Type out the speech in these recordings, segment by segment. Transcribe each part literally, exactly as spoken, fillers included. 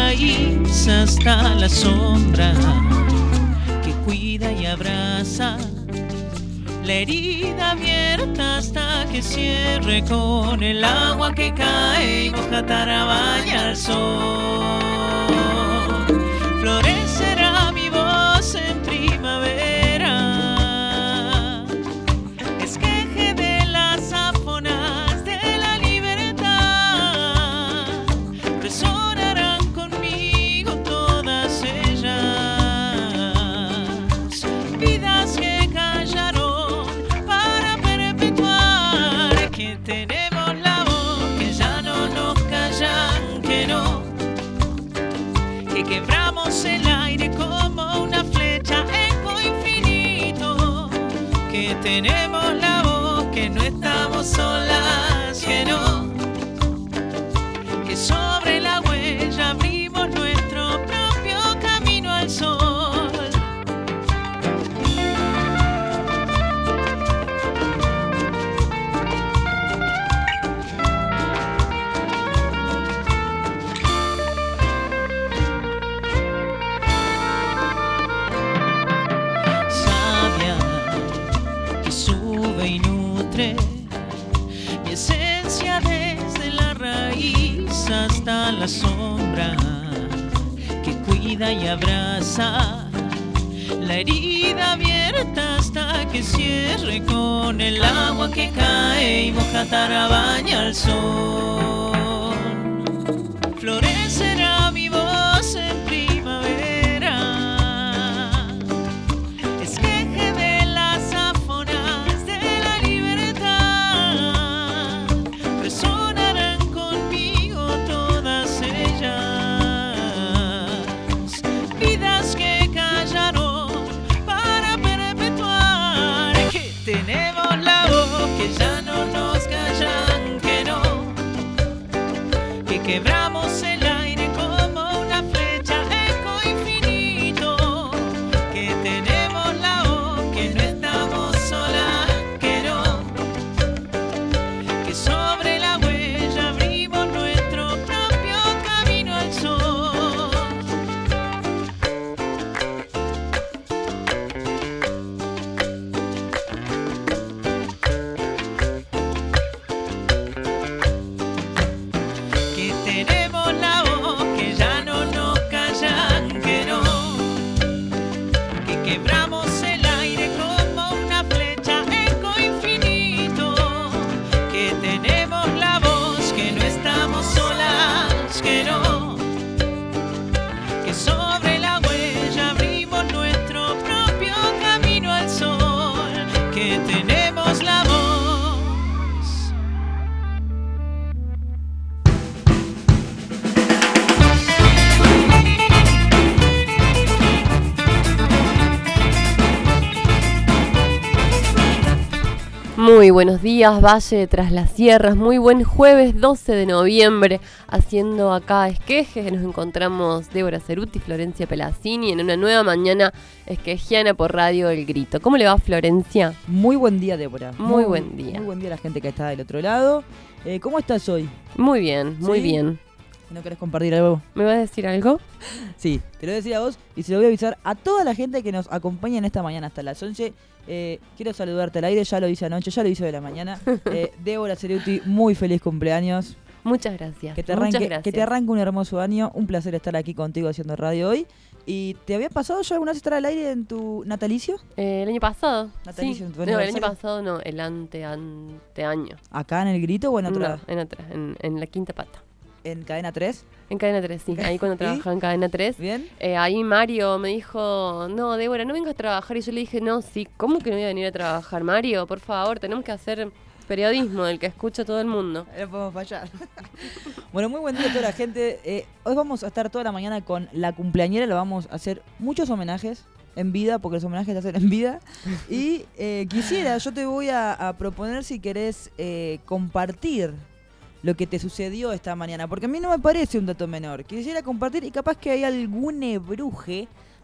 raíz hasta la sombra que cuida y abraza la herida abierta hasta que cierre con el agua que cae y moja Tarabaya al sol. Florecerá mi voz en primavera, esqueje de las afonas de la libertad, resonarán conmigo todas ellas, vidas que callaron para perpetuar, que tenemos la voz, que ya no nos callan, que no, que quebramos el aire como una flecha, eco infinito, que tenemos la voz, que no estamos solas, que no, que sobre la huella abrimos nuestro propio camino al sol. Mi esencia desde la raíz hasta la sombra que cuida y abraza la herida abierta hasta que cierre con el agua que cae y moja Tarabaya al sol. Florecerá mi voz en primavera, esqueje de las afonas de la libertad, resonarán conmigo todas ellas, vidas que callaron para perpetuar, que tenemos la voz, que ya no nos callan, que no, que quebramos el aire como una flecha, eco infinito, que tenemos la voz, que no estamos solas, que no, que sobre la huella abrimos nuestro propio camino al sol. Que tenemos la voz, que ya no nos callan, que no, que quebramos el aire como una flecha, eco infinito, que tenemos la voz, que no estamos solas, que no, que sobre la huella abrimos nuestro propio camino al sol, que tenemos la voz. Muy buenos días, Valle de Tras las Sierras. Muy buen jueves doce de noviembre, haciendo acá esquejes. Nos encontramos Débora Ceruti y Florencia Pelacini en una nueva mañana esquejiana por Radio El Grito. ¿Cómo le va, Florencia? Muy buen día, Débora. Muy buen día. Muy buen día a la gente que está del otro lado. Eh, ¿Cómo estás hoy? Muy bien, muy ¿Sí? bien. ¿No querés compartir algo? ¿Me vas a decir algo? Sí, te lo voy a decir a vos y se lo voy a avisar a toda la gente que nos acompaña en esta mañana hasta las once. Eh, quiero saludarte al aire, ya lo hice anoche, ya lo hice de la mañana. Eh, Débora Ceruti, muy feliz cumpleaños. Muchas gracias. Que te, Muchas arranque, gracias. que te arranque un hermoso año. Un placer estar aquí contigo haciendo radio hoy. ¿Y te había pasado ya alguna vez estar al aire en tu natalicio? Eh, el año pasado. Natalicio, Sí. ¿en tu No, el año aniversario? pasado no, el ante, ante año. ¿Acá en El Grito o en otra? No, en otra, en, en la quinta pata. ¿En Cadena tres? En Cadena tres, sí. Ahí cuando ¿Y? trabajaba en Cadena tres. ¿Bien? Eh, ahí Mario me dijo, no, Débora, no vengas a trabajar. Y yo le dije, no, sí, ¿cómo que no voy a venir a trabajar? Mario, por favor, tenemos que hacer periodismo del que escucha todo el mundo. No podemos fallar. Bueno, muy buen día a toda la gente. Eh, hoy vamos a estar toda la mañana con la cumpleañera. Le vamos a hacer muchos homenajes en vida, porque los homenajes se hacen en vida. Y eh, quisiera, yo te voy a, a proponer si querés eh, compartir lo que te sucedió esta mañana, porque a mí no me parece un dato menor. Quisiera compartir y capaz que hay algún ebruje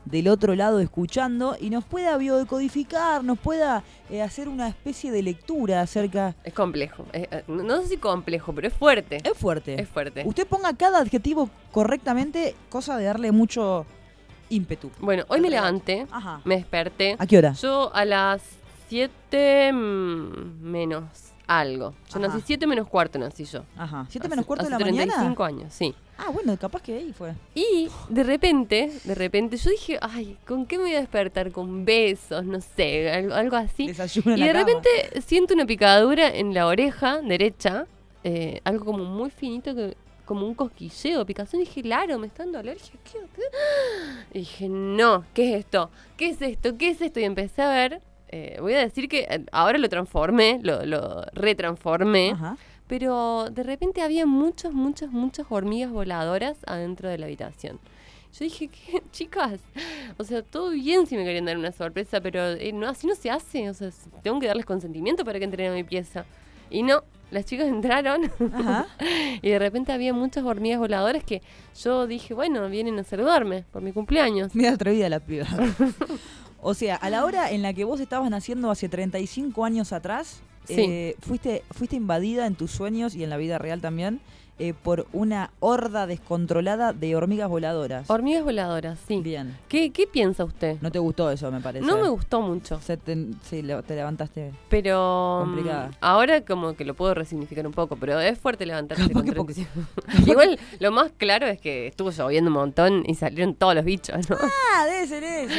del otro lado escuchando y nos pueda biodecodificar, nos pueda eh, hacer una especie de lectura acerca... Es complejo. Es- eh, no no sé si complejo, pero es fuerte. Es fuerte. Es fuerte. Usted ponga cada adjetivo correctamente, cosa de darle mucho ímpetu. Bueno, hoy me levanté, Ajá. me desperté. ¿A qué hora? Yo a las siete mm, menos algo. Yo Ajá. nací siete menos cuarto, nací yo. Ajá. ¿Siete Hace- menos cuarto de la hace treinta y mañana? cinco años, sí. Ah, bueno, capaz que ahí fue. Y de repente, de repente, yo dije, ay, ¿con qué me voy a despertar? Con besos, no sé, algo, algo así. Desayuno en Y la de cama. repente siento una picadura en la oreja derecha, eh, algo como muy finito, que, como un cosquilleo, picazón. Y dije, claro, me está dando alergia. ¿Qué? ¿Qué? Y dije, no, ¿qué es esto? ¿Qué es esto? ¿Qué es esto? Y empecé a ver, eh, voy a decir que eh, ahora lo transformé, lo, lo retransformé. Ajá. Pero de repente había muchas, muchas, muchas hormigas voladoras adentro de la habitación. Yo dije, ¿qué? Chicas, o sea, todo bien si me querían dar una sorpresa, pero eh, no, así no se hace. O sea, s- tengo que darles consentimiento para que entren a mi pieza. Y no, las chicas entraron Ajá. y de repente había muchas hormigas voladoras que yo dije, bueno, vienen a saludarme por mi cumpleaños. Me atrevida la piba. O sea, a la hora en la que vos estabas naciendo hace treinta y cinco años atrás, Sí. eh, fuiste, fuiste invadida en tus sueños y en la vida real también eh, por una horda descontrolada de hormigas voladoras. Hormigas voladoras, sí. Bien. ¿Qué, qué piensa usted? No te gustó eso, me parece. No me gustó mucho. Se te, sí, le- te levantaste. Pero mm, Complicada. ahora como que lo puedo resignificar un poco, pero es fuerte levantarse Capaz con que treinta y cinco. Igual lo más claro es que estuvo lloviendo un montón y salieron todos los bichos, ¿no? Ah, debe ser eso.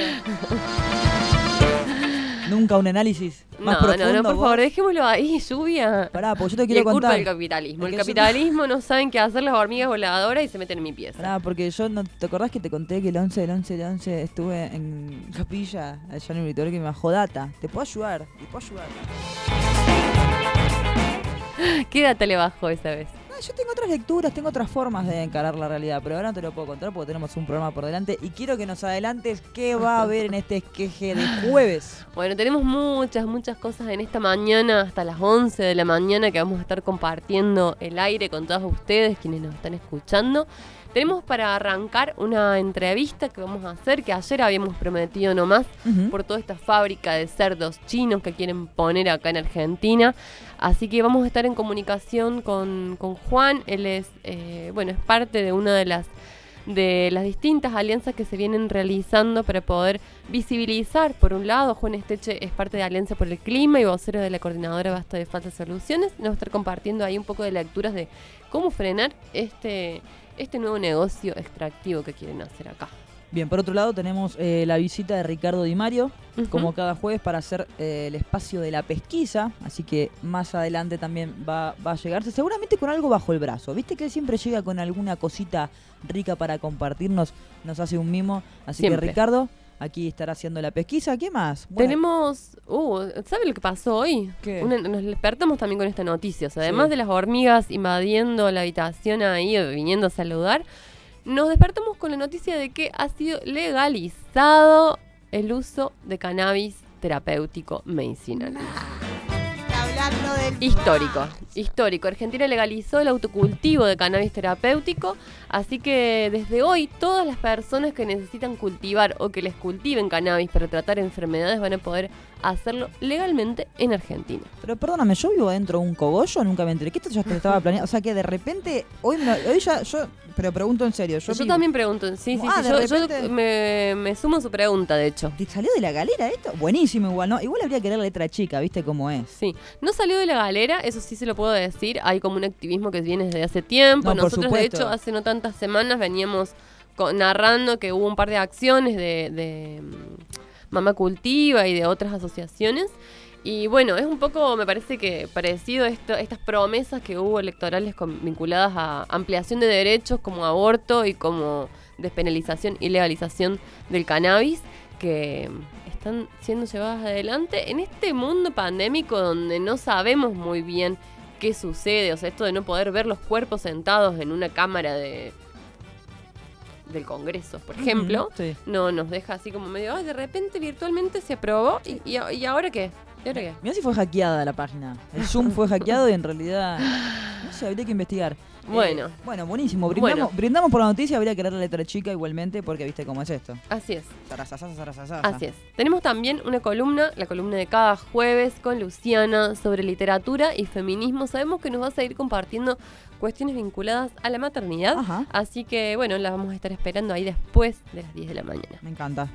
Nunca un análisis más No, profundo. no, no, por vos. favor, dejémoslo ahí, lluvia. Pará, porque yo te Y quiero es culpa contar. del capitalismo. Es El que yo- capitalismo no saben qué hacer las hormigas voladoras y se meten en mi pieza. Pará, porque yo no. ¿Te acordás que te conté que el once del once del once estuve en Capilla, allá en el auditorio, que me bajó data? Te puedo ayudar, te puedo ayudar. ¿Qué data le bajó esa vez? No, yo tengo otras lecturas, tengo otras formas de encarar la realidad, pero ahora no te lo puedo contar porque tenemos un programa por delante y quiero que nos adelantes qué va a haber en este esqueje de jueves. Bueno, tenemos muchas, muchas cosas en esta mañana, hasta las once de la mañana, que vamos a estar compartiendo el aire con todos ustedes, quienes nos están escuchando. Tenemos para arrancar una entrevista que vamos a hacer, que ayer habíamos prometido nomás, Ujú. por toda esta fábrica de cerdos chinos que quieren poner acá en Argentina. Así que vamos a estar en comunicación con, con Juan. Él es, eh, bueno, es parte de una de las de las distintas alianzas que se vienen realizando para poder visibilizar, por un lado, Juan Esteche es parte de Alianza por el Clima y vocero de la coordinadora Basta de Falsas Soluciones. Nos va a estar compartiendo ahí un poco de lecturas de cómo frenar este, este nuevo negocio extractivo que quieren hacer acá. Bien, por otro lado tenemos eh, la visita de Ricardo Di Mario, Ujú. como cada jueves, para hacer eh, el espacio de la pesquisa, así que más adelante también va, va a llegarse, seguramente con algo bajo el brazo. Viste que él siempre llega con alguna cosita rica para compartirnos, nos hace un mimo, así Siempre. que Ricardo aquí estará haciendo la pesquisa. ¿Qué más? Bueno, Tenemos, uh, ¿sabe lo que pasó hoy? ¿Qué? Una- nos despertamos también con esta noticia. O sea, además Sí. de las hormigas invadiendo la habitación ahí, o viniendo a saludar, nos despertamos con la noticia de que ha sido legalizado el uso de cannabis terapéutico medicinal. Hablando del Histórico, histórico. Argentina legalizó el autocultivo de cannabis terapéutico, así que desde hoy todas las personas que necesitan cultivar o que les cultiven cannabis para tratar enfermedades van a poder hacerlo legalmente en Argentina. pero perdóname, yo vivo dentro de un cogollo, nunca me enteré que esto ya estaba planeado, o sea que de repente, hoy, me lo- hoy ya, yo, pero pregunto en serio, yo, Yo, vivo- también pregunto, sí, sí, Ah, sí, de yo, yo repente- me, me sumo a su pregunta, de hecho. ¿Te salió de la galera esto? Buenísimo igual, ¿no? Igual habría que leer la letra chica, ¿viste cómo es? Sí, no salió de la galera, eso sí se lo puedo decir. Hay como un activismo que viene desde hace tiempo. No, por Nosotros, de supuesto. hecho, hace no tantas semanas veníamos co- narrando que hubo un par de acciones de, de mm, Mamá Cultiva y de otras asociaciones. Y bueno, es un poco, me parece que parecido a esto, estas promesas que hubo electorales con- vinculadas a ampliación de derechos como aborto y como despenalización y legalización del cannabis, que están siendo llevadas adelante en este mundo pandémico donde no sabemos muy bien qué sucede. O sea, esto de no poder ver los cuerpos sentados en una cámara de del Congreso, por ejemplo, Ujú, sí. no nos deja así como medio, ay, de repente virtualmente se aprobó y, y, y ahora qué, ¿y ahora qué? Mirá si fue hackeada la página. El Zoom fue hackeado y en realidad, no sé, habría que investigar. Bueno. Eh, bueno, buenísimo. Brindamos, Bueno. brindamos por la noticia, habría que leer la letra chica igualmente, porque viste cómo es esto. Así es. Zarazazá, zarazazá. Así es. Tenemos también una columna, la columna de cada jueves con Luciana sobre literatura y feminismo. Sabemos que nos va a seguir compartiendo cuestiones vinculadas a la maternidad. Ajá. Así que, bueno, la vamos a estar esperando ahí después de las diez de la mañana. Me encanta.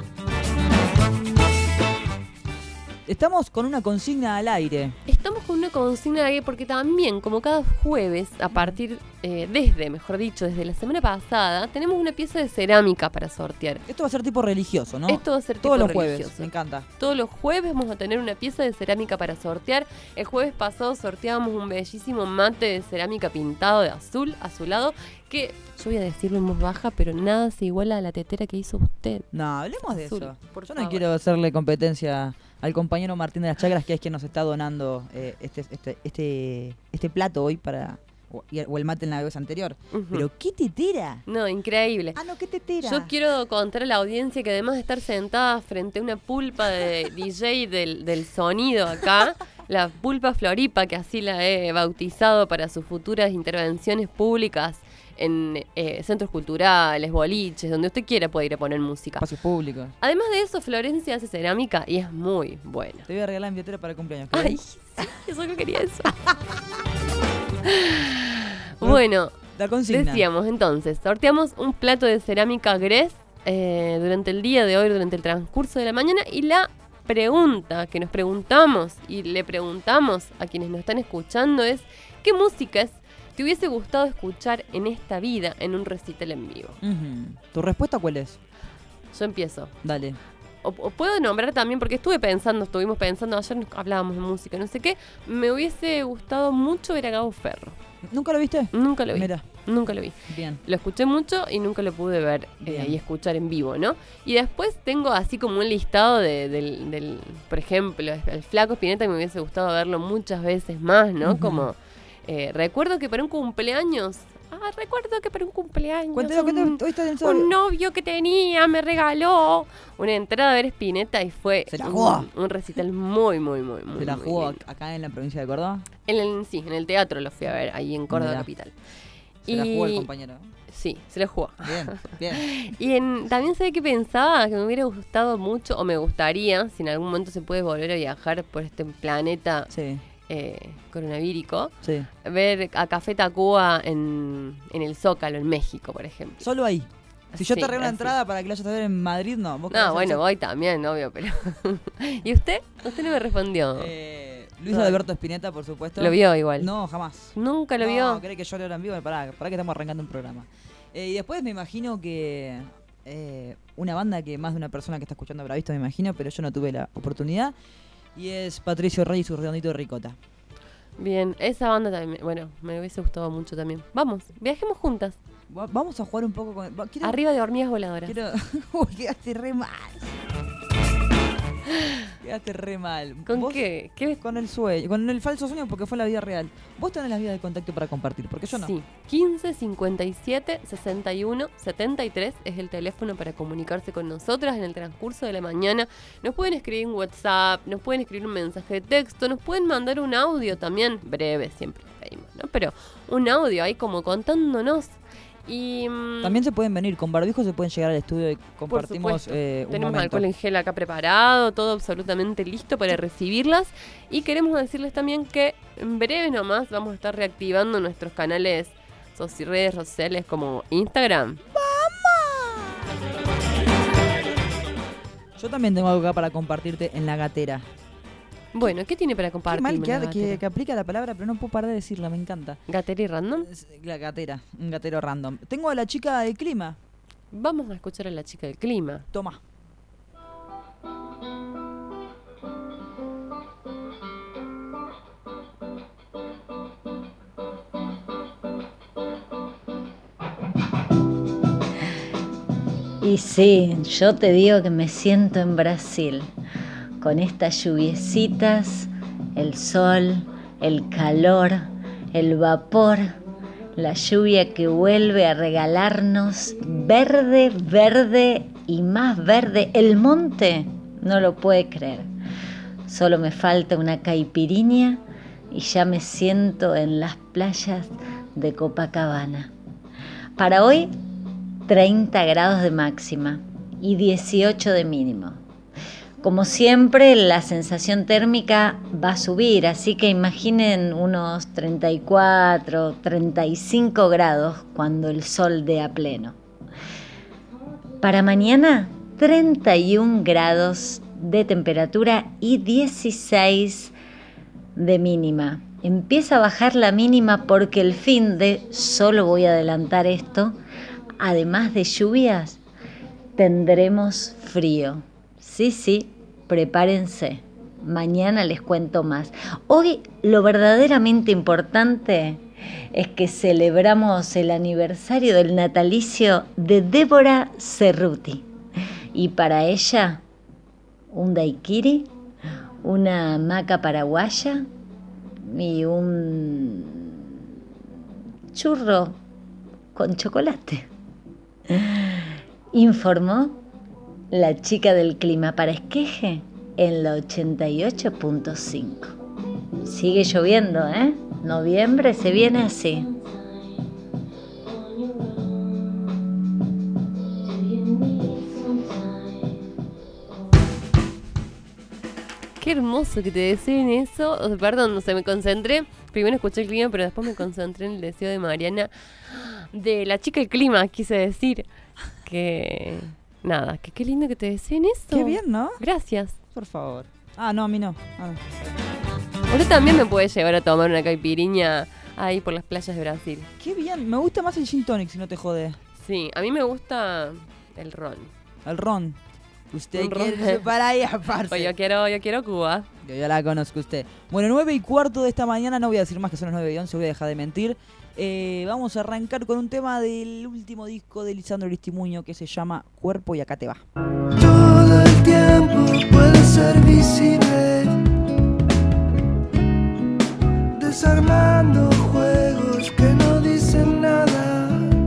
Estamos con una consigna al aire. Estamos con una consigna ahí porque también, como cada jueves, a partir, eh, desde, mejor dicho, desde la semana pasada, tenemos una pieza de cerámica para sortear. Esto va a ser tipo religioso, ¿no? Esto va a ser Todos tipo los jueves. religioso. Me encanta. Todos los jueves vamos a tener una pieza de cerámica para sortear. El jueves pasado sorteábamos un bellísimo mate de cerámica pintado de azul, azulado, que yo voy a decirlo en voz baja, pero nada se iguala a la tetera que hizo usted. No, hablemos de Azul, eso. por Yo no favor. quiero hacerle competencia al compañero Martín de las Chagras, que es quien nos está donando eh, este, este, este, este plato hoy para. O, y- o el mate en la vez anterior. Ujú. Pero qué tetera. No, increíble. Ah, no, qué tetera. Yo quiero contar a la audiencia que además de estar sentada frente a una pulpa de D J del, del sonido acá, la pulpa Floripa, que así la he bautizado para sus futuras intervenciones públicas en eh, centros culturales, boliches, donde usted quiera puede ir a poner música. Espacios públicos. Además de eso, Florencia hace cerámica y es muy buena. Te voy a regalar mi tetera para el cumpleaños. Ay, sí, eso que quería eso. Bueno, La consigna. decíamos entonces, sorteamos un plato de cerámica Gress eh, durante el día de hoy, durante el transcurso de la mañana, y la pregunta que nos preguntamos y le preguntamos a quienes nos están escuchando es ¿qué músicas te hubiese gustado escuchar en esta vida en un recital en vivo? Ujú. ¿Tu respuesta cuál es? Yo empiezo. Dale. O, o puedo nombrar también, porque estuve pensando, estuvimos pensando, ayer nos hablábamos de música, no sé qué, me hubiese gustado mucho ver a Gabo Ferro. ¿Nunca lo viste? Nunca lo vi. Mira, Nunca lo vi. bien. Lo escuché mucho y nunca lo pude ver eh, Bien. y escuchar en vivo, ¿no? Y después tengo así como un listado de, del, del, por ejemplo, el Flaco Spinetta, que me hubiese gustado verlo muchas veces más, ¿no? Ujú. Como, eh, recuerdo que para un cumpleaños, ah, recuerdo que para un cumpleaños, Cuéntelo, un, cuéntelo. Hoy está en el un sol. novio que tenía me regaló una entrada a ver Spinetta y fue Se la jugó. un, un recital muy, muy, muy, muy Se la muy jugó lindo. acá en la provincia de Córdoba. En el, sí, en el teatro lo fui a ver, ahí en Córdoba Mirá. capital. Se la jugó el compañero. Sí, se la jugó. Bien, bien. Y en, también sé que pensaba que me hubiera gustado mucho, o me gustaría, si en algún momento se puede volver a viajar por este planeta Sí, eh, coronavírico, sí. ver a Café Tacuba en, en el Zócalo, en México, por ejemplo. Solo ahí. Si yo Sí, te regalo una así. entrada para que la vayas a ver en Madrid, no. ¿Vos querés No, bueno, hacer- voy también, obvio, pero... ¿Y usted? Usted no me respondió. Eh, Luis No. Alberto Spinetta, por supuesto. ¿Lo vio igual? No, jamás. ¿Nunca lo no, vio? ¿Querés que yo lo en vivo? Pará, pará que estamos arrancando un programa. Eh, y después me imagino que eh, una banda que más de una persona que está escuchando habrá visto, me imagino, pero yo no tuve la oportunidad. Y es Patricio Rey y su redondito de ricota. Bien, esa banda también, bueno, me hubiese gustado mucho también. Vamos, viajemos juntas. Va- Vamos a jugar un poco con... va- Quiero, Arriba de hormigas voladoras. quiero... Uy, quedaste re mal. Quedaste re mal. ¿Con ¿Vos? qué? ¿Qué? Con el sueño, con el falso sueño porque fue la vida real. Vos tenés las vías de contacto para compartir, porque yo no. Sí, quince cincuenta y siete sesenta y uno setenta y tres es el teléfono para comunicarse con nosotras en el transcurso de la mañana. Nos pueden escribir en WhatsApp, nos pueden escribir un mensaje de texto, nos pueden mandar un audio también, breve siempre pedimos, ¿no? Pero un audio ahí como contándonos. Y mm, También se pueden venir, con barbijo se pueden llegar al estudio y compartimos supuesto. eh, un tenemos momento. alcohol en gel acá preparado, todo absolutamente listo para recibirlas. Y queremos decirles también que en breve nomás vamos a estar reactivando nuestros canales soci- redes sociales como Instagram. Yo también tengo algo acá para compartirte en la gatera. Bueno, ¿qué tiene para Qué compartir? mal que, que, que aplica la palabra, pero no puedo parar de decirla, me encanta. ¿Gatera y random? Es la gatera, un gatero random. Tengo a la chica del clima. Vamos a escuchar a la chica del clima. Toma. Y sí, yo te digo que me siento en Brasil, con estas lluviecitas, el sol, el calor, el vapor, la lluvia que vuelve a regalarnos verde, verde y más verde. El monte no lo puede creer. Solo me falta una caipirinha y ya me siento en las playas de Copacabana. Para hoy, treinta grados de máxima y dieciocho de mínimo. Como siempre, la sensación térmica va a subir, así que imaginen unos treinta y cuatro, treinta y cinco grados cuando el sol dé a pleno. Para mañana, treinta y un grados de temperatura y dieciséis de mínima. Empieza a bajar la mínima porque el fin de, solo voy a adelantar esto, además de lluvias, tendremos frío. Sí, sí, prepárense. Mañana les cuento más. Hoy lo verdaderamente importante es que celebramos el aniversario del natalicio de Débora Cerruti. Y para ella, un daiquiri, una hamaca paraguaya y un churro con chocolate. Informó la chica del clima para Esqueje en la ochenta y ocho punto cinco. Sigue lloviendo, ¿eh? Noviembre se viene así. Qué hermoso que te deseen eso. O sea, perdón, no sé, me concentré. Primero escuché el clima, pero después me concentré en el deseo de Mariana. De la chica del clima, quise decir. Que... Nada, que qué lindo que te deseen eso. Qué bien, ¿no? Gracias. Por favor. Ah, no, a mí no. Ah. Usted también me puede llevar a tomar una caipiriña ahí por las playas de Brasil. Qué bien. Me gusta más el gin tonic, si no te jode. Sí, a mí me gusta el ron. El ron. Usted Un quiere ron. separar ahí aparte. Pues yo quiero, yo quiero Cuba. Yo ya la conozco usted. Bueno, nueve y cuarto de esta mañana, no voy a decir más que son las nueve y once, voy a dejar de mentir. Eh, vamos a arrancar con un tema del último disco de Lisandro Aristimuño que se llama Cuerpo y acá te va. Todo el tiempo puede ser visible, desarmando juegos que no dicen nada.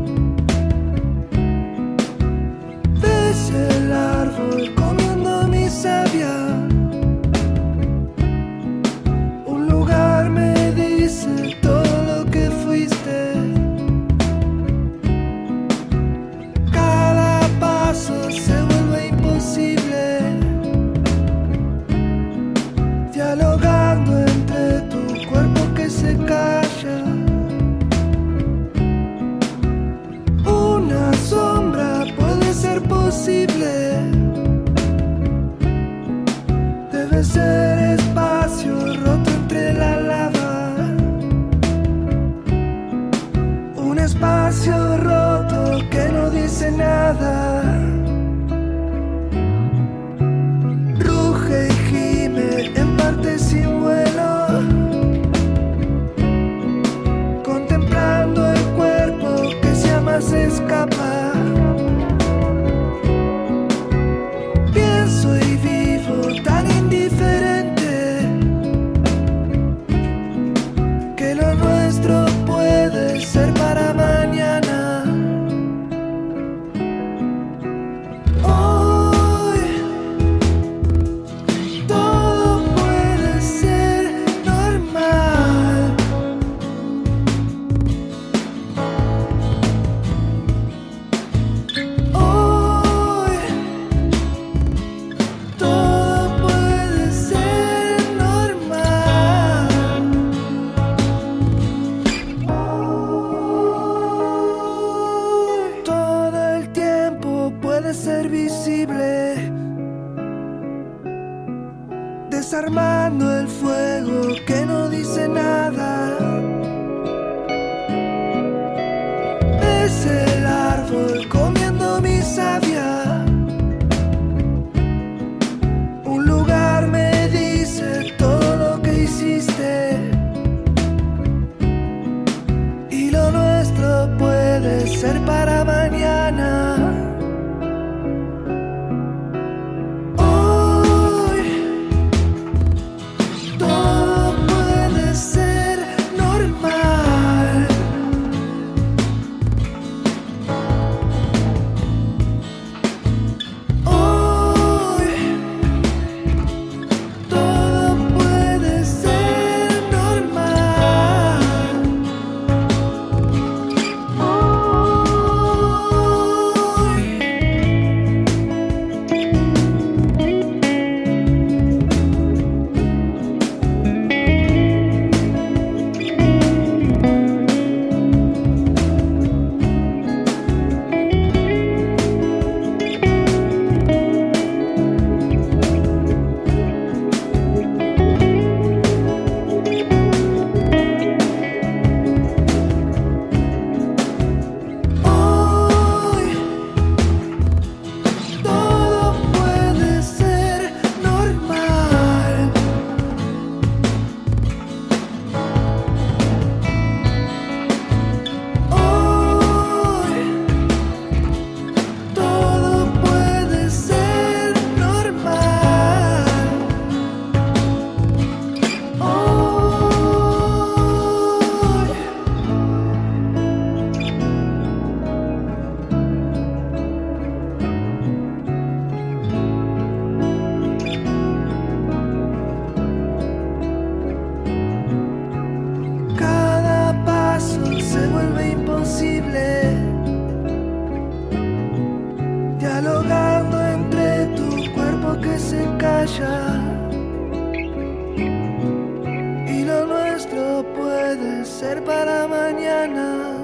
Ves el árbol comiendo mi savia. Un lugar me dice todo lo que fuiste. Cada paso se vuelve imposible, dialogando entre tu cuerpo que se calla. Una sombra puede ser posible, debe ser espacio roto entre la lava. Un espacio roto que no dice nada. Ruge y gime en parte sin vuelo, contemplando el cuerpo que se ama se escapa. Pienso y vivo tan indiferente que lo nuestro puede ser para mañana. Hoy todo puede ser normal. Hoy todo puede ser normal. Hoy todo el tiempo puede ser visible, desarmando el fuego que no dice nada. Es el árbol comiendo mi savia. Un lugar me dice todo lo que hiciste, y lo nuestro puede ser para mañana. Hoy todo puede ser normal. Hoy todo puede ser normal. dialogando entre tu cuerpo que se calla. Y lo nuestro puede ser para mañana.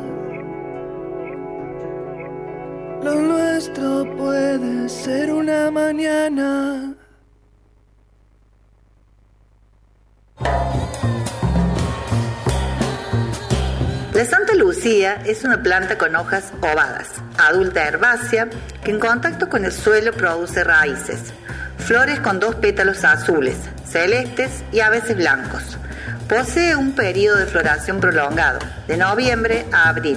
Lo nuestro puede ser una mañana. La Santa Lucía es una planta con hojas ovadas, adulta herbácea, que en contacto con el suelo produce raíces. Flores con dos pétalos azules, celestes y a veces blancos. Posee un periodo de floración prolongado, de noviembre a abril.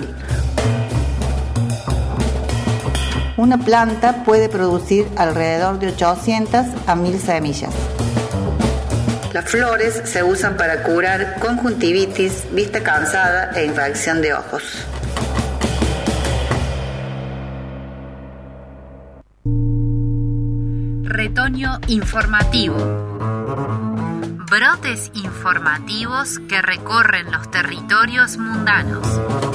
Una planta puede producir alrededor de ochocientas a mil semillas. Las flores se usan para curar conjuntivitis, vista cansada e infección de ojos. Retoño informativo. Brotes informativos que recorren los territorios mundanos.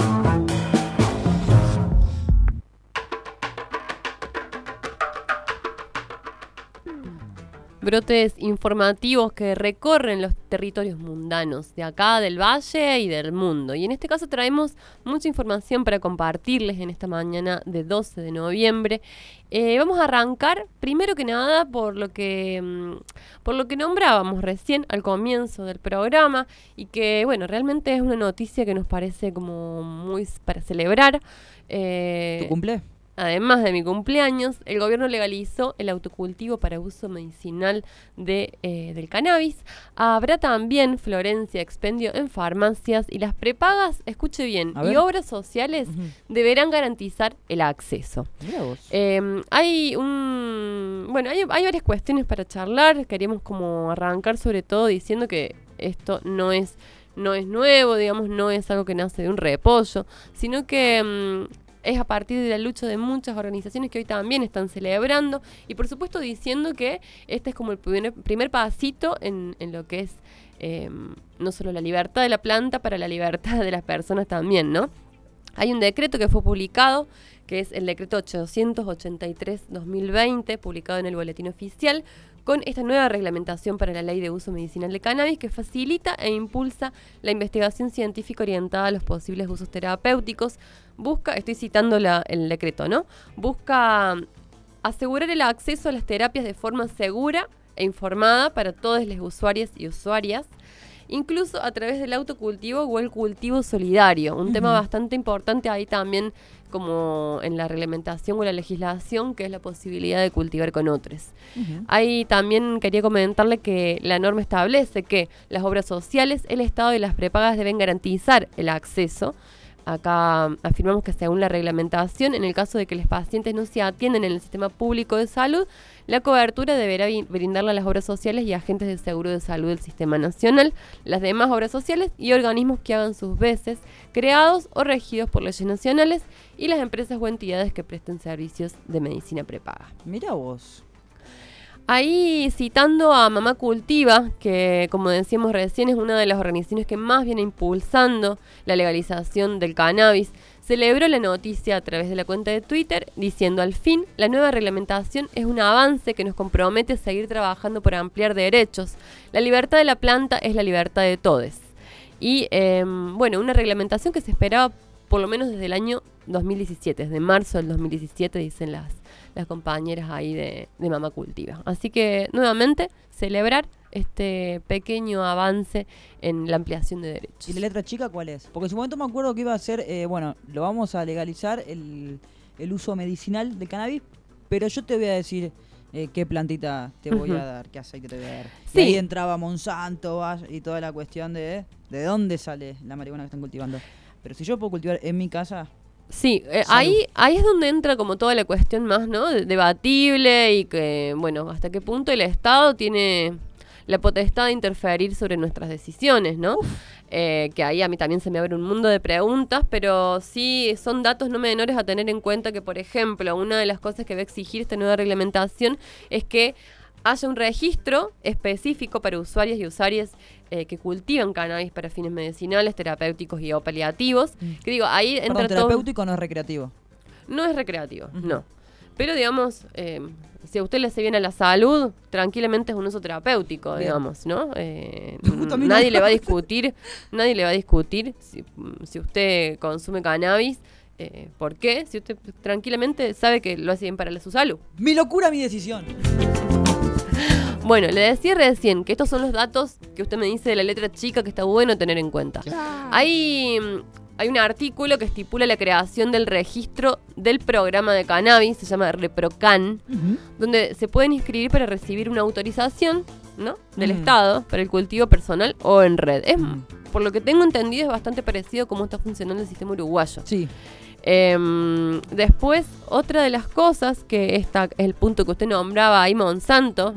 Brotes informativos que recorren los territorios mundanos de acá, del valle y del mundo. Y en este caso traemos mucha información para compartirles en esta mañana de doce de noviembre. Eh, vamos a arrancar primero que nada por lo que mmm, por lo que nombrábamos recién al comienzo del programa y que, bueno, realmente es una noticia que nos parece como muy para celebrar. Eh, ¿Tu cumple? Además de mi cumpleaños, el gobierno legalizó el autocultivo para uso medicinal de, eh, del cannabis. Habrá también, Florencia, expendio en farmacias y las prepagas, escuche bien, y obras sociales uh-huh. deberán garantizar el acceso. Mirá vos. Eh, hay un, bueno, hay, hay varias cuestiones para charlar. Queríamos como arrancar sobre todo diciendo que esto no es, no es nuevo, digamos, no es algo que nace de un repollo, sino que mmm, es a partir de la lucha de muchas organizaciones que hoy también están celebrando y por supuesto diciendo que este es como el primer, primer pasito en, en lo que es eh, no solo la libertad de la planta, para la libertad de las personas también, ¿no? Hay un decreto que fue publicado, que es el decreto ochocientos ochenta y tres guión dos mil veinte, publicado en el Boletín Oficial, con esta nueva reglamentación para la Ley de Uso Medicinal de Cannabis que facilita e impulsa la investigación científica orientada a los posibles usos terapéuticos. Busca, estoy citando la, el decreto, ¿no? Busca asegurar el acceso a las terapias de forma segura e informada para todos los usuarios y usuarias, incluso a través del autocultivo o el cultivo solidario. Un uh-huh. tema bastante importante ahí también, como en la reglamentación o la legislación, que es la posibilidad de cultivar con otros. Uh-huh. Ahí también quería comentarle que la norma establece que las obras sociales, el Estado y las prepagas deben garantizar el acceso. Acá afirmamos que según la reglamentación, en el caso de que los pacientes no se atienden en el sistema público de salud, la cobertura deberá brindarla a las obras sociales y agentes de seguro de salud del Sistema Nacional, las demás obras sociales y organismos que hagan sus veces, creados o regidos por leyes nacionales, y las empresas o entidades que presten servicios de medicina prepaga. Mirá vos. Ahí citando a Mamá Cultiva, que como decíamos recién es una de las organizaciones que más viene impulsando la legalización del cannabis, celebró la noticia a través de la cuenta de Twitter diciendo: al fin, la nueva reglamentación es un avance que nos compromete a seguir trabajando por ampliar derechos. La libertad de la planta es la libertad de todos. Y eh, bueno, una reglamentación que se esperaba por lo menos desde el año dos mil diecisiete, desde marzo del dos mil diecisiete, dicen las, las compañeras ahí de, de Mamá Cultiva. Así que, nuevamente, celebrar este pequeño avance en la ampliación de derechos. ¿Y la letra chica cuál es? Porque en su momento me acuerdo que iba a ser, eh, bueno, lo vamos a legalizar el, el uso medicinal del cannabis, pero yo te voy a decir eh, qué plantita te voy uh-huh. a dar, qué aceite te voy a dar. Sí. Y ahí entraba Monsanto y toda la cuestión de de dónde sale la marihuana que están cultivando. Pero si yo puedo cultivar en mi casa... Sí, eh, ahí ahí es donde entra como toda la cuestión más, ¿no? Debatible y que, bueno, hasta qué punto el Estado tiene la potestad de interferir sobre nuestras decisiones, ¿no? Eh, que ahí a mí también se me abre un mundo de preguntas, pero sí son datos no menores a tener en cuenta que, por ejemplo, una de las cosas que va a exigir esta nueva reglamentación es que haya un registro específico para usuarios y usuarias eh, que cultivan cannabis para fines medicinales, terapéuticos y o paliativos. Mm. Que digo, ahí entra Perdón, todo... terapéutico no es recreativo. No es recreativo, uh-huh. no. pero digamos, eh, si a usted le hace bien a la salud, tranquilamente es un uso terapéutico, bien. digamos, ¿no? Eh, nadie le va a discutir, nadie le va a discutir si, si usted consume cannabis. Eh, ¿Por qué? Si usted tranquilamente sabe que lo hace bien para su salud. Mi locura, mi decisión. Bueno, le decía recién que estos son los datos que usted me dice de la letra chica que está bueno tener en cuenta. Claro. Hay, hay un artículo que estipula la creación del registro del programa de cannabis, se llama ReproCan, uh-huh. donde se pueden inscribir para recibir una autorización, ¿no? del uh-huh. Estado para el cultivo personal o en red. Es, uh-huh. Por lo que tengo entendido, es bastante parecido a cómo está funcionando el sistema uruguayo. Sí. Eh, después, otra de las cosas, que esta es el punto que usted nombraba ahí, Monsanto,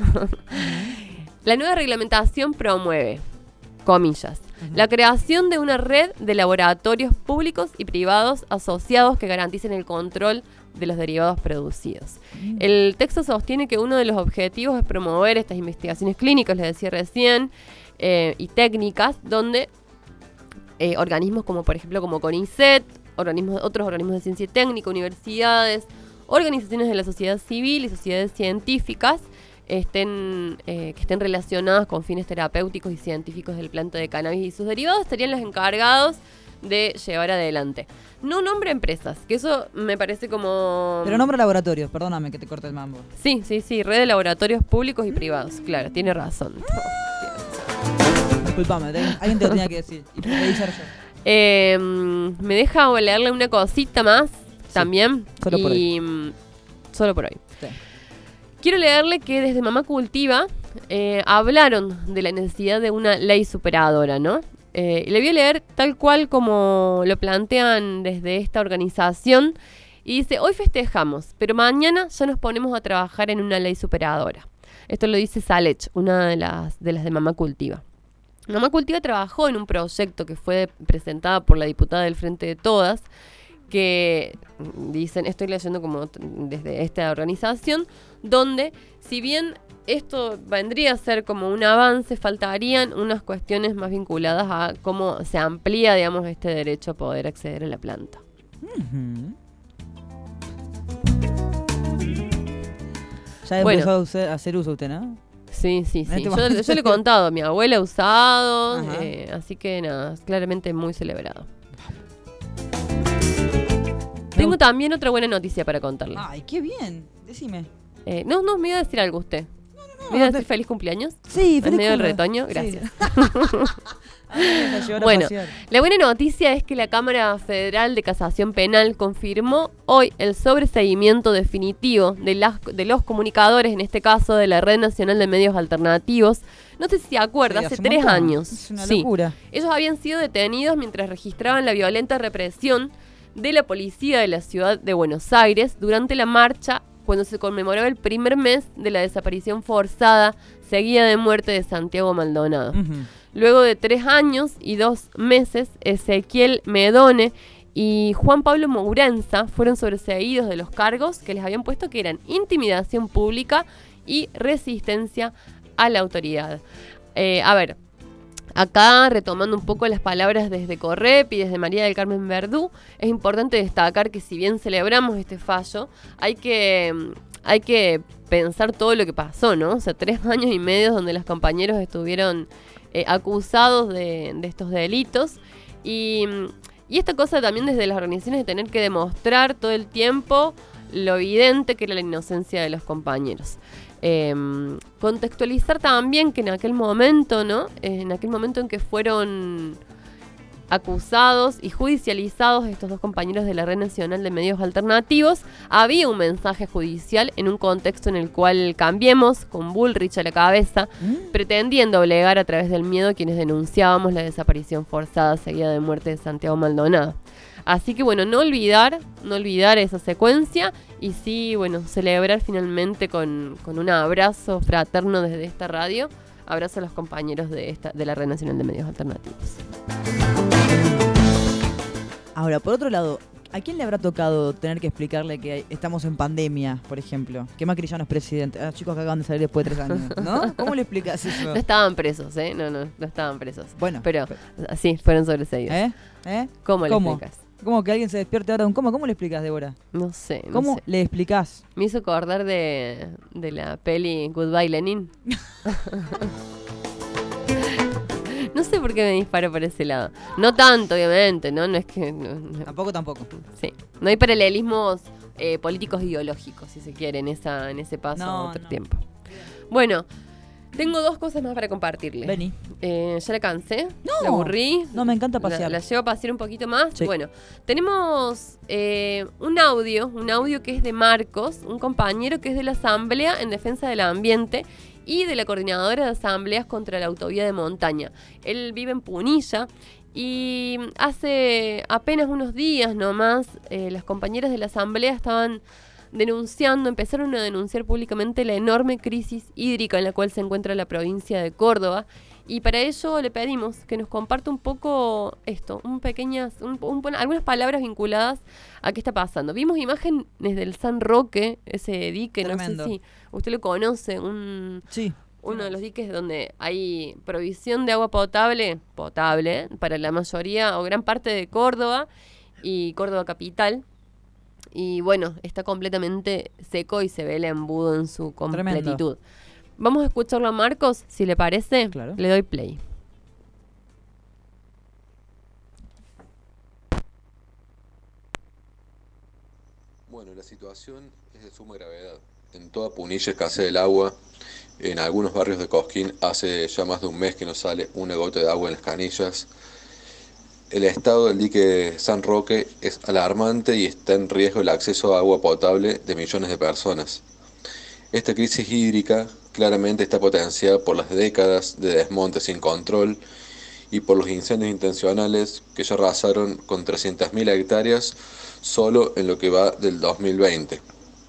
la nueva reglamentación promueve, comillas, uh-huh. la creación de una red de laboratorios públicos y privados asociados que garanticen el control de los derivados producidos. Uh-huh. El texto sostiene que uno de los objetivos es promover estas investigaciones clínicas, les decía recién, eh, y técnicas, donde eh, organismos como, por ejemplo, como CONICET, organismos, otros organismos de ciencia técnica, universidades, organizaciones de la sociedad civil y sociedades científicas estén, eh, que estén relacionadas con fines terapéuticos y científicos del planta de cannabis y sus derivados estarían los encargados de llevar adelante. No nombra empresas, que eso me parece como... Pero nombra laboratorios, perdóname que te corte el mambo. Sí, sí, sí, red de laboratorios públicos y privados, claro, tiene razón. Disculpame, alguien te lo tenía que decir. Y te yo. Eh, me deja leerle una cosita más, sí, también. Solo y, por hoy. Solo por hoy. Sí. Quiero leerle que desde Mamá Cultiva eh, hablaron de la necesidad de una ley superadora, ¿no? Eh, le voy a leer tal cual como lo plantean desde esta organización. Y dice, hoy festejamos, pero mañana ya nos ponemos a trabajar en una ley superadora. Esto lo dice Salech, una de las de, las de Mamá Cultiva. Mamá Cultiva trabajó en un proyecto que fue presentado por la diputada del Frente de Todas, que dicen, estoy leyendo como t- desde esta organización, donde si bien esto vendría a ser como un avance, faltarían unas cuestiones más vinculadas a cómo se amplía, digamos, este derecho a poder acceder a la planta. Uh-huh. Ya Bueno. empezó a, usar, a hacer uso usted, ¿no? Sí, sí, sí. Este Yo, momento. yo le he contado, mi abuela ha usado, eh, así que nada, claramente muy celebrado. Tengo también otra buena noticia para contarle. Ay, qué bien. Decime. Eh, no, no, me iba a decir algo usted. No, no, no. ¿Me iba a no decir te... feliz cumpleaños? Sí, ¿En feliz medio del cumple. retoño? Sí. Gracias. Ay, la Bueno, pasear. la buena noticia es que la Cámara Federal de Casación Penal confirmó hoy el sobreseguimiento definitivo de, las, de los comunicadores, en este caso de la Red Nacional de Medios Alternativos. No sé si se acuerda, Sí, hace hace tres un montón. años. Es una Sí. locura. Ellos habían sido detenidos mientras registraban la violenta represión de la policía de la ciudad de Buenos Aires durante la marcha cuando se conmemoraba el primer mes de la desaparición forzada seguida de muerte de Santiago Maldonado. Uh-huh. Luego de tres años y dos meses, Ezequiel Medone y Juan Pablo Mourenza fueron sobreseídos de los cargos que les habían puesto, que eran intimidación pública y resistencia a la autoridad. Eh, a ver, acá retomando un poco las palabras desde Correp y desde María del Carmen Verdú, es importante destacar que si bien celebramos este fallo, hay que, hay que pensar todo lo que pasó, ¿no? O sea, tres años y medio donde los compañeros estuvieron eh, acusados de, de estos delitos y, y esta cosa también desde las organizaciones de tener que demostrar todo el tiempo lo evidente que era la inocencia de los compañeros. Eh, contextualizar también que en aquel momento, ¿no? Eh, en aquel momento en que fueron acusados y judicializados estos dos compañeros de la Red Nacional de Medios Alternativos, había un mensaje judicial en un contexto en el cual Cambiemos, con Bullrich a la cabeza, mm. pretendiendo obligar a través del miedo a quienes denunciábamos la desaparición forzada seguida de muerte de Santiago Maldonado. Así que bueno, no olvidar, no olvidar esa secuencia y sí, bueno, celebrar finalmente con, con un abrazo fraterno desde esta radio. Abrazo a los compañeros de esta de la Red Nacional de Medios Alternativos. Ahora, por otro lado, ¿a quién le habrá tocado tener que explicarle que estamos en pandemia, por ejemplo? Que Macri ya no es presidente. Ah, chicos que acaban de salir después de tres años, ¿no? ¿Cómo le explicas eso? No estaban presos, ¿eh? No, no, no estaban presos. Bueno. Pero, sí, fueron sobreseídos. ¿Eh? ¿Eh? ¿Cómo le ¿Cómo? explicas? Como que alguien se despierte ahora de un coma. ¿Cómo le explicás, Débora? No sé. no ¿Cómo sé. le explicás? Me hizo acordar de, de la peli Goodbye Lenin. No sé por qué me disparo por ese lado. No tanto, obviamente, ¿no? No es que... no- no- Tampoco, tampoco. sí. No hay paralelismos eh, políticos ideológicos, si se quiere, en, esa, en ese paso No, a otro no. tiempo. Bueno, tengo dos cosas más para compartirles. Vení. Eh, ya la cansé, No. la aburrí. No, me encanta La, pasear. la llevo a pasear un poquito más. Sí. Bueno, tenemos eh, un audio, un audio que es de Marcos, un compañero que es de la Asamblea en Defensa del Ambiente y de la Coordinadora de Asambleas contra la Autovía de Montaña. Él vive en Punilla y hace apenas unos días nomás eh, las compañeras de la Asamblea estaban denunciando, empezaron a denunciar públicamente la enorme crisis hídrica en la cual se encuentra la provincia de Córdoba. Y para ello le pedimos que nos comparta un poco esto, un pequeñas, un, un, algunas palabras vinculadas a qué está pasando. Vimos imágenes del San Roque, ese dique, Tremendo. no sé si usted lo conoce, un, Sí. uno de los diques donde hay provisión de agua potable, potable, para la mayoría o gran parte de Córdoba y Córdoba capital. Y bueno, está completamente seco y se ve el embudo en su completitud. Vamos a escucharlo a Marcos, si le parece. Claro. Le doy play. Bueno, la situación es de suma gravedad. En toda Punilla escasea el agua. En algunos barrios de Cosquín hace ya más de un mes que no sale una gota de agua en las canillas. El estado del dique San Roque es alarmante y está en riesgo el acceso a agua potable de millones de personas. Esta crisis hídrica claramente está potenciada por las décadas de desmonte sin control y por los incendios intencionales que ya arrasaron con trescientas mil hectáreas solo en lo que va del dos mil veinte.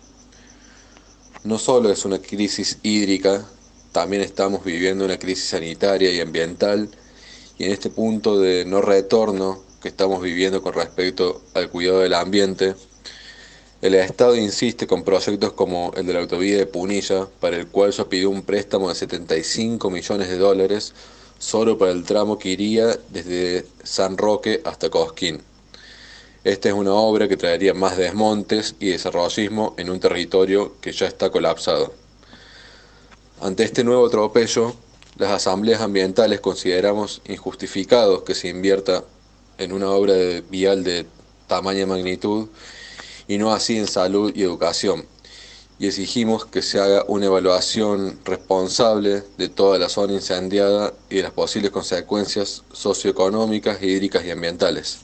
No solo es una crisis hídrica, también estamos viviendo una crisis sanitaria y ambiental, y en este punto de no retorno que estamos viviendo con respecto al cuidado del ambiente, el Estado insiste con proyectos como el de la autovía de Punilla, para el cual ya pidió un préstamo de setenta y cinco millones de dólares solo para el tramo que iría desde San Roque hasta Cosquín. Esta es una obra que traería más desmontes y desarrollismo en un territorio que ya está colapsado. Ante este nuevo atropello, las asambleas ambientales consideramos injustificados que se invierta en una obra de vial de tamaña magnitud y no así en salud y educación, y exigimos que se haga una evaluación responsable de toda la zona incendiada y de las posibles consecuencias socioeconómicas, hídricas y ambientales.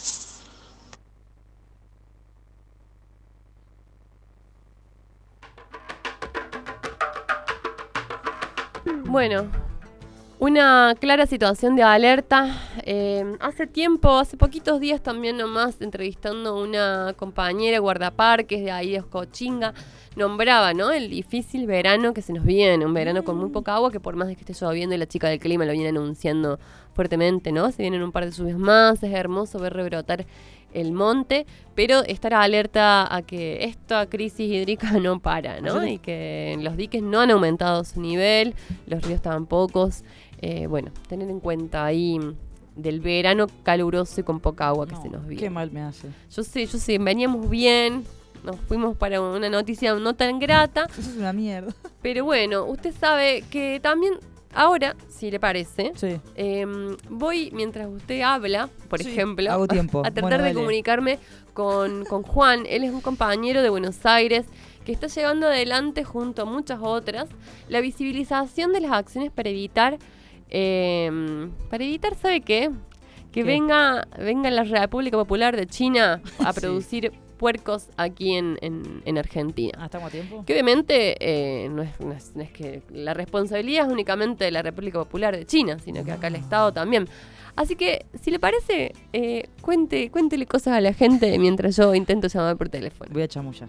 Bueno, una clara situación de alerta. Eh, hace tiempo, hace poquitos días también nomás, entrevistando a una compañera guardaparques de ahí de Oscochinga, nombraba, ¿no?, el difícil verano que se nos viene, un verano con muy poca agua, que por más de que esté lloviendo y la chica del clima lo viene anunciando fuertemente, ¿no? Se vienen un par de lluvias más, es hermoso ver rebrotar el monte, pero estar alerta a que esta crisis hídrica no para, ¿no? Ayer- Y que los diques no han aumentado su nivel, los ríos tampoco. Eh, bueno, tener en cuenta ahí del verano caluroso y con poca agua que No, se nos viene. Qué mal me hace. Yo sé, yo sé, veníamos bien, nos fuimos para una noticia no tan grata, Eso es una mierda. pero bueno, usted sabe que también ahora, si le parece, Sí. eh, voy mientras usted habla, por Sí, ejemplo, hago tiempo. a tratar Bueno, de dale. comunicarme con, con Juan. Él es un compañero de Buenos Aires que está llevando adelante, junto a muchas otras, la visibilización de las acciones para evitar, eh, para evitar, ¿sabe qué? Que ¿Qué? venga venga la República Popular de China a Sí. producir puercos aquí en, en, en Argentina. Ah, ¿estamos a tiempo? Que obviamente eh, no, es, no, es, no es que la responsabilidad es únicamente de la República Popular de China, sino que acá el Estado también. Así que, si le parece, eh, cuente, cuéntele cosas a la gente mientras yo intento llamar por teléfono. Voy a chamullar.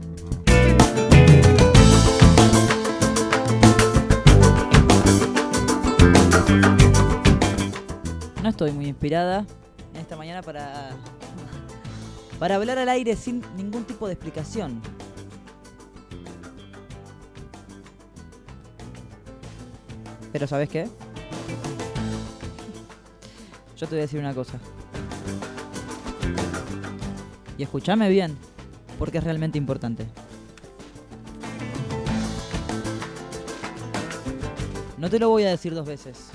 No estoy muy inspirada en esta mañana para, para hablar al aire sin ningún tipo de explicación. Pero ¿sabes qué? Yo te voy a decir una cosa. Y escúchame bien, porque es realmente importante. No te lo voy a decir dos veces.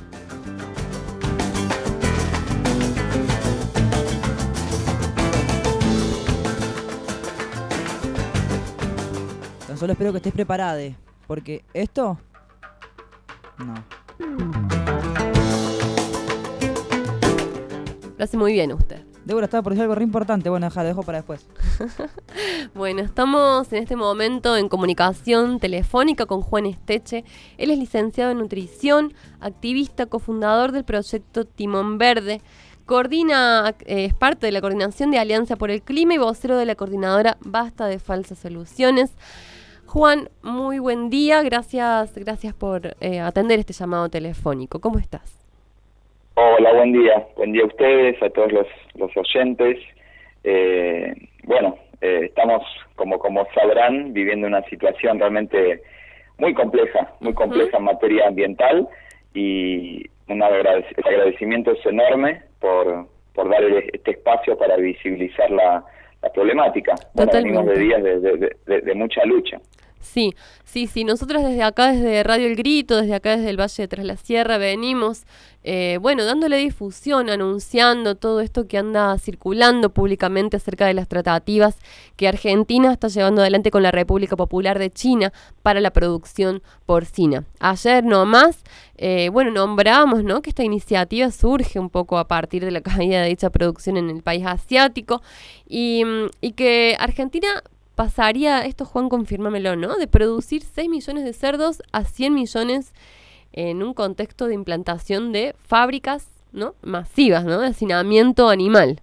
Tan solo espero que estés preparada, porque esto... No. Lo hace muy bien usted. Débora estaba por decir algo re importante. Bueno, deja, lo dejo para después. Bueno, estamos en este momento en comunicación telefónica con Juan Esteche. Él es licenciado en nutrición, activista, cofundador del proyecto Timón Verde. Coordina, eh, es parte de la coordinación de Alianza por el Clima y vocero de la coordinadora Basta de Falsas Soluciones. Juan, muy buen día. Gracias, gracias por eh, atender este llamado telefónico. ¿Cómo estás? Hola, buen día. Buen día a ustedes, a todos los, los oyentes. Eh, bueno, eh, estamos, como, como sabrán, viviendo una situación realmente muy compleja, muy compleja en materia ambiental, y un agradec- el agradecimiento es enorme por, por dar este espacio para visibilizar la, la problemática. Bueno, venimos de días de, de, de, de mucha lucha. Sí, sí, sí. Nosotros desde acá, desde Radio El Grito, desde acá, desde el Valle de Tras la Sierra, venimos, eh, bueno, dándole difusión, anunciando todo esto que anda circulando públicamente acerca de las tratativas que Argentina está llevando adelante con la República Popular de China para la producción porcina. Ayer nomás, eh, bueno, nombramos, ¿no?, que esta iniciativa surge un poco a partir de la caída de dicha producción en el país asiático y, y que Argentina... pasaría, esto Juan, confírmamelo, ¿no?, de producir seis millones de cerdos a cien millones en un contexto de implantación de fábricas, ¿no?, masivas, ¿no?, de hacinamiento animal.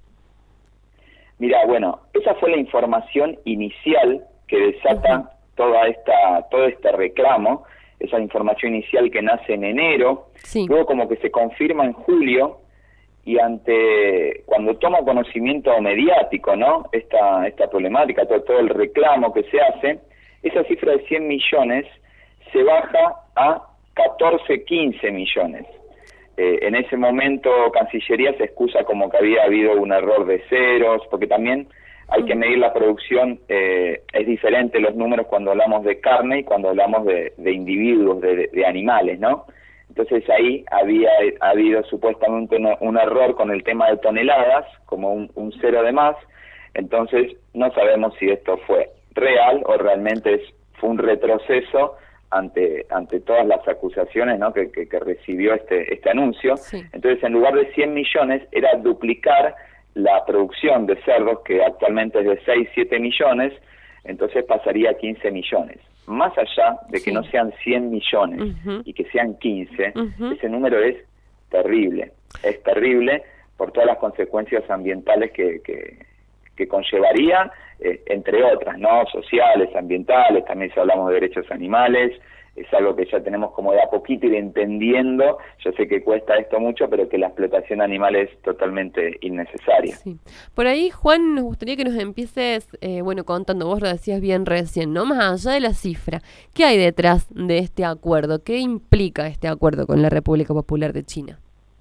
Mira, bueno, esa fue la información inicial que desata uh-huh. toda esta, todo este reclamo, esa información inicial que nace en enero, sí. Luego como que se confirma en julio, y ante cuando toma conocimiento mediático, ¿no?, esta esta problemática, todo, todo el reclamo que se hace, esa cifra de cien millones se baja a catorce, quince millones. Eh, en ese momento Cancillería se excusa como que había habido un error de ceros, porque también hay que medir la producción, eh, es diferente los números cuando hablamos de carne y cuando hablamos de, de individuos, de, de animales, ¿no? Entonces ahí había ha habido supuestamente un, un error con el tema de toneladas, como un, un cero de más. Entonces no sabemos si esto fue real o realmente es, fue un retroceso ante ante todas las acusaciones, ¿no?, que, que, que recibió este este anuncio. Sí. Entonces, en lugar de cien millones, era duplicar la producción de cerdos, que actualmente es de seis, siete millones, entonces pasaría a quince millones. Más allá de que sí. no sean cien millones uh-huh. y que sean quince, uh-huh. ese número es terrible, es terrible por todas las consecuencias ambientales que, que, que conllevaría, eh, entre otras, ¿no?, sociales, ambientales, también si hablamos de derechos animales, es algo que ya tenemos como de a poquito ir entendiendo. Yo sé que cuesta esto mucho, pero que la explotación animal es totalmente innecesaria. Sí. Por ahí, Juan, nos gustaría que nos empieces, eh, bueno, contando, vos lo decías bien recién, ¿no?, más allá de la cifra, ¿qué hay detrás de este acuerdo? ¿Qué implica este acuerdo con la República Popular de China?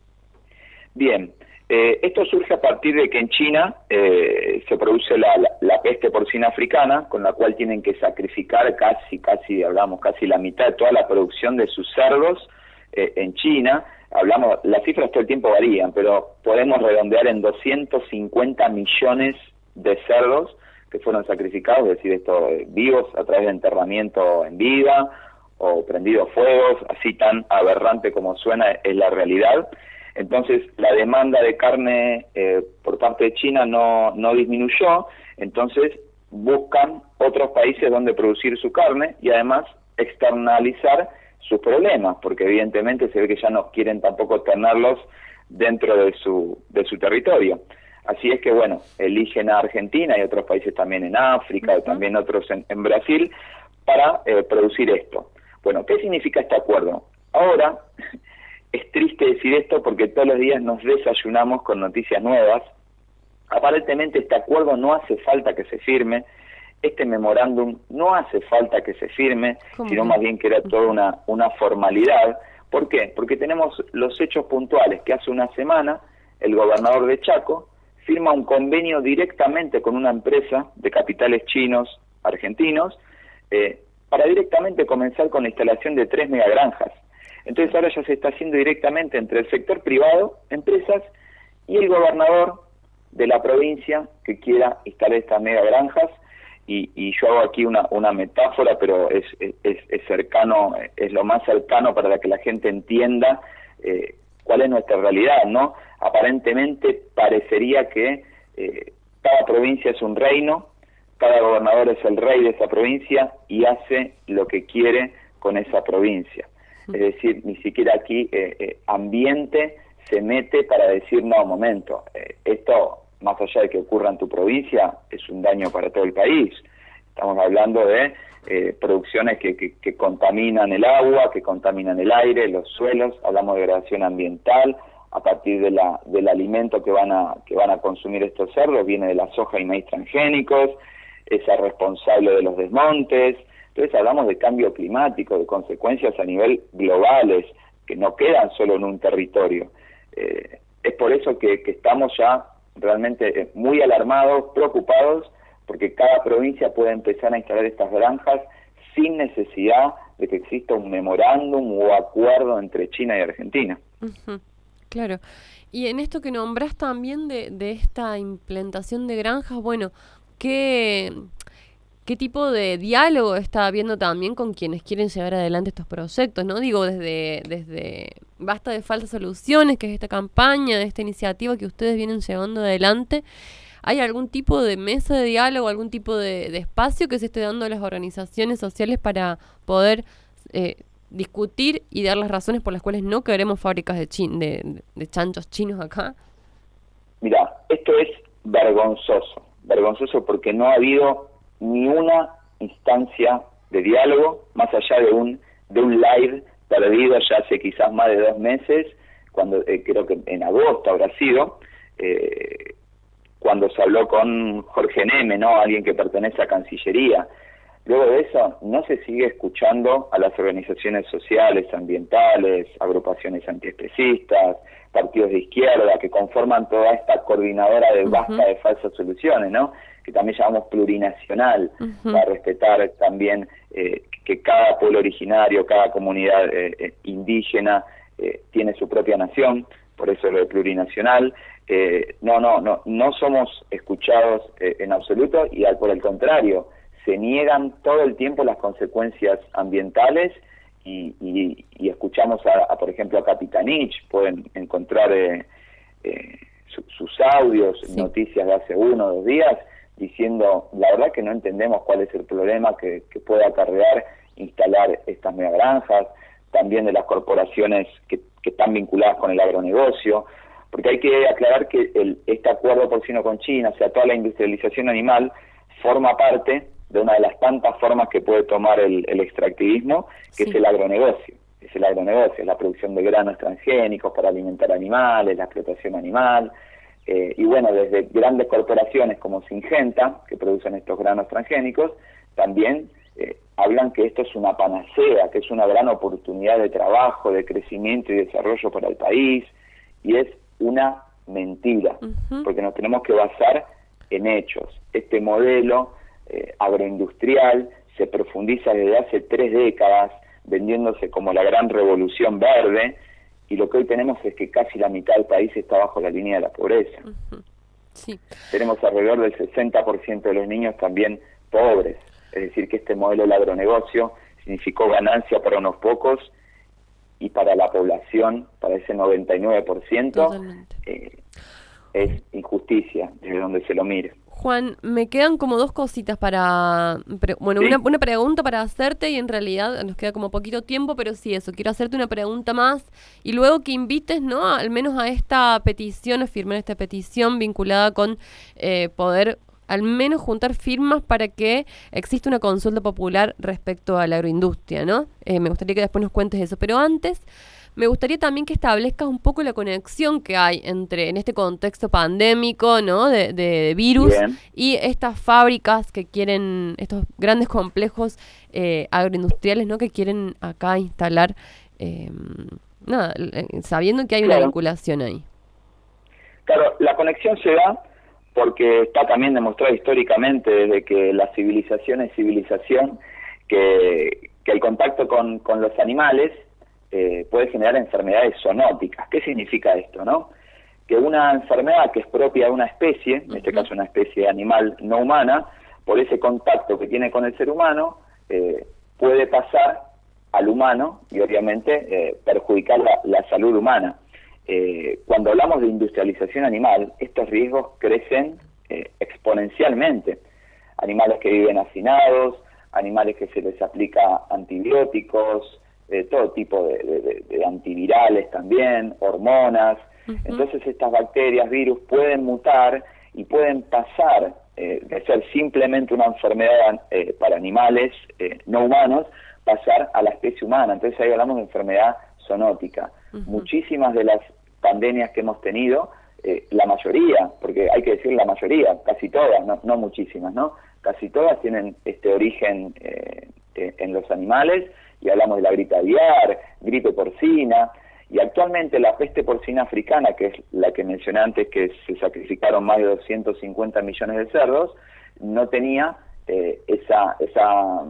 Bien, eh, esto surge a partir de que en China eh, se produce la, la, la peste porcina africana, con la cual tienen que sacrificar casi, casi, hablamos, casi la mitad de toda la producción de sus cerdos eh, en China. Hablamos, las cifras todo el tiempo varían, pero podemos redondear en doscientos cincuenta millones de cerdos que fueron sacrificados, es decir, estos eh, vivos a través de enterramiento en vida o prendidos fuegos, así tan aberrante como suena es la realidad. Entonces, la demanda de carne eh, por parte de China no, no disminuyó, entonces buscan otros países donde producir su carne y además externalizar sus problemas, porque evidentemente se ve que ya no quieren tampoco tenerlos dentro de su, de su territorio. Así es que, bueno, eligen a Argentina y otros países también en África, uh-huh. también otros en, en Brasil, para eh, producir esto. Bueno, ¿qué significa este acuerdo? Ahora... Es triste decir esto porque todos los días nos desayunamos con noticias nuevas. Aparentemente este acuerdo no hace falta que se firme, este memorándum no hace falta que se firme, sino más bien que era toda una, una formalidad. ¿Por qué? Porque tenemos los hechos puntuales que hace una semana el gobernador de Chaco firma un convenio directamente con una empresa de capitales chinos, argentinos, eh, para directamente comenzar con la instalación de tres megagranjas. Entonces ahora ya se está haciendo directamente entre el sector privado, empresas, y el gobernador de la provincia que quiera instalar estas megagranjas. Y, y yo hago aquí una, una metáfora, pero es, es, es cercano, es lo más cercano para que la gente entienda eh, cuál es nuestra realidad, ¿no? Aparentemente parecería que eh, cada provincia es un reino, cada gobernador es el rey de esa provincia y hace lo que quiere con esa provincia. Es decir, ni siquiera aquí eh, eh, ambiente se mete para decir, no, momento, eh, esto, más allá de que ocurra en tu provincia, es un daño para todo el país. Estamos hablando de eh, producciones que, que, que contaminan el agua, que contaminan el aire, los suelos, hablamos de degradación ambiental, a partir de la, del alimento que van a que van a consumir estos cerdos, viene de la soja y maíz transgénicos, es el responsable de los desmontes. Entonces hablamos de cambio climático, de consecuencias a nivel globales, que no quedan solo en un territorio. Eh, es por eso que, que estamos ya realmente muy alarmados, preocupados, porque cada provincia puede empezar a instalar estas granjas sin necesidad de que exista un memorándum o acuerdo entre China y Argentina. Uh-huh. Claro. Y en esto que nombrás también de, de esta implantación de granjas, bueno, ¿qué, qué tipo de diálogo está habiendo también con quienes quieren llevar adelante estos proyectos? ¿No? Digo, desde, desde Basta de Falsas Soluciones, que es esta campaña, esta iniciativa que ustedes vienen llevando adelante, ¿hay algún tipo de mesa de diálogo, algún tipo de, de espacio que se esté dando a las organizaciones sociales para poder eh, discutir y dar las razones por las cuales no queremos fábricas de, chin, de, de chanchos chinos acá? Mira, esto es vergonzoso, vergonzoso porque no ha habido ni una instancia de diálogo, más allá de un de un live perdido ya hace quizás más de dos meses, cuando eh, creo que en agosto habrá sido, eh, cuando se habló con Jorge Neme, ¿no? Alguien que pertenece a Cancillería. Luego de eso, no se sigue escuchando a las organizaciones sociales, ambientales, agrupaciones antiespecistas, partidos de izquierda que conforman toda esta coordinadora de Basta uh-huh. de Falsas Soluciones, ¿no? Que también llamamos plurinacional, uh-huh. para respetar también eh, que cada pueblo originario, cada comunidad eh, eh, indígena eh, tiene su propia nación, por eso lo de plurinacional. Eh, no, no, no, no somos escuchados eh, en absoluto y al, por el contrario, se niegan todo el tiempo las consecuencias ambientales y, y, y escuchamos, a, a, por ejemplo, a Capitanich, pueden encontrar eh, eh, su, sus audios, sí. noticias de hace uno o dos días, diciendo, la verdad que no entendemos cuál es el problema que, que puede acarrear instalar estas megagranjas, también de las corporaciones que, que están vinculadas con el agronegocio, porque hay que aclarar que el, este acuerdo porcino con China, o sea, toda la industrialización animal, forma parte de una de las tantas formas que puede tomar el, el extractivismo, que sí. es el agronegocio. Es el agronegocio, es la producción de granos transgénicos para alimentar animales, la explotación animal, eh, y bueno, desde grandes corporaciones como Syngenta, que producen estos granos transgénicos, también eh, hablan que esto es una panacea, que es una gran oportunidad de trabajo, de crecimiento y desarrollo para el país, y es una mentira, uh-huh. porque nos tenemos que basar en hechos. Este modelo eh, agroindustrial se profundiza desde hace tres décadas, vendiéndose como la gran revolución verde, y lo que hoy tenemos es que casi la mitad del país está bajo la línea de la pobreza. Uh-huh. Sí. Tenemos alrededor del sesenta por ciento de los niños también pobres, es decir, que este modelo del agronegocio significó ganancia para unos pocos y para la población, para ese noventa y nueve por ciento, eh, es injusticia desde donde se lo mire. Juan, me quedan como dos cositas para... Pre, bueno, ¿sí? una, una pregunta para hacerte y en realidad nos queda como poquito tiempo, pero sí, eso, quiero hacerte una pregunta más y luego que invites, ¿no? Al menos a esta petición, a firmar esta petición vinculada con eh, poder al menos juntar firmas para que exista una consulta popular respecto a la agroindustria, ¿no? Eh, me gustaría que después nos cuentes eso, pero antes me gustaría también que establezcas un poco la conexión que hay entre, en este contexto pandémico, ¿no? De, de, de virus, Bien. Y estas fábricas que quieren, estos grandes complejos eh, agroindustriales, ¿no? Que quieren acá instalar, eh, nada, sabiendo que hay claro. una vinculación ahí. Claro, la conexión se da porque está también demostrado históricamente desde que la civilización es civilización, que, que el contacto con, con los animales eh, puede generar enfermedades zoonóticas. ¿Qué significa esto, no? Que una enfermedad que es propia de una especie, en este caso una especie animal no humana, por ese contacto que tiene con el ser humano, eh, puede pasar al humano y obviamente eh, perjudicar la, la salud humana. Eh, cuando hablamos de industrialización animal, estos riesgos crecen eh, exponencialmente. Animales que viven hacinados, animales que se les aplica antibióticos, eh, todo tipo de, de, de antivirales también, hormonas. Uh-huh. Entonces estas bacterias, virus, pueden mutar y pueden pasar eh, de ser simplemente una enfermedad eh, para animales eh, no humanos, pasar a la especie humana. Entonces ahí hablamos de enfermedad zoonótica. Uh-huh. Muchísimas de las pandemias que hemos tenido, eh, la mayoría, porque hay que decir la mayoría, casi todas, no, no muchísimas, ¿no? Casi todas tienen este origen eh, eh, en los animales, y hablamos de la gripe aviar, gripe porcina, y actualmente la peste porcina africana, que es la que mencioné antes, que se sacrificaron más de doscientos cincuenta millones de cerdos, no tenía eh, esa esa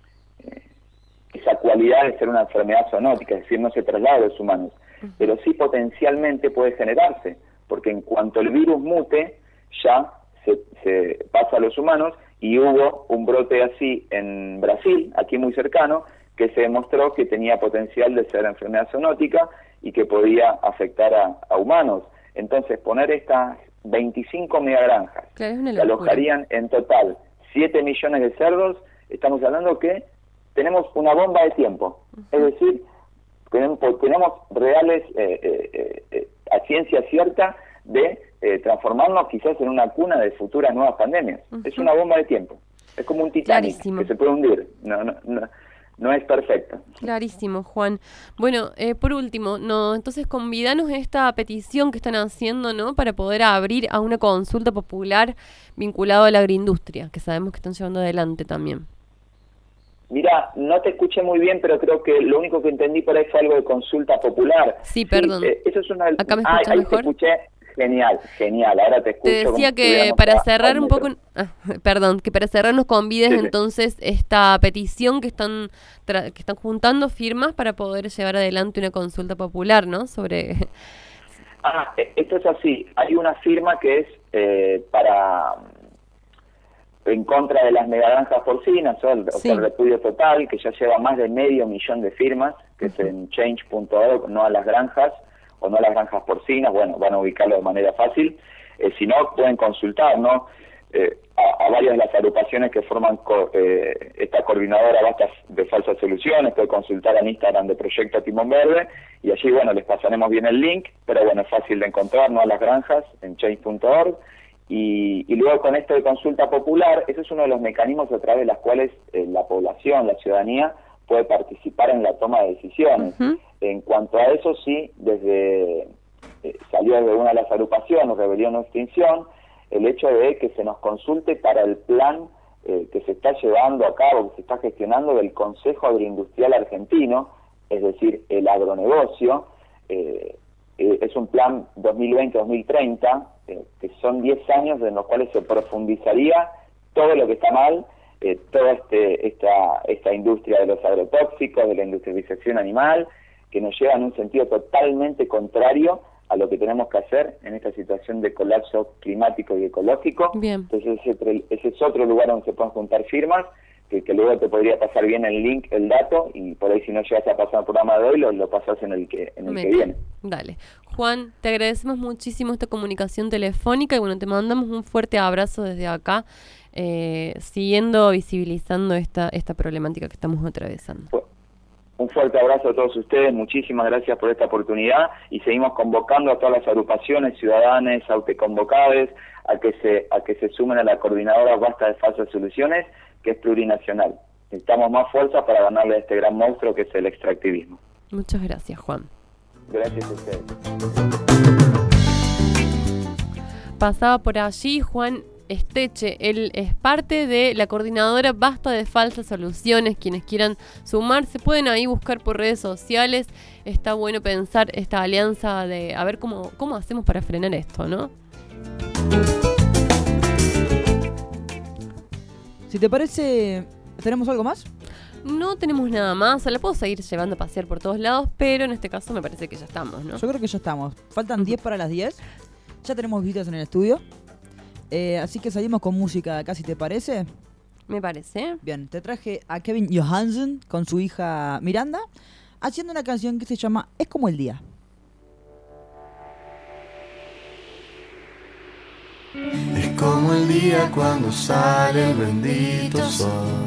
eh, esa cualidad de ser una enfermedad zoonótica, es decir, no se traslada a los humanos, uh-huh. pero sí potencialmente puede generarse, porque en cuanto el virus mute, ya se, se pasa a los humanos, y hubo un brote así en Brasil, aquí muy cercano, que se demostró que tenía potencial de ser enfermedad zoonótica y que podía afectar a, a humanos. Entonces, poner estas veinticinco megagranjas, claro, que alojarían en total siete millones de cerdos, estamos hablando que tenemos una bomba de tiempo. Uh-huh. Es decir, tenemos, tenemos reales, eh, eh, eh, a ciencia cierta, de eh, transformarnos quizás en una cuna de futuras nuevas pandemias. Uh-huh. Es una bomba de tiempo. Es como un Titanic. Clarísimo. Que se puede hundir. No, no, no. No es perfecto. Clarísimo, Juan. Bueno, eh, por último, no, entonces convidanos a esta petición que están haciendo, ¿no? Para poder abrir a una consulta popular vinculada a la agroindustria, que sabemos que están llevando adelante también. Mira, no te escuché muy bien, pero creo que lo único que entendí por ahí fue algo de consulta popular. Sí, perdón. Sí, eh, eso es una... ¿Acá me ah, escuchas ahí mejor? Te escuché. Genial, genial, ahora te escucho. Te decía que para cerrar un poco, ah, perdón, que para cerrar nos convides sí, sí. entonces esta petición que están tra- que están juntando firmas para poder llevar adelante una consulta popular, ¿no? Sobre... Ah, esto es así, hay una firma que es eh, para en contra de las megagranjas porcinas, o el, sí. o sea, el repudio total, que ya lleva más de medio millón de firmas, que uh-huh. es en change punto org, no a las granjas, o no las granjas porcinas, bueno, van a ubicarlo de manera fácil. Eh, si no, pueden consultar, ¿no? Eh, a, a varias de las agrupaciones que forman co- eh, esta coordinadora Basta de Falsas Soluciones, pueden consultar en Instagram de Proyecto Timón Verde, y allí, bueno, les pasaremos bien el link, pero bueno, es fácil de encontrar, ¿no? A las granjas, en change punto org, y, y luego con esto de consulta popular, ese es uno de los mecanismos a través de los cuales eh, la población, la ciudadanía, puede participar en la toma de decisiones. Uh-huh. En cuanto a eso, sí, desde eh, salió desde una de las agrupaciones, Rebelión o Extinción, el hecho de que se nos consulte para el plan eh, que se está llevando a cabo, que se está gestionando del Consejo Agroindustrial Argentino, es decir, el agronegocio. Eh, eh, es un plan dos mil veinte a dos mil treinta, eh, que son diez años en los cuales se profundizaría todo lo que está mal, Eh, toda este, esta, esta industria de los agrotóxicos, de la industrialización animal, que nos lleva en un sentido totalmente contrario a lo que tenemos que hacer en esta situación de colapso climático y ecológico. Bien. Entonces ese, ese es otro lugar donde se pueden juntar firmas, que, que luego te podría pasar bien el link, el dato, y por ahí si no llegas a pasar el programa de hoy, lo, lo pasas en el que en el que viene. Dale. Juan, te agradecemos muchísimo esta comunicación telefónica y bueno, te mandamos un fuerte abrazo desde acá, eh, siguiendo visibilizando esta esta problemática que estamos atravesando. Un fuerte abrazo a todos ustedes, muchísimas gracias por esta oportunidad y seguimos convocando a todas las agrupaciones, ciudadanas, autoconvocadas, a que se a que se sumen a la coordinadora Basta de Falsas Soluciones, que es plurinacional. Necesitamos más fuerza para ganarle a este gran monstruo que es el extractivismo. Muchas gracias, Juan. Gracias a ustedes. Pasaba por allí Juan Esteche, él es parte de la coordinadora Basta de Falsas Soluciones. Quienes quieran sumarse pueden ahí buscar por redes sociales. Está bueno pensar esta alianza de a ver cómo, cómo hacemos para frenar esto, ¿no? Si te parece, ¿tenemos algo más? No tenemos nada más, la puedo seguir llevando a pasear por todos lados, pero en este caso me parece que ya estamos, ¿no? Yo creo que ya estamos. Faltan diez para las diez. Ya tenemos visitas en el estudio. Eh, así que salimos con música de acá, si te parece. Me parece. Bien, te traje a Kevin Johansen con su hija Miranda, haciendo una canción que se llama Es como el día. Es como el día cuando sale el bendito sol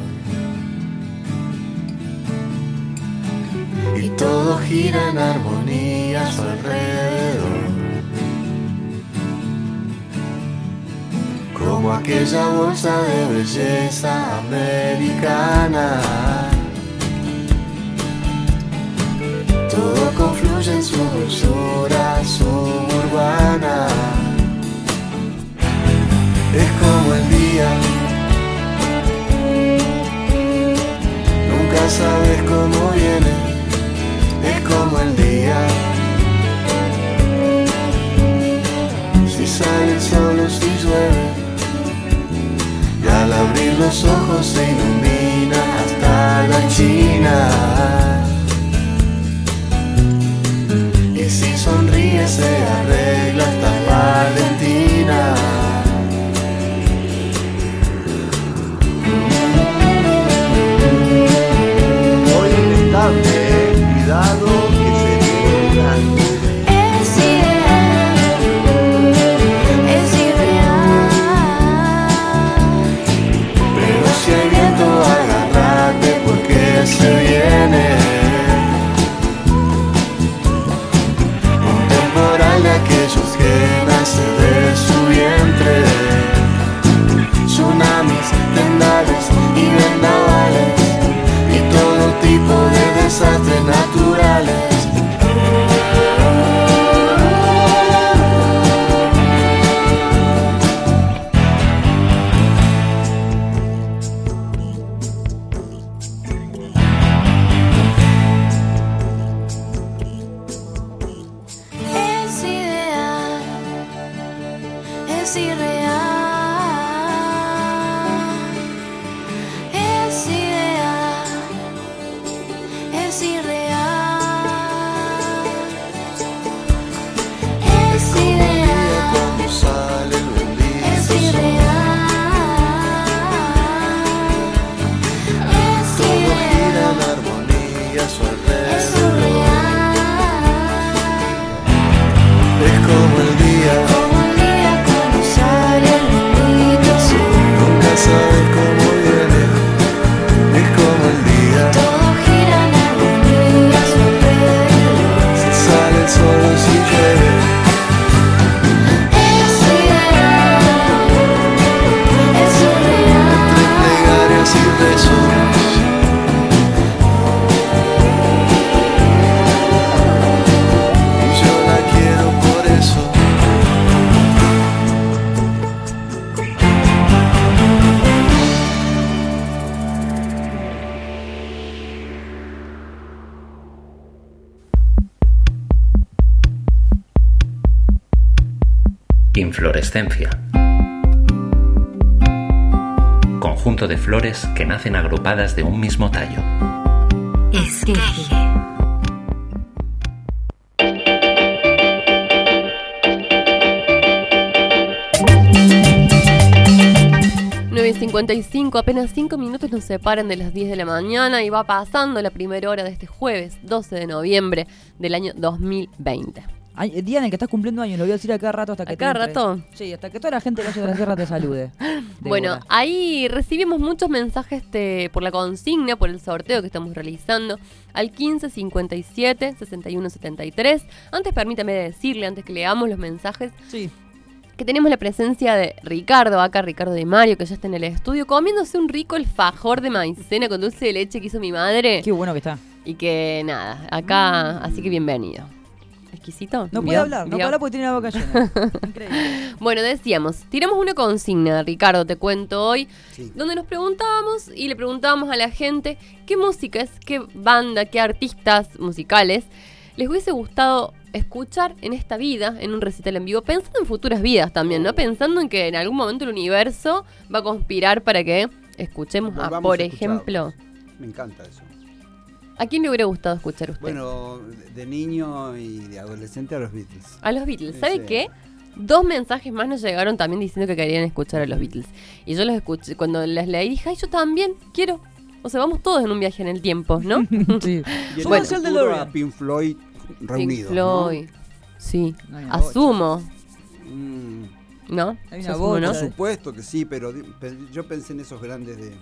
y todo gira en armonía a su alrededor, como aquella bolsa de belleza americana. Todo confluye en su dulzura suburbana. Es como el día, nunca sabes cómo viene. Es como el día, si sale el sol o si llueve, y al abrir los ojos se ilumina hasta la China. Y si sonríe se arregla hasta Valentina. Cuidado que se viene grande. Es ideal, es irreal. Pero si hay viento, agárrate porque se viene un temporal de aquellos que nacen de su vientre. Tsunamis, tendales y vendavales y todo tipo de desastres naturales. Es ideal, es irreal. Es ideal, es irreal. Es ideal, Cuando sale el bendito es sol, irreal. Es todo gira en ideal, armonía a su es alrededor. surreal. Es como el día, Como el día cuando sale el bendito sol. nunca sabes cómo viene. Es como el día, Todo gira en armonía a su alrededor. si sale el sol o si llueve. Es ideal, es surreal. Entre plegarias y besos, y yo la quiero por eso. Inflorescencia. Conjunto de flores que nacen agrupadas de un mismo tallo. Esqueje. nueve y cincuenta y cinco, apenas cinco minutos nos separan de las diez de la mañana y va pasando la primera hora de este jueves doce de noviembre del año dos mil veinte. Ay, el día en el que estás cumpliendo años, lo voy a decir a cada rato hasta que ¿A cada te entre. rato? Sí, hasta que toda la gente que vaya a la sierra te salude. Bueno, Débora. ahí recibimos muchos mensajes de, por la consigna, por el sorteo que estamos realizando, al quince cincuenta y siete sesenta y uno setenta y tres. Antes permítame decirle, antes que leamos los mensajes, sí, que tenemos la presencia de Ricardo, acá Ricardo de Mario, que ya está en el estudio, comiéndose un rico alfajor de maicena con dulce de leche que hizo mi madre. Qué bueno que está. Y que nada, acá, así que bienvenido. ¿Exquisito? No ¿Vio? puede hablar, no ¿Vio? puede hablar porque tiene la boca llena. Increíble. Bueno, decíamos, tiramos una consigna, Ricardo, te cuento hoy, Sí. donde nos preguntábamos y le preguntábamos a la gente qué músicas, qué banda, qué artistas musicales les hubiese gustado escuchar en esta vida, en un recital en vivo, pensando en futuras vidas también, ¿no? Pensando en que en algún momento el universo va a conspirar para que escuchemos a, Volvamos por a escucharlos. ejemplo, Me encanta eso. ¿a quién le hubiera gustado escuchar usted? Bueno, de niño y de adolescente a los Beatles. A los Beatles. ¿Sabe Sí. qué? Dos mensajes más nos llegaron también diciendo que querían escuchar a los Beatles. Y yo los escuché, cuando les leí dije, ay, yo también quiero. O sea, vamos todos en un viaje en el tiempo, ¿no? Sí. Y en Bueno, el futuro a Pink Floyd reunidos. Pink Floyd. ¿no? Sí. No hay una Asumo. Mm, ¿No? Hay Yo una asumo, bocha ¿no? por supuesto que sí, pero di- pe- yo pensé en esos grandes de...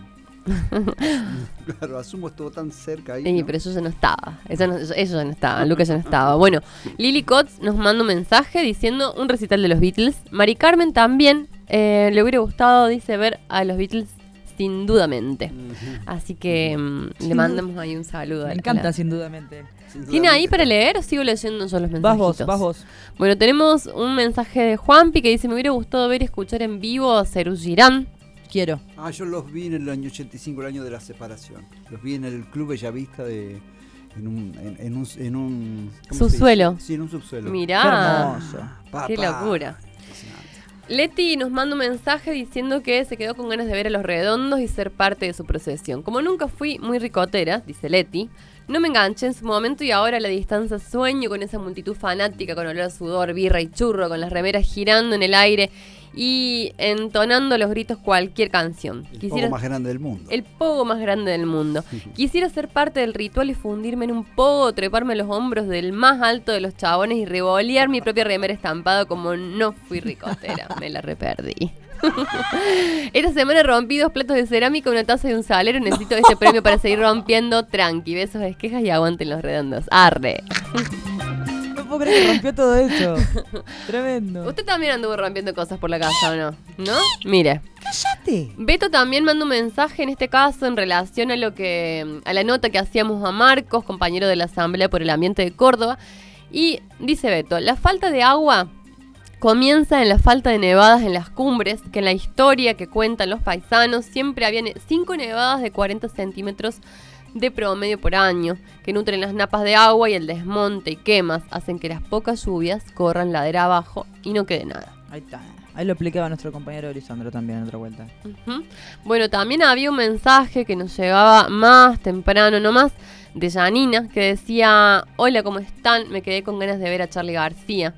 Claro, Asumo estuvo tan cerca ahí. Sí, ¿no? pero eso ya no estaba. Eso, no, eso ya no estaba. Lucas ya no estaba. Bueno, Lily Coates nos manda un mensaje diciendo un recital de los Beatles. Mari Carmen también eh, le hubiera gustado, dice, ver a los Beatles sin dudamente. Ujú. Así que mm, le Sin mandamos ahí un saludo. Me a- encanta, a la- sin dudamente. Sin ¿Tiene duda ahí nunca. para leer o sigo leyendo yo los mensajitos? Vas vos, vas vos. Bueno, tenemos un mensaje de Juanpi que dice, me hubiera gustado ver y escuchar en vivo a Serú Girán. Quiero. Ah, yo los vi en el año ochenta y cinco, el año de la separación. Los vi en el Club Bellavista de... En un... En, en un, en un ¿cómo se Subsuelo. dice? Sí, en un subsuelo. Mirá. Qué hermoso. Papá. Qué locura. Impresionante. Leti nos manda un mensaje diciendo que se quedó con ganas de ver a Los Redondos y ser parte de su procesión. Como nunca fui muy ricotera, dice Leti, no me enganché en su momento y ahora a la distancia sueño con esa multitud fanática con olor a sudor, birra y churro, con las remeras girando en el aire y entonando a los gritos cualquier canción. El Quisiera- pogo más grande del mundo. El pogo más grande del mundo. Quisiera ser parte del ritual y fundirme en un pogo, treparme a los hombros del más alto de los chabones y revolear mi propia remera estampada como no fui ricotera. Me la reperdí. Esta semana rompí dos platos de cerámica, una taza y un salero. Necesito este premio para seguir rompiendo. Tranqui, besos, esquejas y aguanten Los Redondos. Arre. No puedo creer que rompió todo esto. Tremendo. Usted también anduvo rompiendo cosas por la casa, ¿o no? ¿No? Mire. ¡Cállate! Beto también manda un mensaje en este caso en relación a lo que a la nota que hacíamos a Marcos, compañero de la Asamblea por el Ambiente de Córdoba, y dice Beto, la falta de agua comienza en la falta de nevadas en las cumbres, que en la historia que cuentan los paisanos siempre habían cinco nevadas de cuarenta centímetros de promedio por año, que nutren las napas de agua y el desmonte y quemas hacen que las pocas lluvias corran ladera abajo y no quede nada. Ahí está. Ahí lo explicaba nuestro compañero Lisandro también en otra vuelta. Ujú. Bueno, también había un mensaje que nos llegaba más temprano nomás de Janina que decía, hola, ¿cómo están? Me quedé con ganas de ver a Charly García.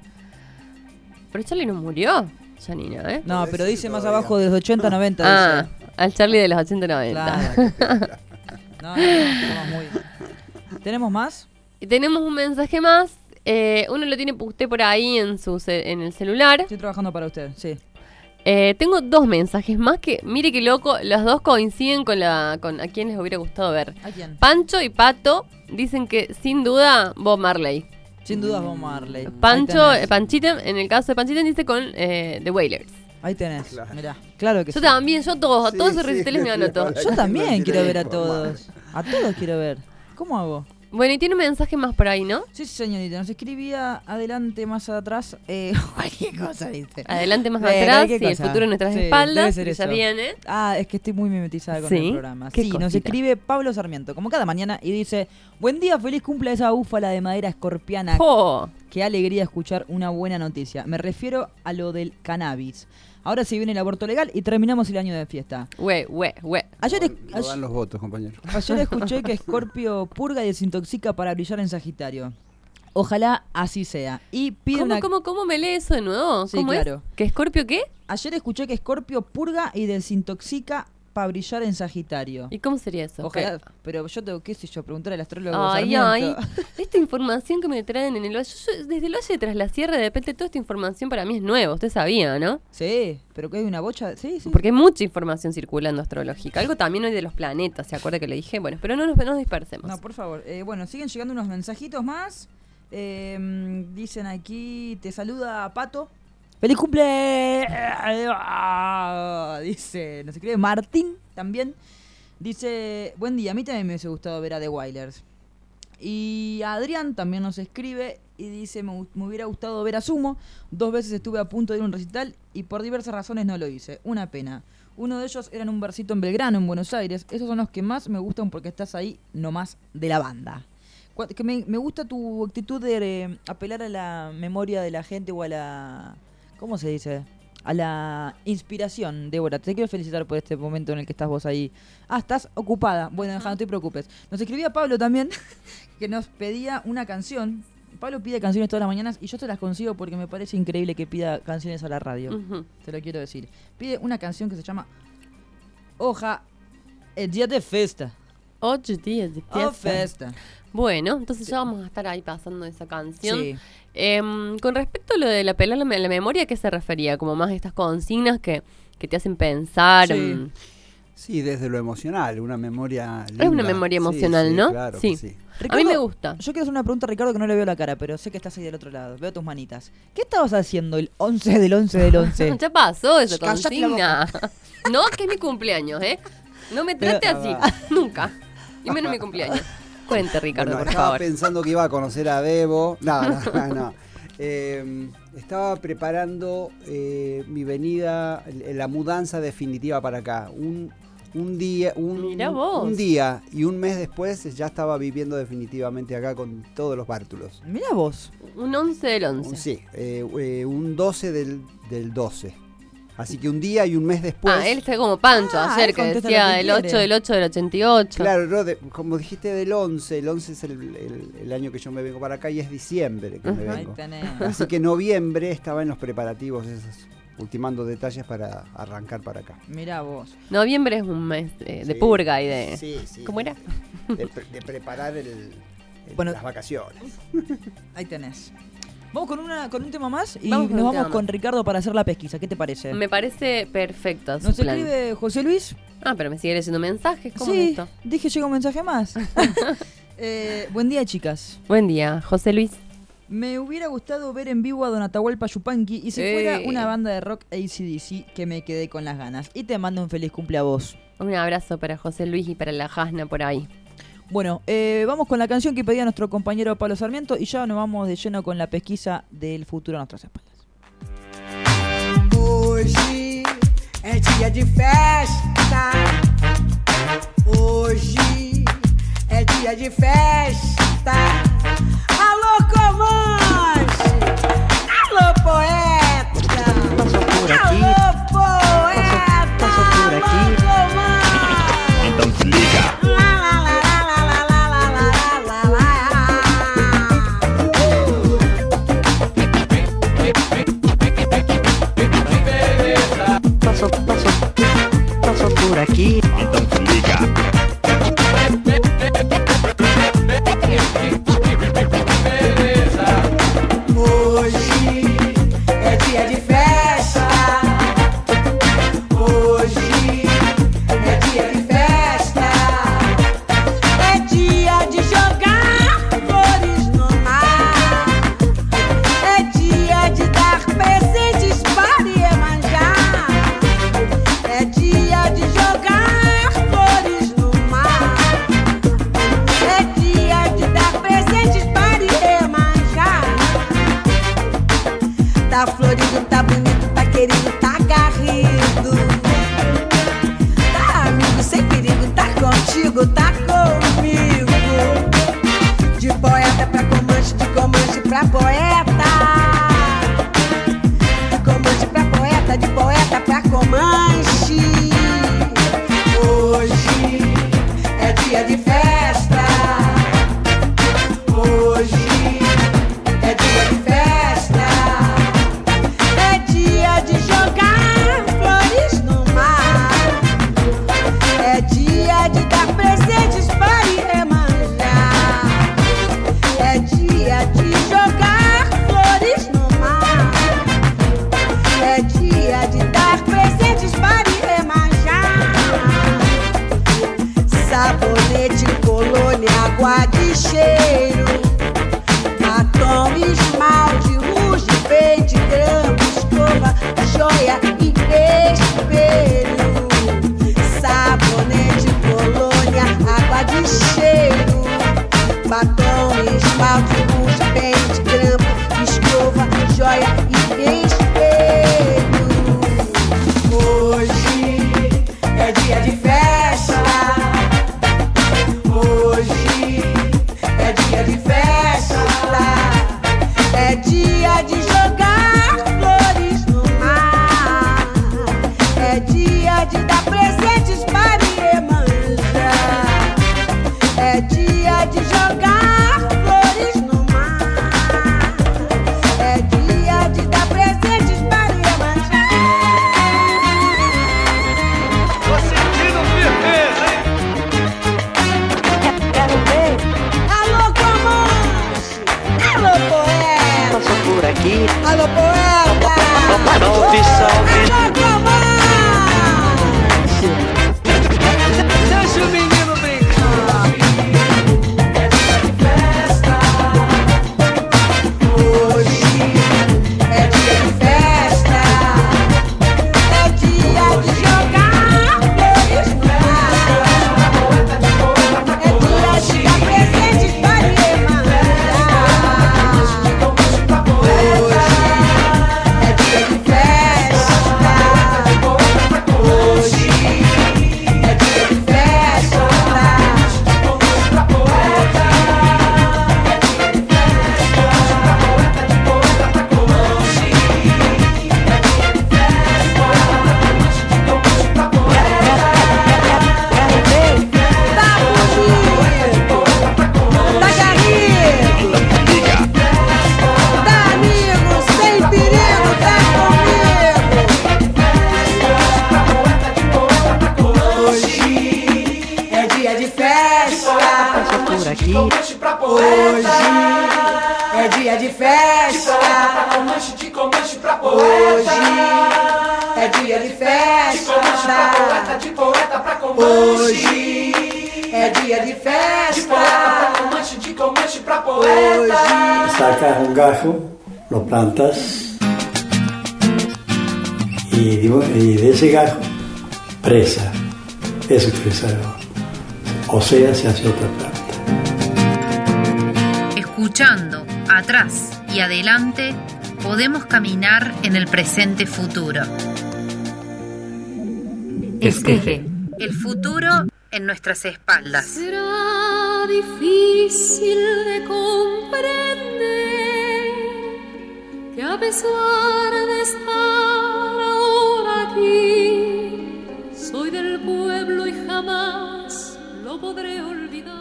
Pero Charly no murió, Janina, ¿eh? No, pero dice más todavía. abajo de los ochenta noventa. Ah, Dice. al Charly de los ochenta noventa. Claro. No, no, no, estamos muy... ¿Tenemos más? Y tenemos un mensaje más. eh, uno lo tiene usted por ahí en, su ce- en el celular. Estoy trabajando para usted, sí. Eh, tengo dos mensajes más que, mire qué loco, los dos coinciden con la con a quien les hubiera gustado ver. ¿A quién? Pancho y Pato dicen que sin duda Bob Marley. Sin dudas Bob Marley. Pancho, Ahí eh, tenés. Panchita, en el caso de Panchita dice con eh, The Wailers. Ahí tenés. Claro. Mirá, claro que Yo sí. también, yo todos, a Sí, todos esos sí, recitales me anoto. sí, Yo sí. también Lo quiero ver a tiré por todos. A todos quiero ver. ¿Cómo hago? Bueno, y tiene un mensaje más por ahí, ¿no? Sí, señorita. Nos escribía adelante, más atrás. Eh, cualquier cosa, dice. Adelante más Eh, atrás y cualquier el cosa. futuro en nuestras Sí, espaldas. debe ser que ya eso. viene. Ah, es que estoy muy mimetizada con Sí, el programa. qué Sí, nos cosita. escribe Pablo Sarmiento, como cada mañana, y dice: buen día, feliz cumple a esa búfala de madera escorpiana. ¡Oh! Qué alegría escuchar una buena noticia. Me refiero a lo del cannabis. Ahora se viene el aborto legal y terminamos el año de fiesta. Güey, güey, güey. Ayer, es- No dan los votos, compañero. ayer escuché que Scorpio purga y desintoxica para brillar en Sagitario. Ojalá así sea. Y pide ¿Cómo, una... cómo, cómo me lee eso de nuevo? Sí, ¿Cómo claro. es? ¿Que Scorpio qué? Ayer escuché que Scorpio purga y desintoxica para brillar en Sagitario. ¿Y cómo sería eso? Ojalá, ¿Qué? pero yo tengo, qué sé yo, preguntar al astrólogo Ay, ay, Sarmiento. esta información que me traen en el valle, yo, desde el valle de Tras la Sierra, de repente toda esta información para mí es nueva, usted sabía, ¿no? Sí, pero que hay una bocha, sí, sí. Porque hay mucha información circulando astrológica, algo también hoy de los planetas, ¿se acuerda que le dije? Bueno, pero no nos, no nos dispersemos. No, por favor. Eh, bueno, siguen llegando unos mensajitos más. Eh, dicen aquí, te saluda Pato. ¡Feliz cumple! Dice, nos escribe Martín también. Dice, buen día, a mí también me hubiese gustado ver a The Wailers. Y Adrián también nos escribe y dice, me, hu- me hubiera gustado ver a Sumo. Dos veces estuve a punto de ir a un recital y por diversas razones no lo hice. Una pena. Uno de ellos era en un versito en Belgrano, en Buenos Aires. Esos son los que más me gustan porque estás ahí nomás de la banda. Cu- Que me, me gusta tu actitud de eh, apelar a la memoria de la gente o a la... ¿Cómo se dice? a la inspiración. Débora, te quiero felicitar por este momento en el que estás vos ahí. Ah, estás ocupada. Bueno, deja, no te preocupes. Nos escribía Pablo también, que nos pedía una canción. Pablo pide canciones todas las mañanas y yo te las consigo porque me parece increíble que pida canciones a la radio. Uh-huh. Te lo quiero decir. Pide una canción que se llama Hoja, el día de festa. Ocho días de fiesta. Oh, festa. Bueno, entonces sí. Ya vamos a estar ahí pasando esa canción. Sí. Eh, con respecto a lo de la pelea la, la memoria, ¿a qué se refería? Como más estas consignas que, que te hacen pensar. Sí. Um, sí, desde lo emocional, una memoria linda. Es una memoria emocional, sí, sí, ¿no? Claro sí. Que sí. Ricardo, a mí me gusta. Yo quiero hacer una pregunta a Ricardo que no le veo la cara, pero sé que estás ahí del otro lado. Veo tus manitas. ¿Qué estabas haciendo el once del once del once? Ya pasó esa consigna. No, que es mi cumpleaños, ¿eh? No me trate pero, así, va. Nunca. Y menos mi cumpleaños. Cuente, Ricardo, bueno, por estaba favor. pensando que iba a conocer a Debo. No, no, no. no. Eh, estaba preparando eh, mi venida, la mudanza definitiva para acá. Un, un día, un, Mirá vos. un día y un mes después ya estaba viviendo definitivamente acá con todos los bártulos. Mirá vos. Un once del once. Sí, eh, eh, un doce del, del doce. Así que un día y un mes después... Ah, él está como Pancho ah, ayer, que decía del ocho del ocho del ochenta y ocho. Claro, no, de, como dijiste del once, el once es el, el, el año que yo me vengo para acá y es diciembre que uh-huh. me vengo. Así que noviembre estaba en los preparativos, esos, ultimando detalles para arrancar para acá. Mirá vos. Noviembre es un mes de, de sí, purga y de... Sí, sí. ¿Cómo era? De, de preparar el, el, bueno, las vacaciones. Ahí tenés. Vamos con una con un tema más y vamos nos vamos tema. con Ricardo para hacer la pesquisa. ¿Qué te parece? Me parece perfecto. Nos plan. escribe José Luis. Ah, pero me sigue leyendo mensajes. ¿Cómo sí, es esto? Dije llega un mensaje más. eh, buen día, chicas. Buen día, José Luis. Me hubiera gustado ver en vivo a Don Atahualpa Yupanqui y si eh. fuera una banda de rock A C D C que me quedé con las ganas. Y te mando un feliz cumple a vos. Un abrazo para José Luis y para la Jasna por ahí. Bueno, eh, vamos con la canción que pedía nuestro compañero Pablo Sarmiento y ya nos vamos de lleno con la pesquisa del futuro a nuestras espaldas. Hoje é dia de festa. Hoje é dia de festa. Alô, Comanche! Alô, poeta! Por aqui. Alô, poeta! Passou por aqui. Alô, Comanche! Então se liga. Passou, passou, passou por aqui. Então se liga. Hoje é dia de festa. Hoje é dia de festa. É dia de jogar flores no mar. É dia de dar presentes para Iemanjá. É dia de jogar flores no mar. É dia de dar presentes para Iemanjá. Tá florido, tá bonito, tá querido, tá garrido. Tá amigo, sem perigo, tá contigo, tá comigo. De poeta pra Comanche, de Comanche pra poeta. De Comanche pra poeta, de poeta pra Comanche. Hoje é dia de festa. Hoje é dia de festa. É dia de jogar flores no mar. É dia de dar presentes para Iemanjá. É dia de jogar flores no mar. É dia de dar presentes para Iemanjá. Sabonete, colônia, água de cheiro, batom, esmalte, rouge, pente, grama, escova, joia e espelho. Sabonete, colônia, água de cheiro, batom, esmalte, rouge, pente, grama, escova, joia e espelho. Hoje é dia de festa. Hoje é dia de festa. É dia de jogar flores no mar. dissolving. Deixa o menino brincar. Hoje é dia de festa, é dia de jogar flores no mar, é dia de dar presente para irmandar. Hoje é dia de festa, hoje é dia de festa. Aqui. Hoje é dia de festa. Hoje é dia de festa. Hoje é dia de festa. Hoje. Sacas un gajo, lo plantas y, y de ese gajo presa. Eso es presar. O sea, se hace otra planta. Escuchando atrás y adelante, podemos caminar en el presente futuro. Esqueje. El futuro en nuestras espaldas. Será difícil de comprender que a pesar de estar ahora aquí, soy del pueblo y jamás lo podré olvidar.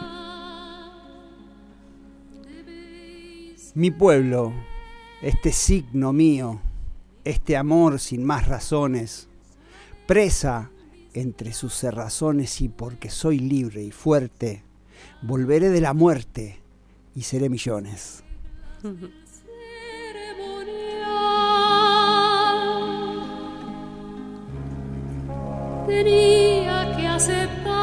Mi pueblo, este signo mío, este amor sin más razones, presa entre sus cerrazones y porque soy libre y fuerte, volveré de la muerte y seré millones. Tenía que aceptar.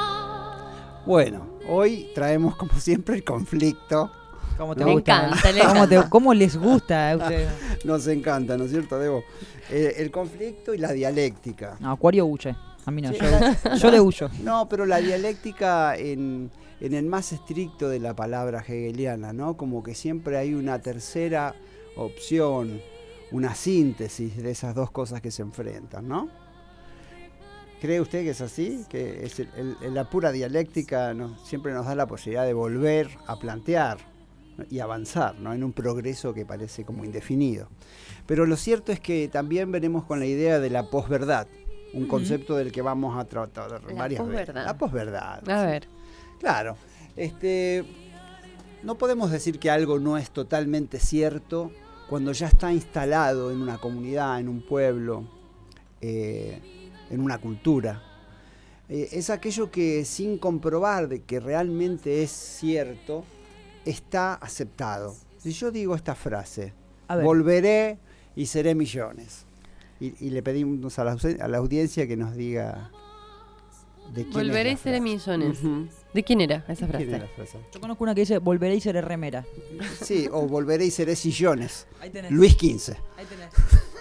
Bueno, hoy traemos como siempre el conflicto. ¿Cómo te Me gusta? encanta, le ¿Cómo, te- encanta. cómo les gusta a ustedes? Nos encanta, ¿no es cierto, Debo? Eh, el conflicto y la dialéctica. No, Acuario huye. A mí no, Sí. yo, yo le huyo. No, pero la dialéctica en, en el más estricto de la palabra hegeliana, ¿no? Como que siempre hay una tercera opción, una síntesis de esas dos cosas que se enfrentan, ¿no? ¿Cree usted que es así? Que es el- el- la pura dialéctica no, siempre nos da la posibilidad de volver a plantear, ¿no? Y avanzar, ¿no? En un progreso que parece como indefinido. Pero lo cierto es que también venimos con la idea de la posverdad, un Ujú. concepto del que vamos a tratar La varias veces. posverdad. La posverdad. A sí. ver. Claro. Este, no podemos decir que algo no es totalmente cierto cuando ya está instalado en una comunidad, en un pueblo, eh, en una cultura. Eh, es aquello que sin comprobar de que realmente es cierto, está aceptado. Si yo digo esta frase, A ver. volveré y seré millones, y, y le pedimos a la, a la audiencia que nos diga de quién Volveré y es la seré frase. millones. Ujú. ¿De quién era esa ¿De frase? quién era la frase? Yo conozco una que dice, volveré y seré remera. Sí, o volveré y seré sillones. Ahí tenés. Luis quince. Ahí tenés.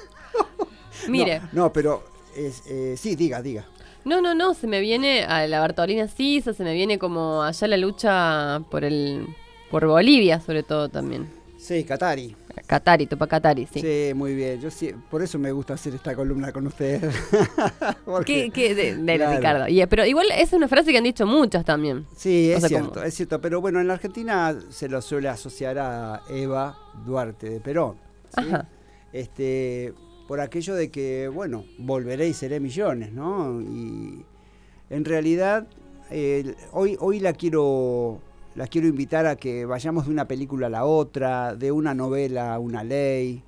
Mire. No, no, pero es, eh, sí, diga, diga. No, no, no, se me viene a la Bartolina Sisa, se me viene como allá la lucha por el por Bolivia, sobre todo también. Sí, Catari. Catari, Tupac Catari, sí. Sí, muy bien. Yo sí, por eso me gusta hacer esta columna con ustedes. Porque- ¿Qué, qué de, de Claro. Ricardo? Y, pero igual es una frase que han dicho muchas también. Sí, O es sea, cierto, como- es cierto. Pero bueno, en la Argentina se lo suele asociar a Eva Duarte de Perón. ¿sí? Ajá. Este, por aquello de que, bueno, volveré y seré millones, ¿no? Y en realidad, eh, hoy, hoy la quiero... La quiero invitar a que vayamos de una película a la otra, de una novela a una ley,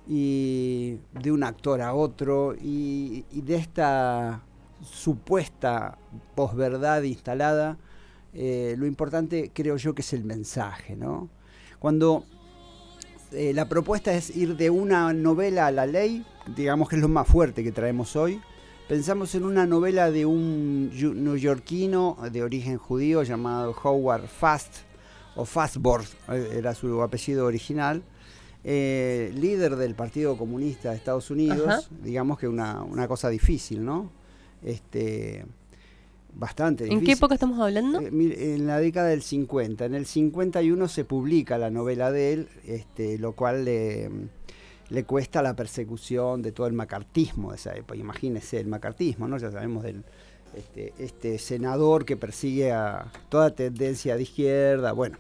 y de un actor a otro, y, y de esta supuesta posverdad instalada, eh, lo importante creo yo que es el mensaje, ¿no? Cuando eh, la propuesta es ir de una novela a la ley, digamos que es lo más fuerte que traemos hoy. Pensamos en una novela de un neoyorquino de origen judío llamado Howard Fast, o Fastborg, era su apellido original, eh, líder del Partido Comunista de Estados Unidos. Ajá. Digamos que una, una cosa difícil, ¿no? Este, bastante difícil. ¿En qué época estamos hablando? Eh, en la década del cincuenta. En el cincuenta y uno se publica la novela de él, este, lo cual le... le cuesta la persecución de todo el macartismo de esa época. Imagínese el macartismo, ¿no? Ya sabemos del este, este senador que persigue a toda tendencia de izquierda, bueno,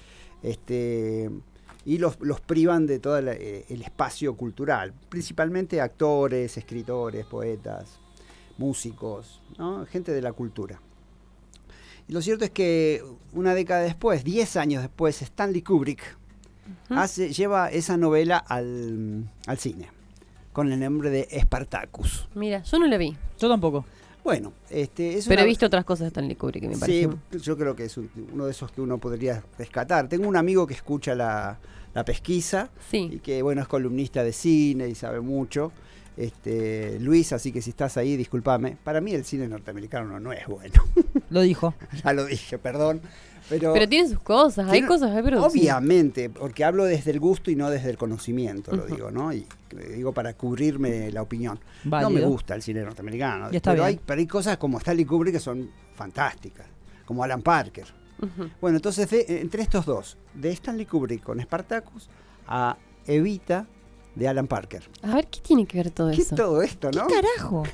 este y los, los privan de todo la, el espacio cultural, principalmente actores, escritores, poetas, músicos, ¿no? Gente de la cultura. Y lo cierto es que una década después, diez años después, Stanley Kubrick Uh-huh. Hace, lleva esa novela al, al cine con el nombre de Spartacus. Mira, yo no la vi. Yo tampoco. Bueno, este es pero una... he visto otras cosas de Stanley Kubrick que me parecen. Sí, yo creo que es un, uno de esos que uno podría rescatar. Tengo un amigo que escucha la, la pesquisa, sí, y que bueno, es columnista de cine y sabe mucho. Este, Luis, así que si estás ahí, discúlpame. Para mí el cine norteamericano no es bueno. Lo dijo. Ya lo dije, perdón. Pero, pero tiene sus cosas, hay cosas, hay pero obviamente, porque hablo desde el gusto y no desde el conocimiento, uh-huh. lo digo, ¿no? Y digo para cubrirme la opinión. Válido. No me gusta el cine norteamericano, pero hay, pero hay cosas como Stanley Kubrick que son fantásticas, como Alan Parker. Uh-huh. Bueno, entonces de, entre estos dos, de Stanley Kubrick con Spartacus a Evita de Alan Parker. A ver, ¿qué tiene que ver todo ¿Qué eso? ¿Qué todo esto, no? ¿Qué carajo?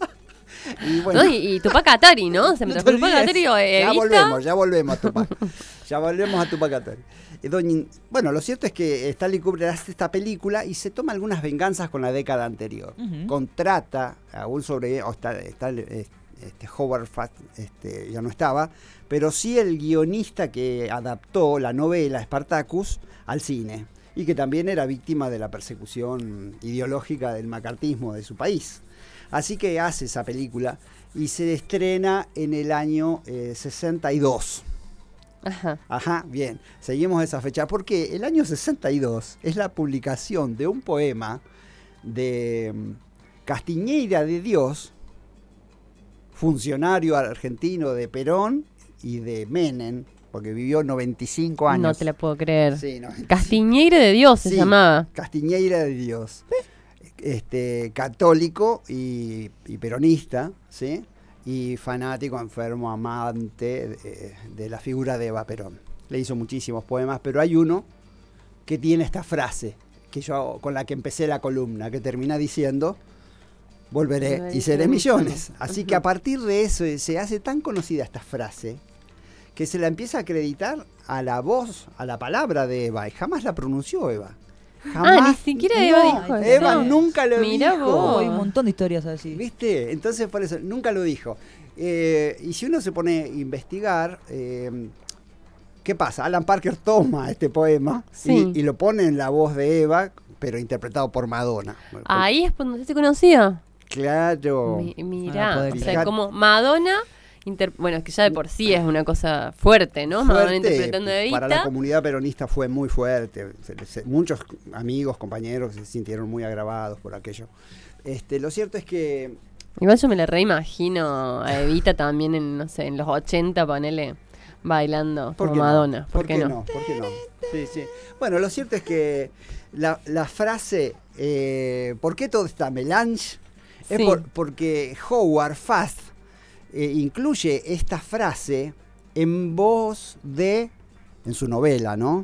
Y, bueno, ¿no? y, y Tupac Atari, ¿no? Se me no Tupac Atari o Evita. Ya volvemos, ya volvemos a Tupac. ya volvemos a Tupac Atari. Bueno, lo cierto es que Stanley Kubrick hace esta película y se toma algunas venganzas con la década anterior. Uh-huh. Contrata a un sobre... O está, está, este, Howard Fast este, ya no estaba, pero sí el guionista que adaptó la novela Spartacus al cine y que también era víctima de la persecución ideológica del macartismo de su país. Así que hace esa película y se estrena en el año eh, sesenta y dos. Ajá. Ajá, bien. Seguimos esa fecha. Porque el año sesenta y dos es la publicación de un poema de Castiñeira de Dios, funcionario argentino de Perón y de Menem, porque vivió noventa y cinco años. No te la puedo creer. Sí, no, Castiñeira de Dios se sí, llamaba. Castiñeira de Dios. ¿Eh? Este, católico y, y peronista, ¿sí? Y fanático, enfermo, amante de, de la figura de Eva Perón. Le hizo muchísimos poemas, pero hay uno que tiene esta frase que yo con la que empecé la columna, que termina diciendo: volveré y seré millones. Así que a partir de eso se hace tan conocida esta frase que se la empieza a acreditar a la voz, a la palabra de Eva, y jamás la pronunció Eva. Jamás. Ah, ni siquiera Eva no, dijo eso. Eva nunca lo Mirá dijo. Vos. Hay un montón de historias así. ¿Viste? Entonces, por eso, nunca lo dijo. Eh, y si uno se pone a investigar, eh, ¿qué pasa? Alan Parker toma este poema sí. y, y lo pone en la voz de Eva, pero interpretado por Madonna. Ahí es cuando se conocía. Claro. Mi, mirá, ah, o sea, como Madonna... Inter- bueno, es que ya de por sí es una cosa fuerte, ¿no? Fuerte, Madonna interpretando a Evita. Para la comunidad peronista fue muy fuerte. Se, se, muchos amigos, compañeros se sintieron muy agravados por aquello. Este, lo cierto es que... Igual yo me la reimagino a Evita también en, no sé, en los ochenta, ponele, bailando como Madonna. No? ¿Por, ¿Por qué no? no? ¿Por qué no? Sí, sí. Bueno, lo cierto es que la, la frase, eh, ¿por qué toda esta melange? Es sí. por, porque Howard Fast Eh, incluye esta frase en voz de, en su novela, ¿no?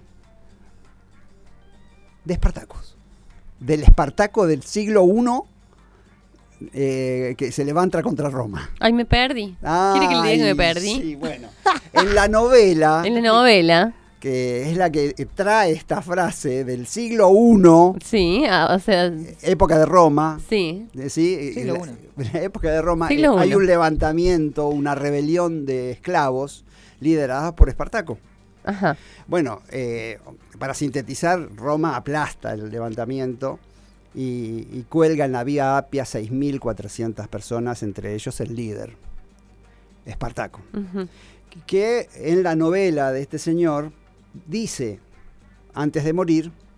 De Espartacus. Del Espartaco del siglo primero eh, que se levanta contra Roma. Ay, me perdí. ¿Quiere que le diga que me perdí? Sí, bueno. En la novela... en la novela... que es la que trae esta frase del siglo primero. Sí, o sea... Época de Roma. Sí. ¿sí? Siglo primero. En la época de Roma siglo hay primero. un levantamiento, una rebelión de esclavos liderada por Espartaco. Ajá. Bueno, eh, para sintetizar, Roma aplasta el levantamiento y, y cuelga en la vía Apia seis mil cuatrocientas personas, entre ellos el líder, Espartaco. Uh-huh. Que en la novela de este señor dice, antes de morir,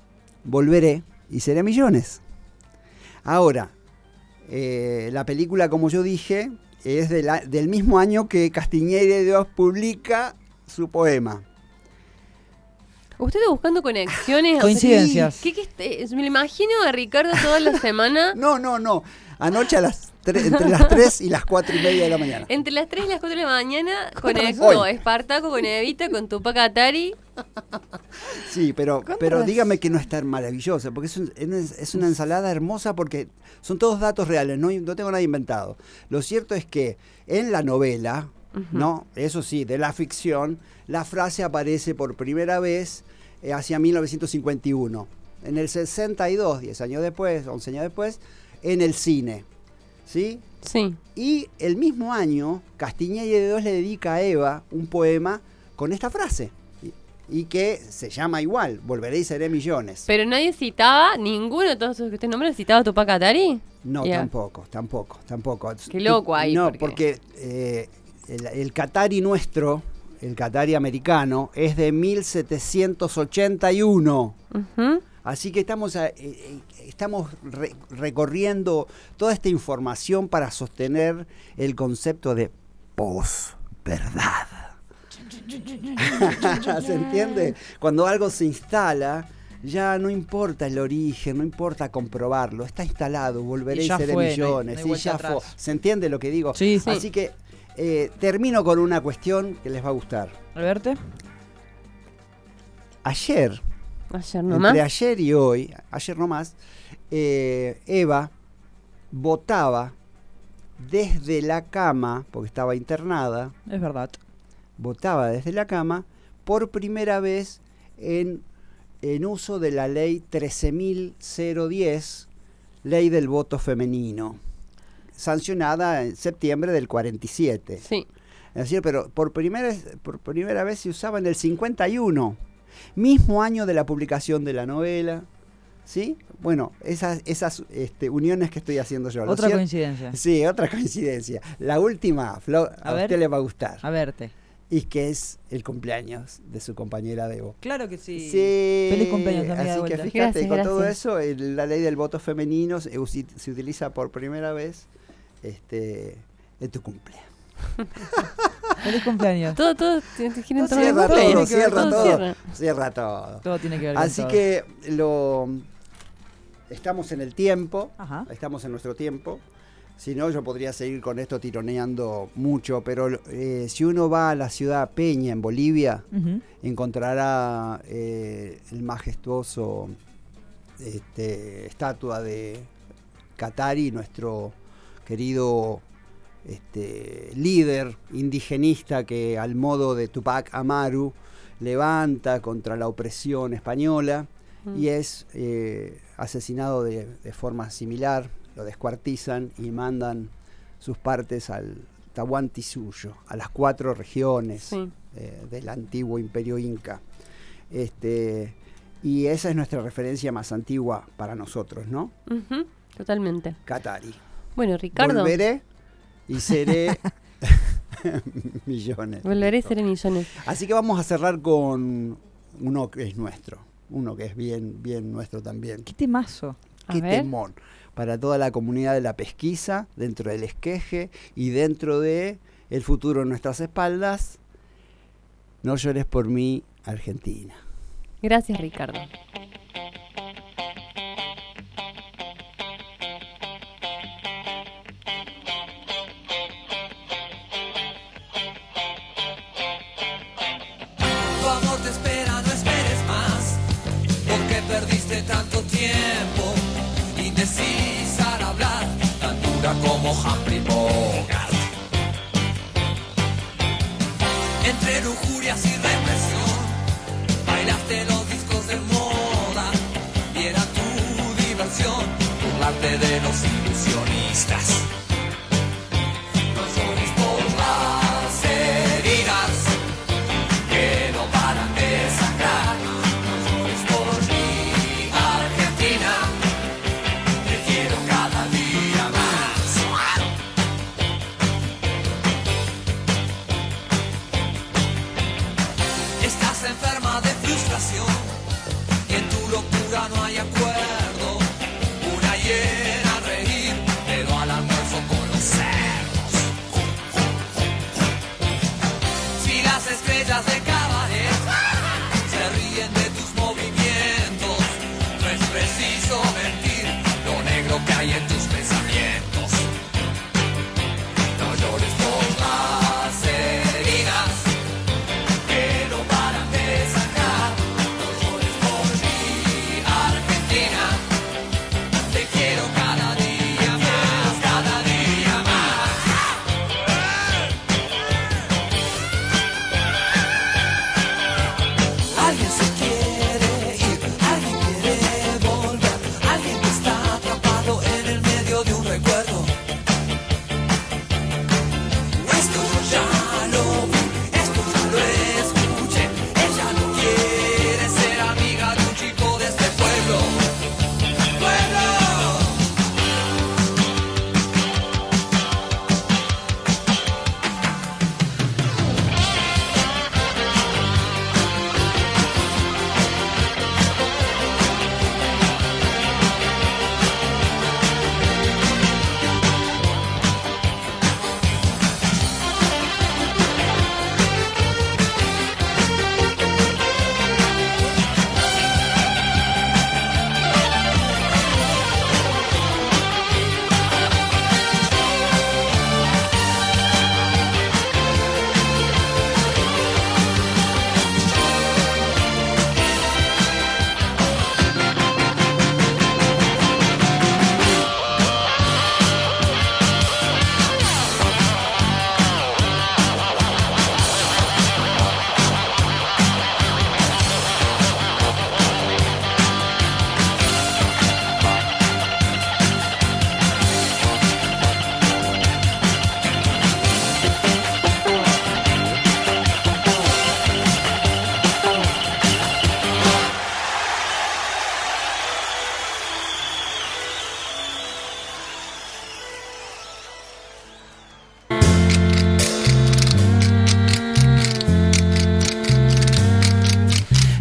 volveré y seré millones. Ahora, eh, la película, como yo dije, es de la, del mismo año que Castiñeira y Dios publica su poema. Usted está buscando conexiones. Coincidencias. O sea, ¿qué, qué, qué, me lo imagino a Ricardo toda la semana. No, no, no. Anoche a las tre- entre las tres y las cuatro y media de la mañana. Entre las tres y las cuatro de la mañana conectó Espartaco con Evita, con Tupac Atari. Sí, pero, pero dígame que no es tan maravillosa, porque es, un, es una ensalada hermosa porque son todos datos reales, no, no tengo nada inventado. Lo cierto es que en la novela, uh-huh. ¿no? Eso sí, de la ficción, la frase aparece por primera vez eh, hacia mil novecientos cincuenta y uno. En el sesenta y dos, diez años después, once años después, en el cine. ¿Sí? Sí. Y el mismo año, Castiñeira y Dios le dedica a Eva un poema con esta frase. Y que se llama igual, Volveré y seré millones. Pero nadie citaba, ninguno de todos los que usted nombró citaba a Tupac Atari. No, yeah. tampoco, tampoco, tampoco. Qué loco ahí. No, porque, porque eh, el, el Qatari nuestro, el Qatari americano, es de mil setecientos ochenta y uno. Uh-huh. Así que estamos, a, eh, estamos re, recorriendo toda esta información para sostener el concepto de posverdad. ¿Se entiende? Cuando algo se instala, ya no importa el origen, no importa comprobarlo, está instalado, volveré y, y seré fue, millones, no hay, no hay y ya fue. ¿Se entiende lo que digo? Sí, sí. Así que eh, termino con una cuestión que les va a gustar. A verte. Ayer, ayer nomás. entre ayer y hoy, ayer nomás, eh, Eva votaba desde la cama, porque estaba internada. Es verdad. Votaba desde la cama por primera vez en, en uso de la ley trece mil diez, ley del voto femenino, sancionada en septiembre del cuarenta y siete. Sí. Es decir, pero por primera, por primera vez se usaba en el cincuenta y uno, mismo año de la publicación de la novela. ¿Sí? Bueno, esas, esas este, uniones que estoy haciendo yo. Otra coincidencia. Sí, otra coincidencia. La última, Flo, a, a ver, usted le va a gustar. A verte. Y que es el cumpleaños de su compañera Debo. Claro que sí. Sí. Feliz cumpleaños, amiga. Así que fíjate, gracias, con gracias. todo eso, el, la ley del voto femenino se, se utiliza por primera vez este, en tu cumpleaños. Feliz cumpleaños. Todo, todo, tiene no, todo cierra, todo, todo, cierra todo, todo, cierra. cierra todo. Todo tiene que ver Así con que lo, estamos en el tiempo, Ajá. estamos en nuestro tiempo. Si no, yo podría seguir con esto tironeando mucho, pero eh, si uno va a la ciudad Peña, en Bolivia, uh-huh. encontrará eh, el majestuoso este, estatua de Qatari, nuestro querido este, líder indigenista que al modo de Tupac Amaru levanta contra la opresión española uh-huh. y es eh, asesinado de, de forma similar. Lo descuartizan y mandan sus partes al Tahuantinsuyo, a las cuatro regiones sí. eh, del antiguo imperio inca. Este, y esa es nuestra referencia más antigua para nosotros, ¿no? Uh-huh, totalmente. Qatari. Bueno, Ricardo. Volveré y seré millones. Volveré y seré millones. Así que vamos a cerrar con uno que es nuestro, uno que es bien, bien nuestro también. ¿Qué temazo? Qué temón. Para toda la comunidad de la pesquisa, dentro del esqueje y dentro de el futuro en nuestras espaldas. No llores por mí, Argentina. Gracias, Ricardo. Tu amor te espera, no esperes más, porque perdiste tanto tiempo. Indecisa al hablar, tan dura como Humphrey Bogart. Entre lujurias y represión, bailaste los discos de moda y era tu diversión burlarte de los ilusionistas. No llores por las heridas que no paran de sangrar. No llores por mi Argentina. Enferma de frustración, y en tu locura no hay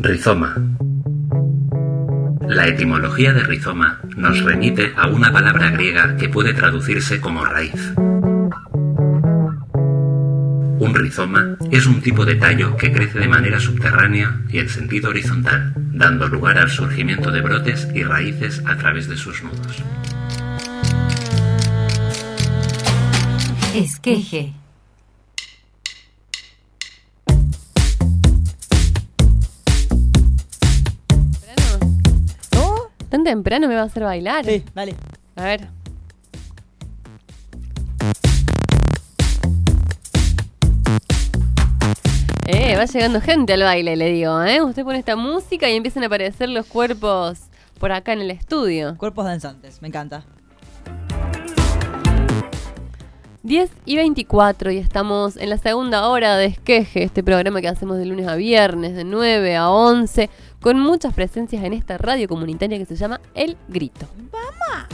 Rizoma. La etimología de rizoma nos remite a una palabra griega que puede traducirse como raíz. Un rizoma es un tipo de tallo que crece de manera subterránea y en sentido horizontal, dando lugar al surgimiento de brotes y raíces a través de sus nudos. Esqueje. ¿Tan temprano me va a hacer bailar? Sí, dale. A ver. Eh, va llegando gente al baile, le digo, ¿eh? Usted pone esta música y empiezan a aparecer los cuerpos por acá en el estudio. Cuerpos danzantes, me encanta. diez y veinticuatro y estamos en la segunda hora de Esqueje, este programa que hacemos de lunes a viernes, de nueve a once, con muchas presencias en esta radio comunitaria que se llama El Grito. ¡Vamos!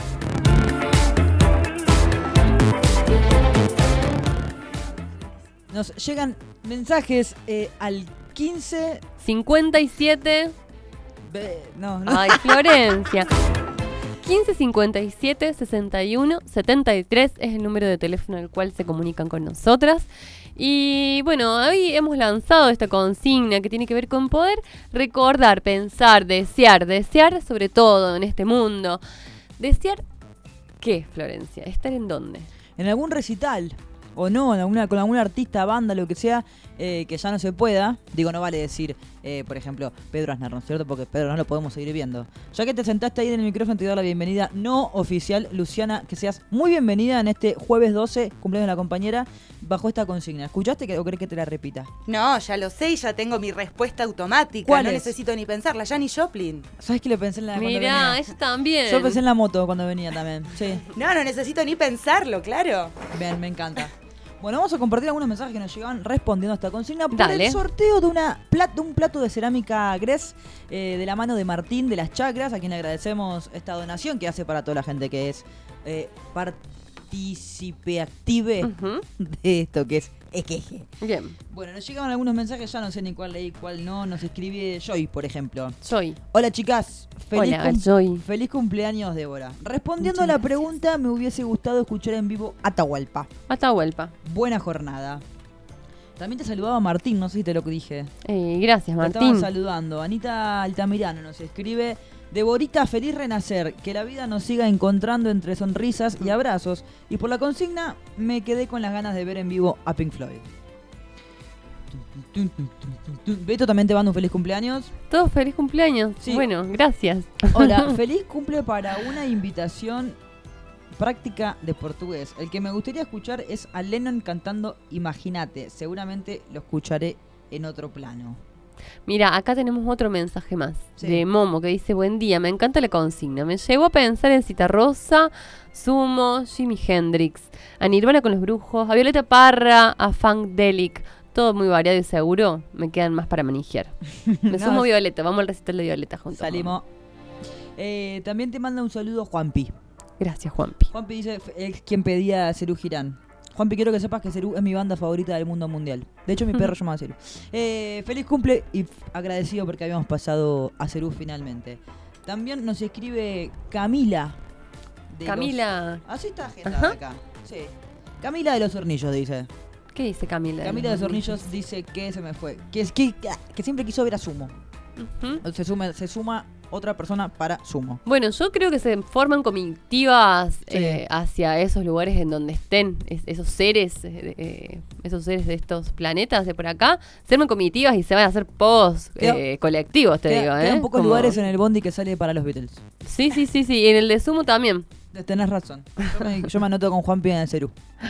Nos llegan mensajes eh, al quince... cincuenta y siete... Be... No, no. Ay, Florencia. quince cincuenta y siete sesenta y uno setenta y tres es el número de teléfono al cual se comunican con nosotras. Y bueno, hoy hemos lanzado esta consigna que tiene que ver con poder recordar, pensar, desear, desear sobre todo en este mundo. ¿Desear qué, Florencia? ¿Estar en dónde? En algún recital. O no, en alguna, con algún artista, banda, lo que sea, eh, que ya no se pueda. Digo, no vale decir, eh, por ejemplo, Pedro Aznar, ¿no es cierto? Porque Pedro no lo podemos seguir viendo. Ya que te sentaste ahí en el micrófono, te doy la bienvenida no oficial, Luciana, que seas muy bienvenida en este jueves doce, cumpleaños de la compañera, bajo esta consigna. ¿Escuchaste que, o crees que te la repita? No, ya lo sé y ya tengo mi respuesta automática. ¿Cuál no es? necesito ni pensarla. Janis Joplin. ¿Sabes que lo pensé en la cuando Mirá, venía? eso también. Yo pensé en la moto cuando venía también, sí. No, no necesito ni pensarlo, claro. Bien, me encanta. Bueno, vamos a compartir algunos mensajes que nos llegaban respondiendo a esta consigna por Dale. el sorteo de, una plat- de un plato de cerámica Gres eh, de la mano de Martín de las Chacras, a quien le agradecemos esta donación que hace para toda la gente que es eh, participe active Uh-huh. de esto que es Esqueje. Bien. Bueno, nos llegaban algunos mensajes, ya no sé ni cuál leí, cuál no. Nos escribe Joy, por ejemplo. Joy. Hola, chicas. Feliz, Hola, cum- Joy. feliz cumpleaños, Débora. Respondiendo Muchas a la gracias. pregunta, me hubiese gustado escuchar en vivo Atahualpa. Atahualpa. Buena jornada. También te saludaba Martín, no sé si te lo dije. Eh, gracias, Te Martín. estaban saludando. Anita Altamirano nos escribe: Deborita, feliz renacer, que la vida nos siga encontrando entre sonrisas y abrazos. Y por la consigna, me quedé con las ganas de ver en vivo a Pink Floyd. Beto, también te mando un feliz cumpleaños. Todos feliz cumpleaños. Sí. Bueno, gracias. Hola, feliz cumple para una invitación práctica de portugués. El que me gustaría escuchar es a Lennon cantando Imagínate. Seguramente lo escucharé en otro plano. Mira, acá tenemos otro mensaje más Sí. de Momo que dice: buen día, me encanta la consigna. Me llevó a pensar en Citarrosa, Sumo, Jimi Hendrix, a Nirvana con los Brujos, a Violeta Parra, a Funkadelic. Todo muy variado y seguro. Me quedan más para manejar. Me No, sumo Violeta. Vamos al recital de Violeta juntos. Salimos. Eh, también te manda un saludo Juanpi. Gracias, Juanpi. Juanpi dice, f- es quien pedía a Cerú Girán. Juanpi, quiero que sepas que Cerú es mi banda favorita del mundo mundial. De hecho, mi perro se llama Cerú. Eh, feliz cumple y f- agradecido porque habíamos pasado a Cerú finalmente. También nos escribe Camila. de Camila. los- Así está agendada Ajá. acá. Sí. Camila de los Hornillos dice. ¿Qué dice Camila? Camila de los Hornillos dice que se me fue. Que, es que, que siempre quiso ver a Sumo. Ujú. Se suma, se suma otra persona para Sumo. Bueno, yo creo que se forman comitivas Sí. eh, hacia esos lugares en donde estén es- esos seres, eh, eh, esos seres de estos planetas de por acá, se forman comitivas y se van a hacer post Queda- eh, colectivos, te Queda- digo, ¿eh? Quedan pocos Como- lugares en el bondi que sale para los Beatles. Sí, sí, sí, sí. Y en el de Sumo también. Tenés razón. Yo me, yo me anoto con Juanpi en el Cerú.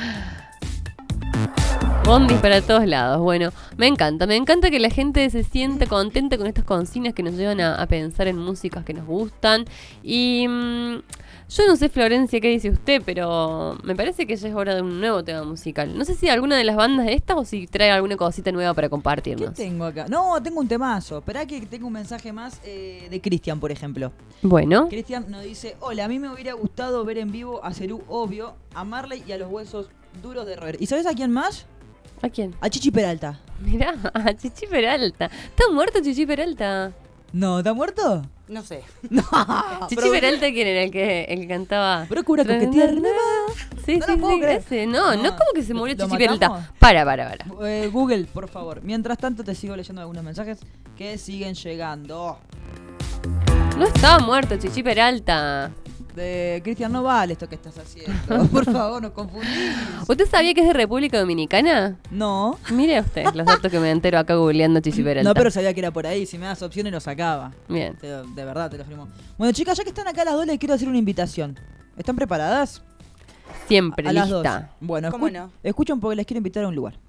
Bondis para todos lados. Bueno, me encanta. Me encanta que la gente se siente contenta con estas consignas que nos llevan a, a pensar en músicas que nos gustan. Y mm, yo no sé, Florencia, qué dice usted, pero me parece que ya es hora de un nuevo tema musical. No sé si alguna de las bandas de estas o si trae alguna cosita nueva para ¿Qué compartirnos. tengo acá? No, tengo un temazo. Esperá que tengo un mensaje más eh, de Cristian, por ejemplo. Bueno, Cristian nos dice: hola, a mí me hubiera gustado ver en vivo a Cerú, obvio, a Marley y a los Huesos Duros de roer. ¿Y sabes a quién más? ¿A quién? A Chichi Peralta. Mirá, a Chichi Peralta. ¿Está muerto Chichi Peralta? No, ¿está muerto? No sé. No. Chichi pero- Peralta, ¿quién era el que, el que cantaba? Procura coquetear. Sí, No sí, lo puedo sí, creer. ese. No, no, No. ¿cómo que se murió ¿Lo Chichi matamos? Peralta? Para, para, para. Eh, Google, por favor. Mientras tanto te sigo leyendo algunos mensajes que siguen llegando. No estaba muerto Chichi Peralta. De Cristian, no vale esto que estás haciendo. Por favor, no confundís. ¿Usted sabía que es de República Dominicana? No. Mire usted los datos que me entero acá googleando Chichi Peralta. No, pero sabía que era por ahí. Si me das opciones lo sacaba. Bien. Te lo- de verdad, te lo firmo. Bueno, chicas, ya que están acá las dos, les quiero hacer una invitación. ¿Están preparadas? Siempre A las dos. lista. Bueno, ¿Cómo escu- no? escuchen porque les quiero invitar a un lugar.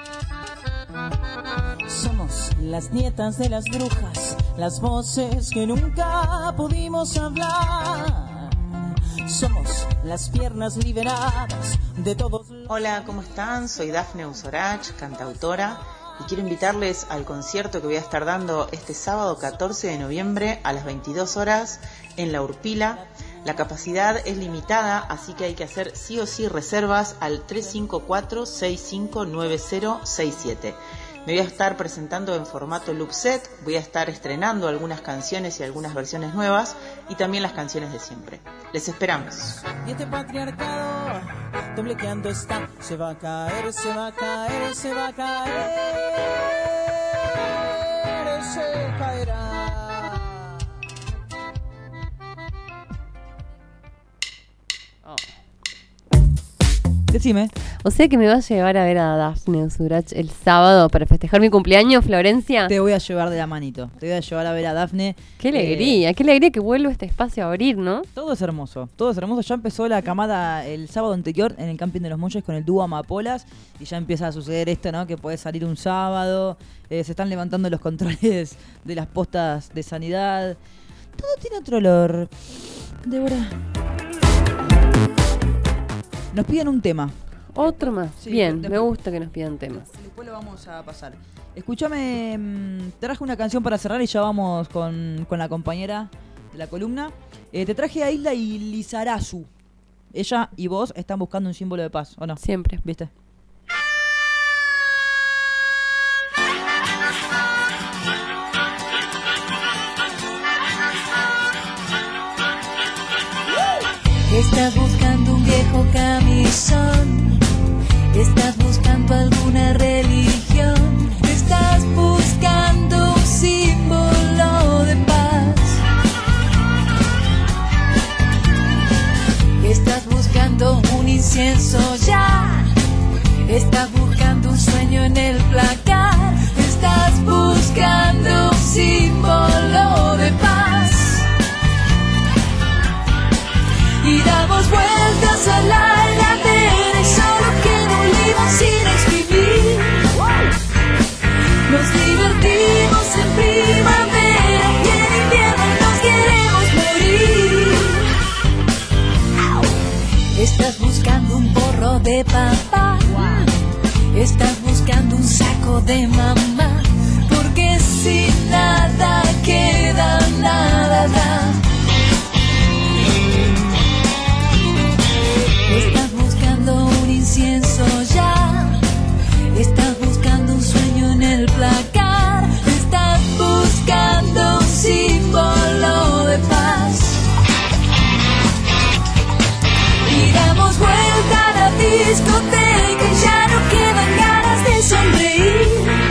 Somos las nietas de las brujas, las voces que nunca pudimos hablar. Somos las piernas liberadas de todos. Hola, ¿cómo están? Soy Dafne Usorach, cantautora, y quiero invitarles al concierto que voy a estar dando este sábado catorce de noviembre a las veintidós horas en La Urpila. La capacidad es limitada, así que hay que hacer sí o sí reservas al tres cinco cuatro, seis cinco nueve cero seis siete. Me voy a estar presentando en formato loop set, voy a estar estrenando algunas canciones y algunas versiones nuevas y también las canciones de siempre. Les esperamos. Y este patriarcado temblequeando está. Se va a caer, se va a caer, se va a caer. Se caerá. Decime. O sea que me vas a llevar a ver a Dafne Usurach el sábado para festejar mi cumpleaños, Florencia. Te voy a llevar de la manito. Te voy a llevar a ver a Dafne. Qué Eh, alegría, qué alegría que vuelva este espacio a abrir, ¿no? Todo es hermoso, todo es hermoso. Ya empezó la camada el sábado anterior en el Camping de los Molles con el dúo Amapolas y ya empieza a suceder esto, ¿no? Que puede salir un sábado, eh, se están levantando los controles de las postas de sanidad. Todo tiene otro olor. Débora. Nos piden un tema. Otro más. Sí, Bien, después- me gusta que nos pidan temas. Después lo vamos a pasar. Escúchame, mm, te traje una canción para cerrar y ya vamos con, con la compañera de la columna. Eh, te traje a Isla y Lizarazu. Ella y vos están buscando un símbolo de paz, ¿o no? Siempre. ¿Viste? Estás buscando un viejo camisón, estás buscando alguna religión, estás buscando un símbolo de paz. Estás buscando un incienso ya, estás buscando un sueño en el placar, estás buscando un símbolo de paz. Y damos vueltas a la heladera y solo queda un limón sin exprimir. Nos divertimos en primavera y en invierno nos queremos morir. Estás buscando un porro de papá, estás buscando un saco de mamá, porque si nada queda, nada da. Estás buscando un incienso ya, estás buscando un sueño en el placar, estás buscando un símbolo de paz. Y damos vuelta a la discoteca y ya no quedan ganas de sonreír.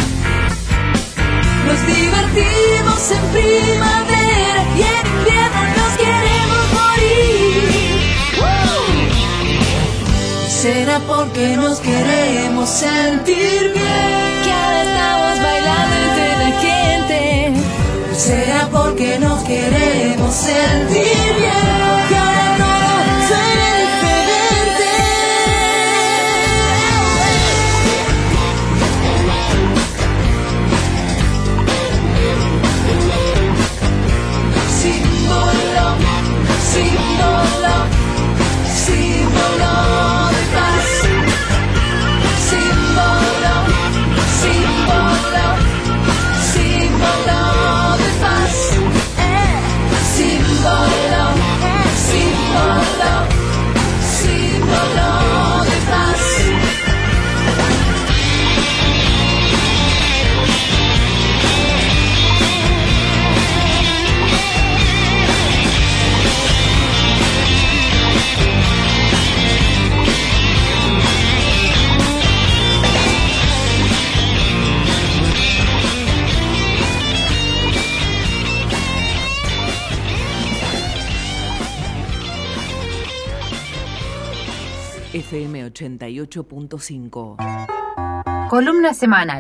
Nos divertimos en primavera y en invierno nos queremos morir. Será porque nos queremos sentir bien, que ahora estamos bailando entre la gente. Será porque nos queremos sentir bien, que ahora todo suena diferente. Símbolo, símbolo, símbolo de paz. Símbolo, símbolo, símbolo de paz. Eh. Símbolo. F M ochenta y ocho punto cinco. Columna semanal.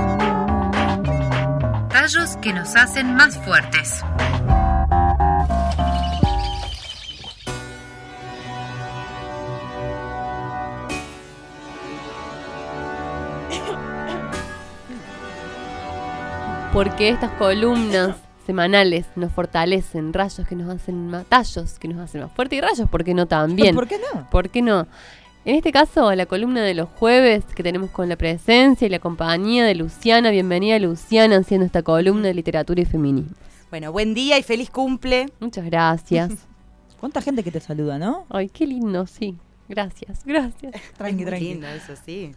Tallos que nos hacen más fuertes. Porque estas columnas semanales nos fortalecen, rayos que nos hacen más, tallos que nos hacen más fuertes y rayos, ¿por qué no también? ¿Por qué no? ¿Por qué no? En este caso, la columna de los jueves que tenemos con la presencia y la compañía de Luciana. Bienvenida, Luciana, haciendo esta columna de literatura y feminismo. Bueno, buen día y feliz cumple. Muchas gracias. ¿Cuánta gente que te saluda, no? Ay, qué lindo, sí. Gracias, gracias. Tranqui, Es muy tranqui. lindo, eso sí.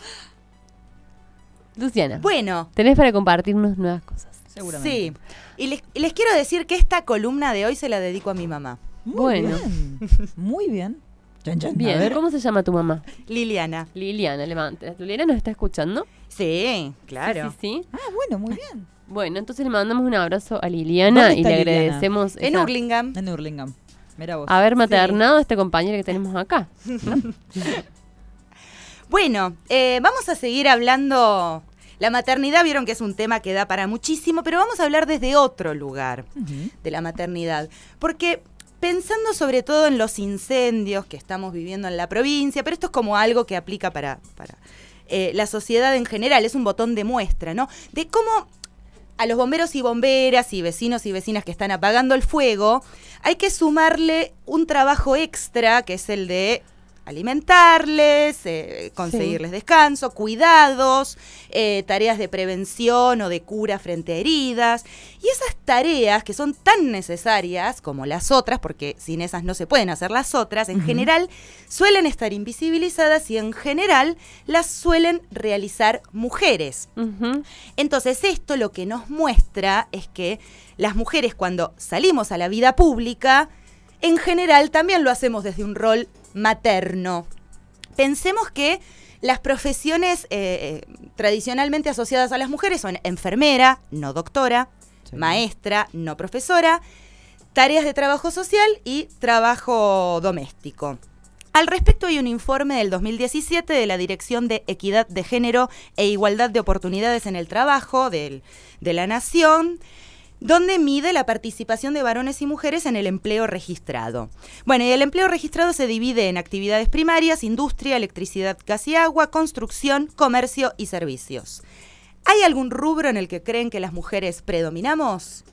Luciana, Bueno, tenés para compartirnos nuevas cosas. Seguramente. sí. Y les, y les quiero decir que esta columna de hoy se la dedico a mi mamá. Muy Bueno. bien. Muy bien. Chan, chan. A Bien, ver. ¿cómo se llama tu mamá? Liliana. Liliana, levante. ¿Liliana nos está escuchando? Sí, claro. Sí, sí, sí. Ah, bueno, muy bien. Bueno, entonces le mandamos un abrazo a Liliana ¿Dónde y está le Liliana? agradecemos En esa- Hurlingham. En Hurlingham. Mira vos. haber maternado a esta compañera que tenemos acá. ¿no? Bueno, eh, vamos a seguir hablando. La maternidad, vieron que es un tema que da para muchísimo, pero vamos a hablar desde otro lugar Ujú. de la maternidad. Porque pensando sobre todo en los incendios que estamos viviendo en la provincia, pero esto es como algo que aplica para, para eh, la sociedad en general, es un botón de muestra, ¿no? De cómo a los bomberos y bomberas y vecinos y vecinas que están apagando el fuego, hay que sumarle un trabajo extra, que es el de alimentarles, eh, conseguirles descanso, cuidados, eh, tareas de prevención o de cura frente a heridas. Y esas tareas que son tan necesarias como las otras, porque sin esas no se pueden hacer las otras, en Ujú. general suelen estar invisibilizadas y en general las suelen realizar mujeres. Ujú. Entonces esto lo que nos muestra es que las mujeres cuando salimos a la vida pública, en general también lo hacemos desde un rol materno. Pensemos que las profesiones eh, eh, tradicionalmente asociadas a las mujeres son enfermera, no doctora, Sí. maestra, no profesora, tareas de trabajo social y trabajo doméstico. Al respecto hay un informe del dos mil diecisiete de la Dirección de Equidad de Género e Igualdad de Oportunidades en el Trabajo del- de la Nación, donde mide la participación de varones y mujeres en el empleo registrado. Bueno, y el empleo registrado se divide en actividades primarias, industria, electricidad, gas y agua, construcción, comercio y servicios. ¿Hay algún rubro en el que creen que las mujeres predominamos?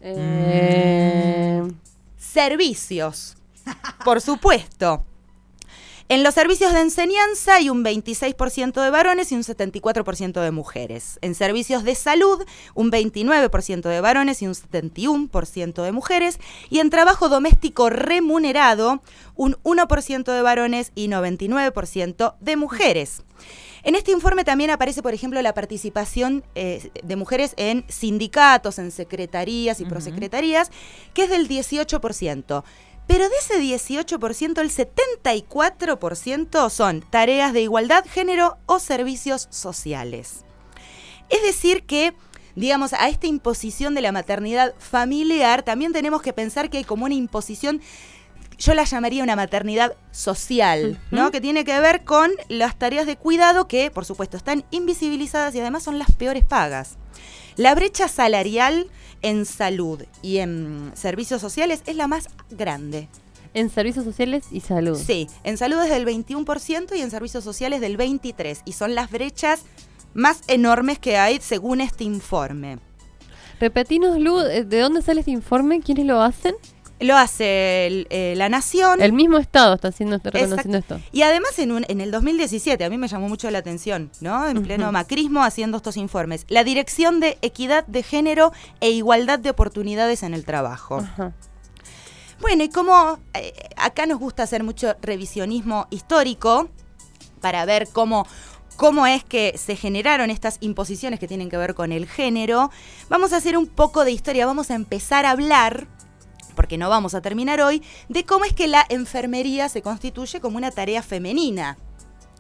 Eh, Servicios, por supuesto. En los servicios de enseñanza hay un veintiséis por ciento de varones y un setenta y cuatro por ciento de mujeres. En servicios de salud, un veintinueve por ciento de varones y un setenta y uno por ciento de mujeres. Y en trabajo doméstico remunerado, un uno por ciento de varones y noventa y nueve por ciento de mujeres. En este informe también aparece, por ejemplo, la participación eh, de mujeres en sindicatos, en secretarías y Ujú. prosecretarías, que es del dieciocho por ciento. Pero de ese dieciocho por ciento, el setenta y cuatro por ciento son tareas de igualdad, género o servicios sociales. Es decir que, digamos, a esta imposición de la maternidad familiar también tenemos que pensar que hay como una imposición, yo la llamaría una maternidad social, ¿no? Ujú. Que tiene que ver con las tareas de cuidado que, por supuesto, están invisibilizadas y además son las peores pagas. La brecha salarial en salud y en servicios sociales es la más grande. en servicios sociales y salud. Sí, en salud es del veintiuno por ciento y en servicios sociales del veintitrés por ciento. Y son las brechas más enormes que hay según este informe. Repetinos, Lu, ¿de dónde sale este informe? ¿Quiénes lo hacen? Lo hace el, eh, la Nación. El mismo Estado está haciendo esto, reconociendo Exacto. esto. Y además en, un, en el dos mil diecisiete, a mí me llamó mucho la atención, ¿no? En pleno Ujú. macrismo haciendo estos informes. La Dirección de Equidad de Género e Igualdad de Oportunidades en el Trabajo. Ajá. Bueno, y como eh, acá nos gusta hacer mucho revisionismo histórico para ver cómo, cómo es que se generaron estas imposiciones que tienen que ver con el género, vamos a hacer un poco de historia, vamos a empezar a hablar, porque no vamos a terminar hoy, de cómo es que la enfermería se constituye como una tarea femenina.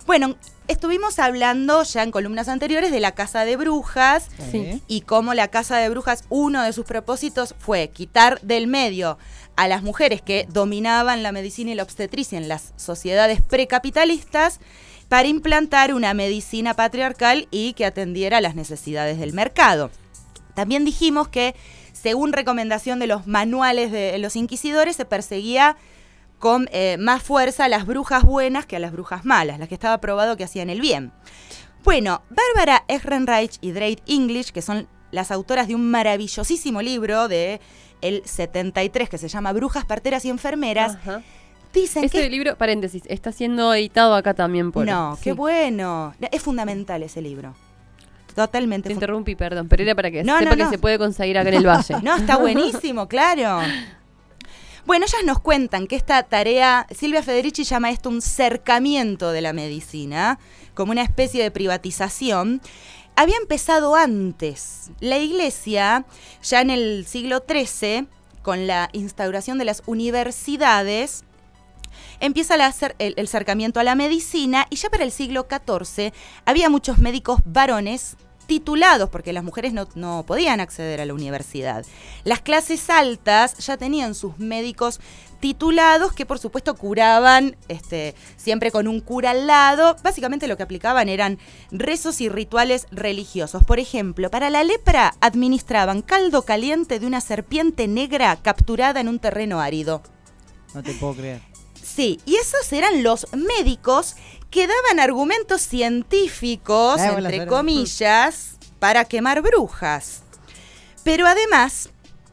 Bueno, estuvimos hablando ya en columnas anteriores de la Casa de Brujas Sí. y cómo la Casa de Brujas, uno de sus propósitos fue quitar del medio a las mujeres que dominaban la medicina y la obstetricia en las sociedades precapitalistas para implantar una medicina patriarcal y que atendiera a las necesidades del mercado. También dijimos que, según recomendación de los manuales de los inquisidores, se perseguía con eh, más fuerza a las brujas buenas que a las brujas malas, las que estaba probado que hacían el bien. Bueno, Bárbara Ehrenreich y Drake English, que son las autoras de un maravillosísimo libro de el setenta y tres que se llama Brujas, Parteras y Enfermeras, Ajá. dicen Ese que... libro, paréntesis, está siendo editado acá también por... No, qué sí. bueno. Es fundamental ese libro. Totalmente. Te fu- interrumpí, perdón, pero era para que No, sepa no, que no. se puede conseguir acá en el Valle. No, está buenísimo, claro. Bueno, ellas nos cuentan que esta tarea, Silvia Federici llama esto un cercamiento de la medicina, como una especie de privatización. Había empezado antes. La Iglesia, ya en el siglo trece, con la instauración de las universidades, empieza a hacer el, el acercamiento a la medicina, y ya para el siglo catorce había muchos médicos varones titulados, porque las mujeres no, no podían acceder a la universidad. Las clases altas ya tenían sus médicos titulados que por supuesto curaban, este, siempre con un cura al lado. Básicamente lo que aplicaban eran rezos y rituales religiosos. Por ejemplo, para la lepra administraban caldo caliente de una serpiente negra capturada en un terreno árido. No te puedo creer. Sí, y esos eran los médicos que daban argumentos científicos, Ah, bueno, entre pero- comillas, para quemar brujas. Pero además,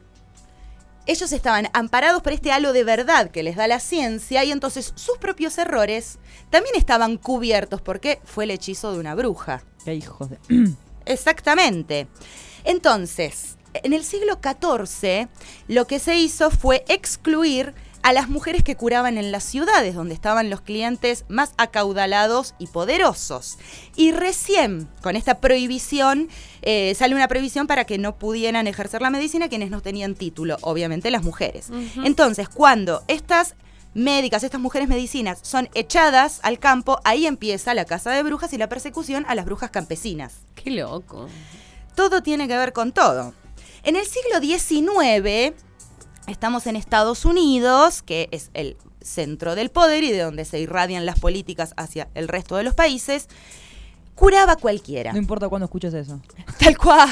ellos estaban amparados por este halo de verdad que les da la ciencia, y entonces sus propios errores también estaban cubiertos porque fue el hechizo de una bruja. Qué hijos de... Exactamente. Entonces, en el siglo catorce, lo que se hizo fue excluir a las mujeres que curaban en las ciudades, donde estaban los clientes más acaudalados y poderosos. Y recién, con esta prohibición, eh, sale una prohibición para que no pudieran ejercer la medicina quienes no tenían título, obviamente las mujeres. Ujú. Entonces, cuando estas médicas, estas mujeres medicinas, son echadas al campo, ahí empieza la caza de brujas y la persecución a las brujas campesinas. Qué loco. Todo tiene que ver con todo. En el siglo diecinueve, estamos en Estados Unidos, que es el centro del poder y de donde se irradian las políticas hacia el resto de los países. Curaba cualquiera. No importa cuándo escuches eso. Tal cual.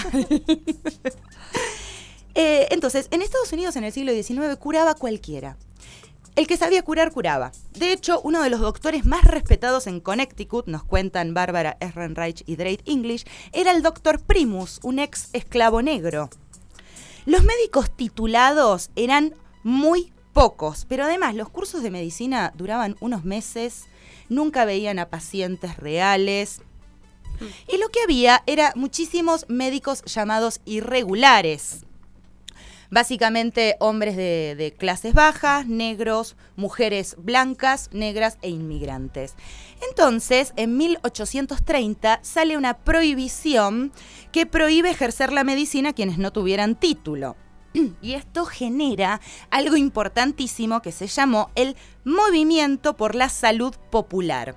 Eh, entonces, en Estados Unidos en el siglo diecinueve curaba cualquiera. El que sabía curar, curaba. De hecho, uno de los doctores más respetados en Connecticut, nos cuentan Bárbara Ehrenreich y Drake English, era el doctor Primus, un ex esclavo negro. Los médicos titulados eran muy pocos, pero además los cursos de medicina duraban unos meses, nunca veían a pacientes reales. Y lo que había era muchísimos médicos llamados irregulares. Básicamente hombres de, de clases bajas, negros, mujeres blancas, negras e inmigrantes. Entonces, en mil ochocientos treinta sale una prohibición que prohíbe ejercer la medicina a quienes no tuvieran título. Y esto genera algo importantísimo que se llamó el Movimiento por la Salud Popular.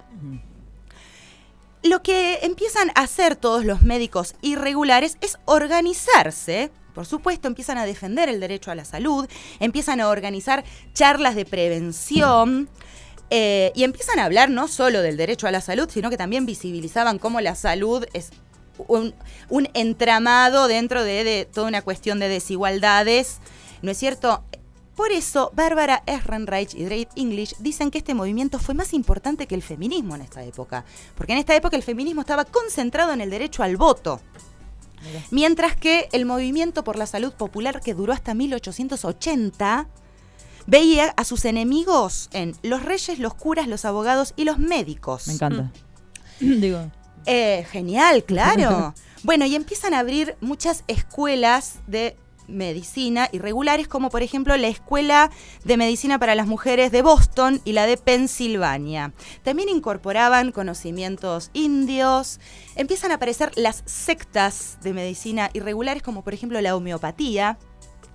Lo que empiezan a hacer todos los médicos irregulares es organizarse. Por supuesto, empiezan a defender el derecho a la salud, empiezan a organizar charlas de prevención eh, y empiezan a hablar no solo del derecho a la salud, sino que también visibilizaban cómo la salud es un, un entramado dentro de, de toda una cuestión de desigualdades, ¿no es cierto? Por eso, Bárbara Ehrenreich y Drake English dicen que este movimiento fue más importante que el feminismo en esta época, porque en esta época el feminismo estaba concentrado en el derecho al voto. Mientras que el movimiento por la salud popular, que duró hasta mil ochocientos ochenta, veía a sus enemigos en los reyes, los curas, los abogados y los médicos. Me encanta. Digo. Eh, genial, claro. Bueno, y empiezan a abrir muchas escuelas de medicina irregulares, como por ejemplo la Escuela de Medicina para las Mujeres de Boston y la de Pensilvania. También incorporaban conocimientos indios. Empiezan a aparecer las sectas de medicina irregulares, como por ejemplo la homeopatía.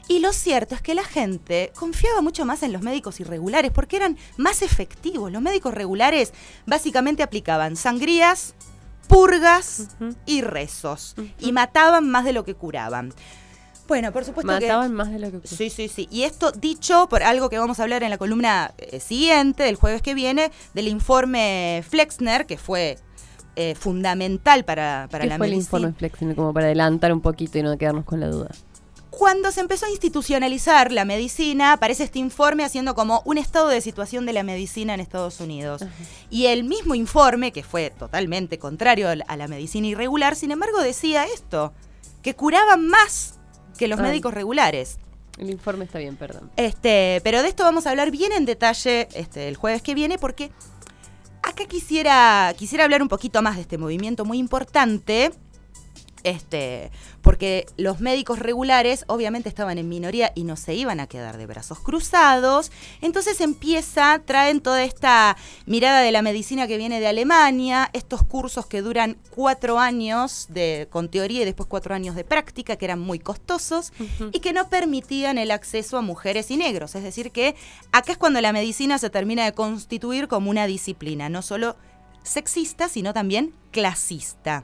Y lo cierto es que la gente confiaba mucho más en los médicos irregulares porque eran más efectivos. Los médicos regulares básicamente aplicaban sangrías, purgas uh-huh. y rezos. Uh-huh. Y mataban más de lo que curaban. Bueno, por supuesto Mataban que... Mataban más de lo que curaban. Sí, sí, sí. Y esto dicho por algo que vamos a hablar en la columna eh, siguiente, del jueves que viene, del informe Flexner, que fue... Eh, fundamental para, para ¿Qué la fue medicina. El informe Flexner, como para adelantar un poquito y no quedarnos con la duda? Cuando se empezó a institucionalizar la medicina, aparece este informe haciendo como un estado de situación de la medicina en Estados Unidos. Uh-huh. Y el mismo informe, que fue totalmente contrario a la medicina irregular, sin embargo decía esto, que curaban más que los Ay. médicos regulares. El informe está bien, perdón. Este, pero de esto vamos a hablar bien en detalle este, el jueves que viene, porque acá quisiera, quisiera hablar un poquito más de este movimiento muy importante, este, porque los médicos regulares obviamente estaban en minoría y no se iban a quedar de brazos cruzados. Entonces empieza, traen toda esta mirada de la medicina que viene de Alemania, estos cursos que duran cuatro años de, con teoría y después cuatro años de práctica, que eran muy costosos uh-huh. y que no permitían el acceso a mujeres y negros. Es decir que acá es cuando la medicina se termina de constituir como una disciplina, no solo sexista, sino también clasista.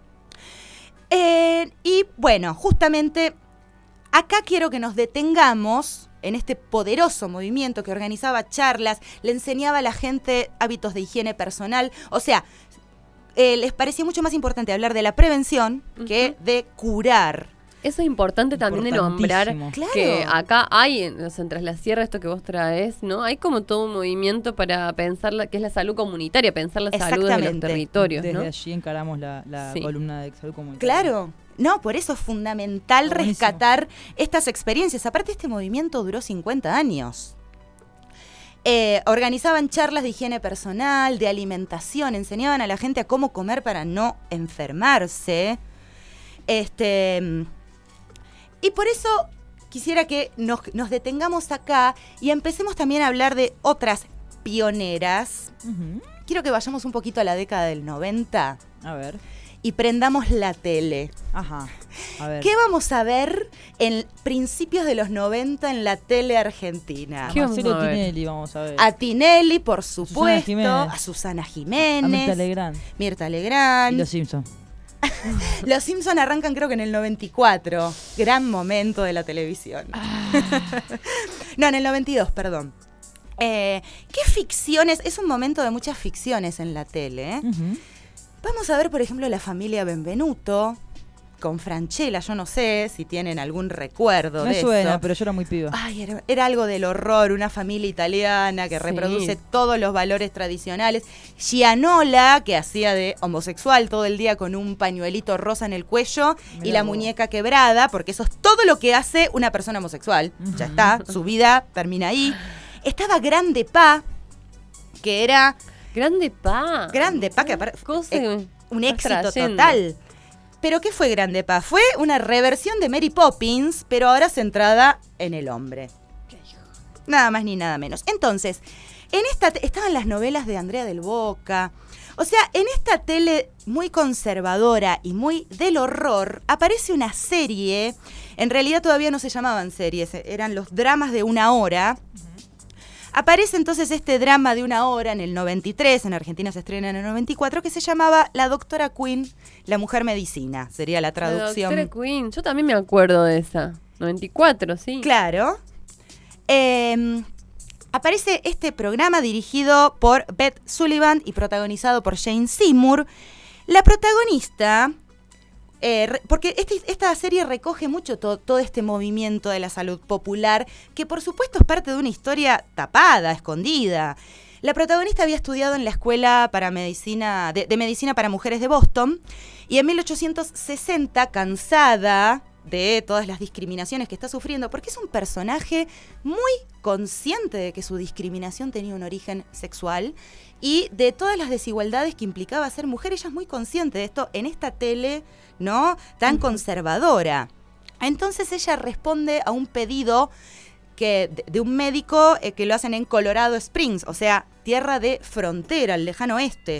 Eh, y bueno, justamente acá quiero que nos detengamos en este poderoso movimiento que organizaba charlas, le enseñaba a la gente hábitos de higiene personal. O sea, eh, les parecía mucho más importante hablar de la prevención uh-huh. que de curar. Eso es importante también de nombrar claro. que acá hay, en, o sea, en Tras la Sierra, esto que vos traes, ¿no? Hay como todo un movimiento para pensar la, que es la salud comunitaria, pensar la salud de los territorios, Desde ¿no? allí encaramos la, la sí. columna de salud comunitaria. Claro. No, por eso es fundamental Buenísimo. rescatar estas experiencias. Aparte, este movimiento duró cincuenta años. Eh, organizaban charlas de higiene personal, de alimentación, enseñaban a la gente a cómo comer para no enfermarse. Este... Y por eso quisiera que nos, nos detengamos acá y empecemos también a hablar de otras pioneras. Uh-huh. Quiero que vayamos un poquito a la década del noventa. A ver. Y prendamos la tele. Ajá. A ver. ¿Qué vamos a ver en principios de los noventa en la tele argentina? ¿Qué Marcelo vamos a Tinelli vamos a ver. A Tinelli, por supuesto. Susana a Susana Jiménez. A Mirta Legrand. Mirta Legrand. Y los Simpsons. Los Simpson arrancan creo que en el noventa y cuatro. Gran momento de la televisión. Ah. No, en el noventa y dos, perdón. Eh, ¿Qué ficciones? Es un momento de muchas ficciones en la tele. ¿eh? Uh-huh. Vamos a ver, por ejemplo, La familia Benvenuto con Franchella. Yo no sé si tienen algún recuerdo Me de suena, eso. pero yo era muy piba. Ay, era, era algo del horror, una familia italiana que sí. reproduce todos los valores tradicionales. Gianola, que hacía de homosexual todo el día con un pañuelito rosa en el cuello Mirá y la vos. muñeca quebrada, porque eso es todo lo que hace una persona homosexual. Uh-huh. Ya está, su vida termina ahí. Estaba Grande Pa, que era... Grande Pa. Grande Pa, que aparte... Eh, un éxito total. ¿Pero qué fue Grande Pa? Fue una reversión de Mary Poppins, pero ahora centrada en el hombre. Nada más ni nada menos. Entonces, en esta estaban las novelas de Andrea del Boca. O sea, en esta tele muy conservadora y muy del horror, aparece una serie. En realidad todavía no se llamaban series, eran los dramas de una hora. Aparece entonces este drama de una hora en el noventa y tres, en Argentina se estrena en el noventa y cuatro, que se llamaba La Doctora Quinn, la Mujer Medicina, sería la traducción. La Doctora Quinn, yo también me acuerdo de esa, noventa y cuatro, sí. Claro. Eh, aparece este programa dirigido por Beth Sullivan y protagonizado por Jane Seymour. La protagonista... Eh, re, porque este, esta serie recoge mucho to, todo este movimiento de la salud popular, que por supuesto es parte de una historia tapada, escondida. La protagonista había estudiado en la Escuela para Medicina de, de Medicina para Mujeres de Boston, y en mil ochocientos sesenta, cansada de todas las discriminaciones que está sufriendo, porque es un personaje muy consciente de que su discriminación tenía un origen sexual y de todas las desigualdades que implicaba ser mujer. Ella es muy consciente de esto en esta tele, ¿no?, tan conservadora. Entonces ella responde a un pedido que de, de un médico eh, que lo hacen en Colorado Springs, o sea, tierra de frontera, el lejano oeste.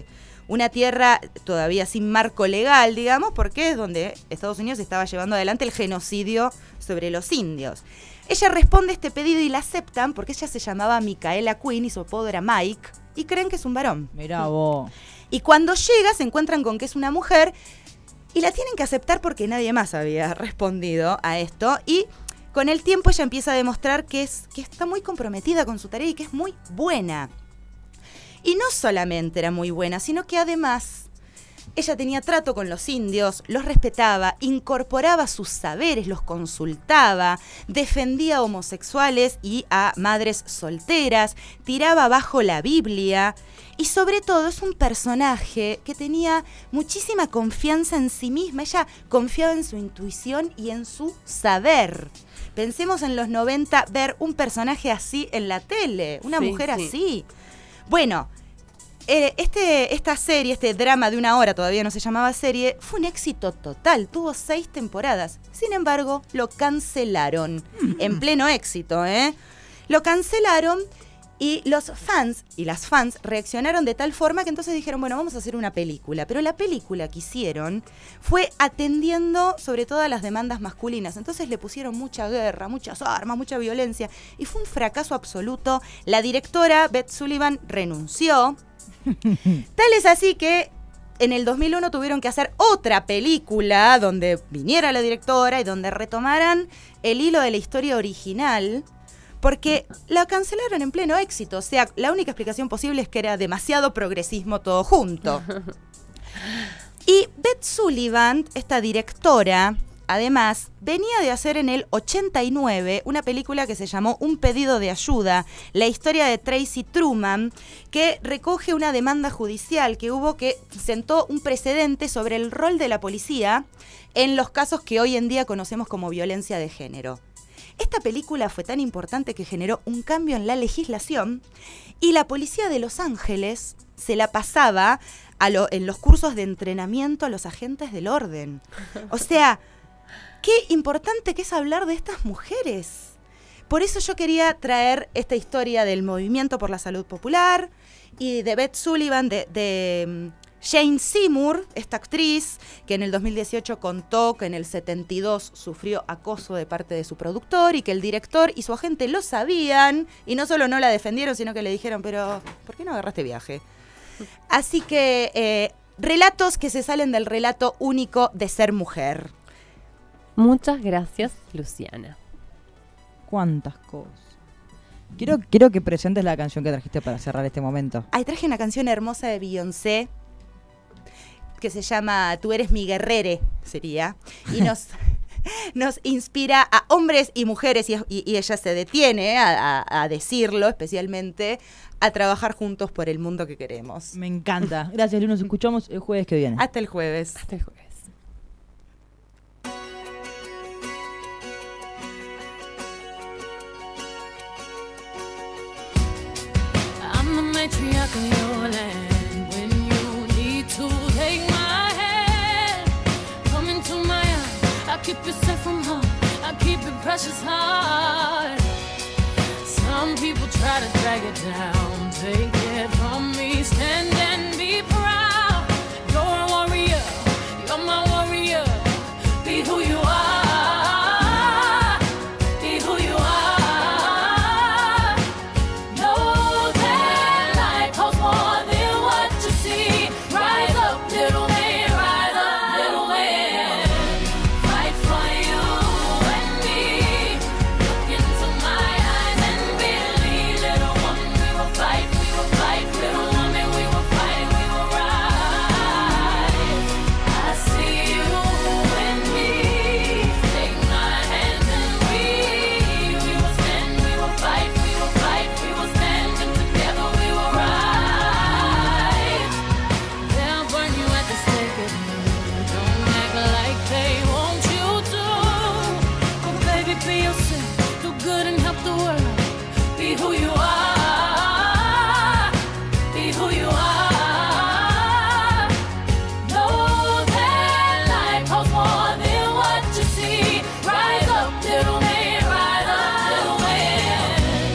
una tierra todavía sin marco legal, digamos, porque es donde Estados Unidos estaba llevando adelante el genocidio sobre los indios. Ella responde este pedido y la aceptan porque ella se llamaba Micaela Quinn y su apodo era Mike, y creen que es un varón. Mirá vos. Y cuando llega se encuentran con que es una mujer y la tienen que aceptar porque nadie más había respondido a esto. Y con el tiempo ella empieza a demostrar que, es, que está muy comprometida con su tarea y que es muy buena. Y no solamente era muy buena, sino que además ella tenía trato con los indios, los respetaba, incorporaba sus saberes, los consultaba, defendía a homosexuales y a madres solteras, tiraba abajo la Biblia y sobre todo es un personaje que tenía muchísima confianza en sí misma. Ella confiaba en su intuición y en su saber. Pensemos en los noventa, ver un personaje así en la tele, una sí, mujer sí. así. Bueno, eh, este, esta serie, este drama de una hora, todavía no se llamaba serie, fue un éxito total, tuvo seis temporadas. Sin embargo, lo cancelaron, mm. en pleno éxito, ¿eh? Lo cancelaron y los fans y las fans reaccionaron de tal forma que entonces dijeron, bueno, vamos a hacer una película. Pero la película que hicieron fue atendiendo sobre todo a las demandas masculinas. Entonces le pusieron mucha guerra, muchas armas, mucha violencia. Y fue un fracaso absoluto. La directora, Beth Sullivan, renunció. Tal es así que en el dos mil uno tuvieron que hacer otra película donde viniera la directora y donde retomaran el hilo de la historia original. Porque la cancelaron en pleno éxito. O sea, la única explicación posible es que era demasiado progresismo todo junto. Y Beth Sullivan, esta directora, además, venía de hacer en el ochenta y nueve una película que se llamó Un pedido de ayuda, la historia de Tracy Truman, que recoge una demanda judicial que hubo que sentó un precedente sobre el rol de la policía en los casos que hoy en día conocemos como violencia de género. Esta película fue tan importante que generó un cambio en la legislación y la policía de Los Ángeles se la pasaba a lo, en los cursos de entrenamiento a los agentes del orden. O sea, qué importante que es hablar de estas mujeres. Por eso yo quería traer esta historia del movimiento por la salud popular y de Beth Sullivan, de... de Jane Seymour, esta actriz que en el dos mil dieciocho contó que en el setenta y dos sufrió acoso de parte de su productor y que el director y su agente lo sabían y no solo no la defendieron, sino que le dijeron, pero ¿por qué no agarraste viaje? Así que eh, relatos que se salen del relato único de ser mujer. Muchas gracias, Luciana. ¿Cuántas cosas? Quiero, quiero que presentes la canción que trajiste para cerrar este momento. Ay, traje una canción hermosa de Beyoncé que se llama Tú eres mi guerrere, sería, y nos, nos inspira a hombres y mujeres, y, y, y ella se detiene a, a, a decirlo, especialmente a trabajar juntos por el mundo que queremos. Me encanta. Gracias, Lu, nos escuchamos el jueves que viene. Hasta el jueves. Hasta el jueves. I'm the matriarch of your land. When you need to take my hand, come into my arms. I keep it safe from harm. I keep it precious heart. Some people try to drag it down. Take it from me. Stand and be proud. You're a warrior. You're my warrior. Be who you are.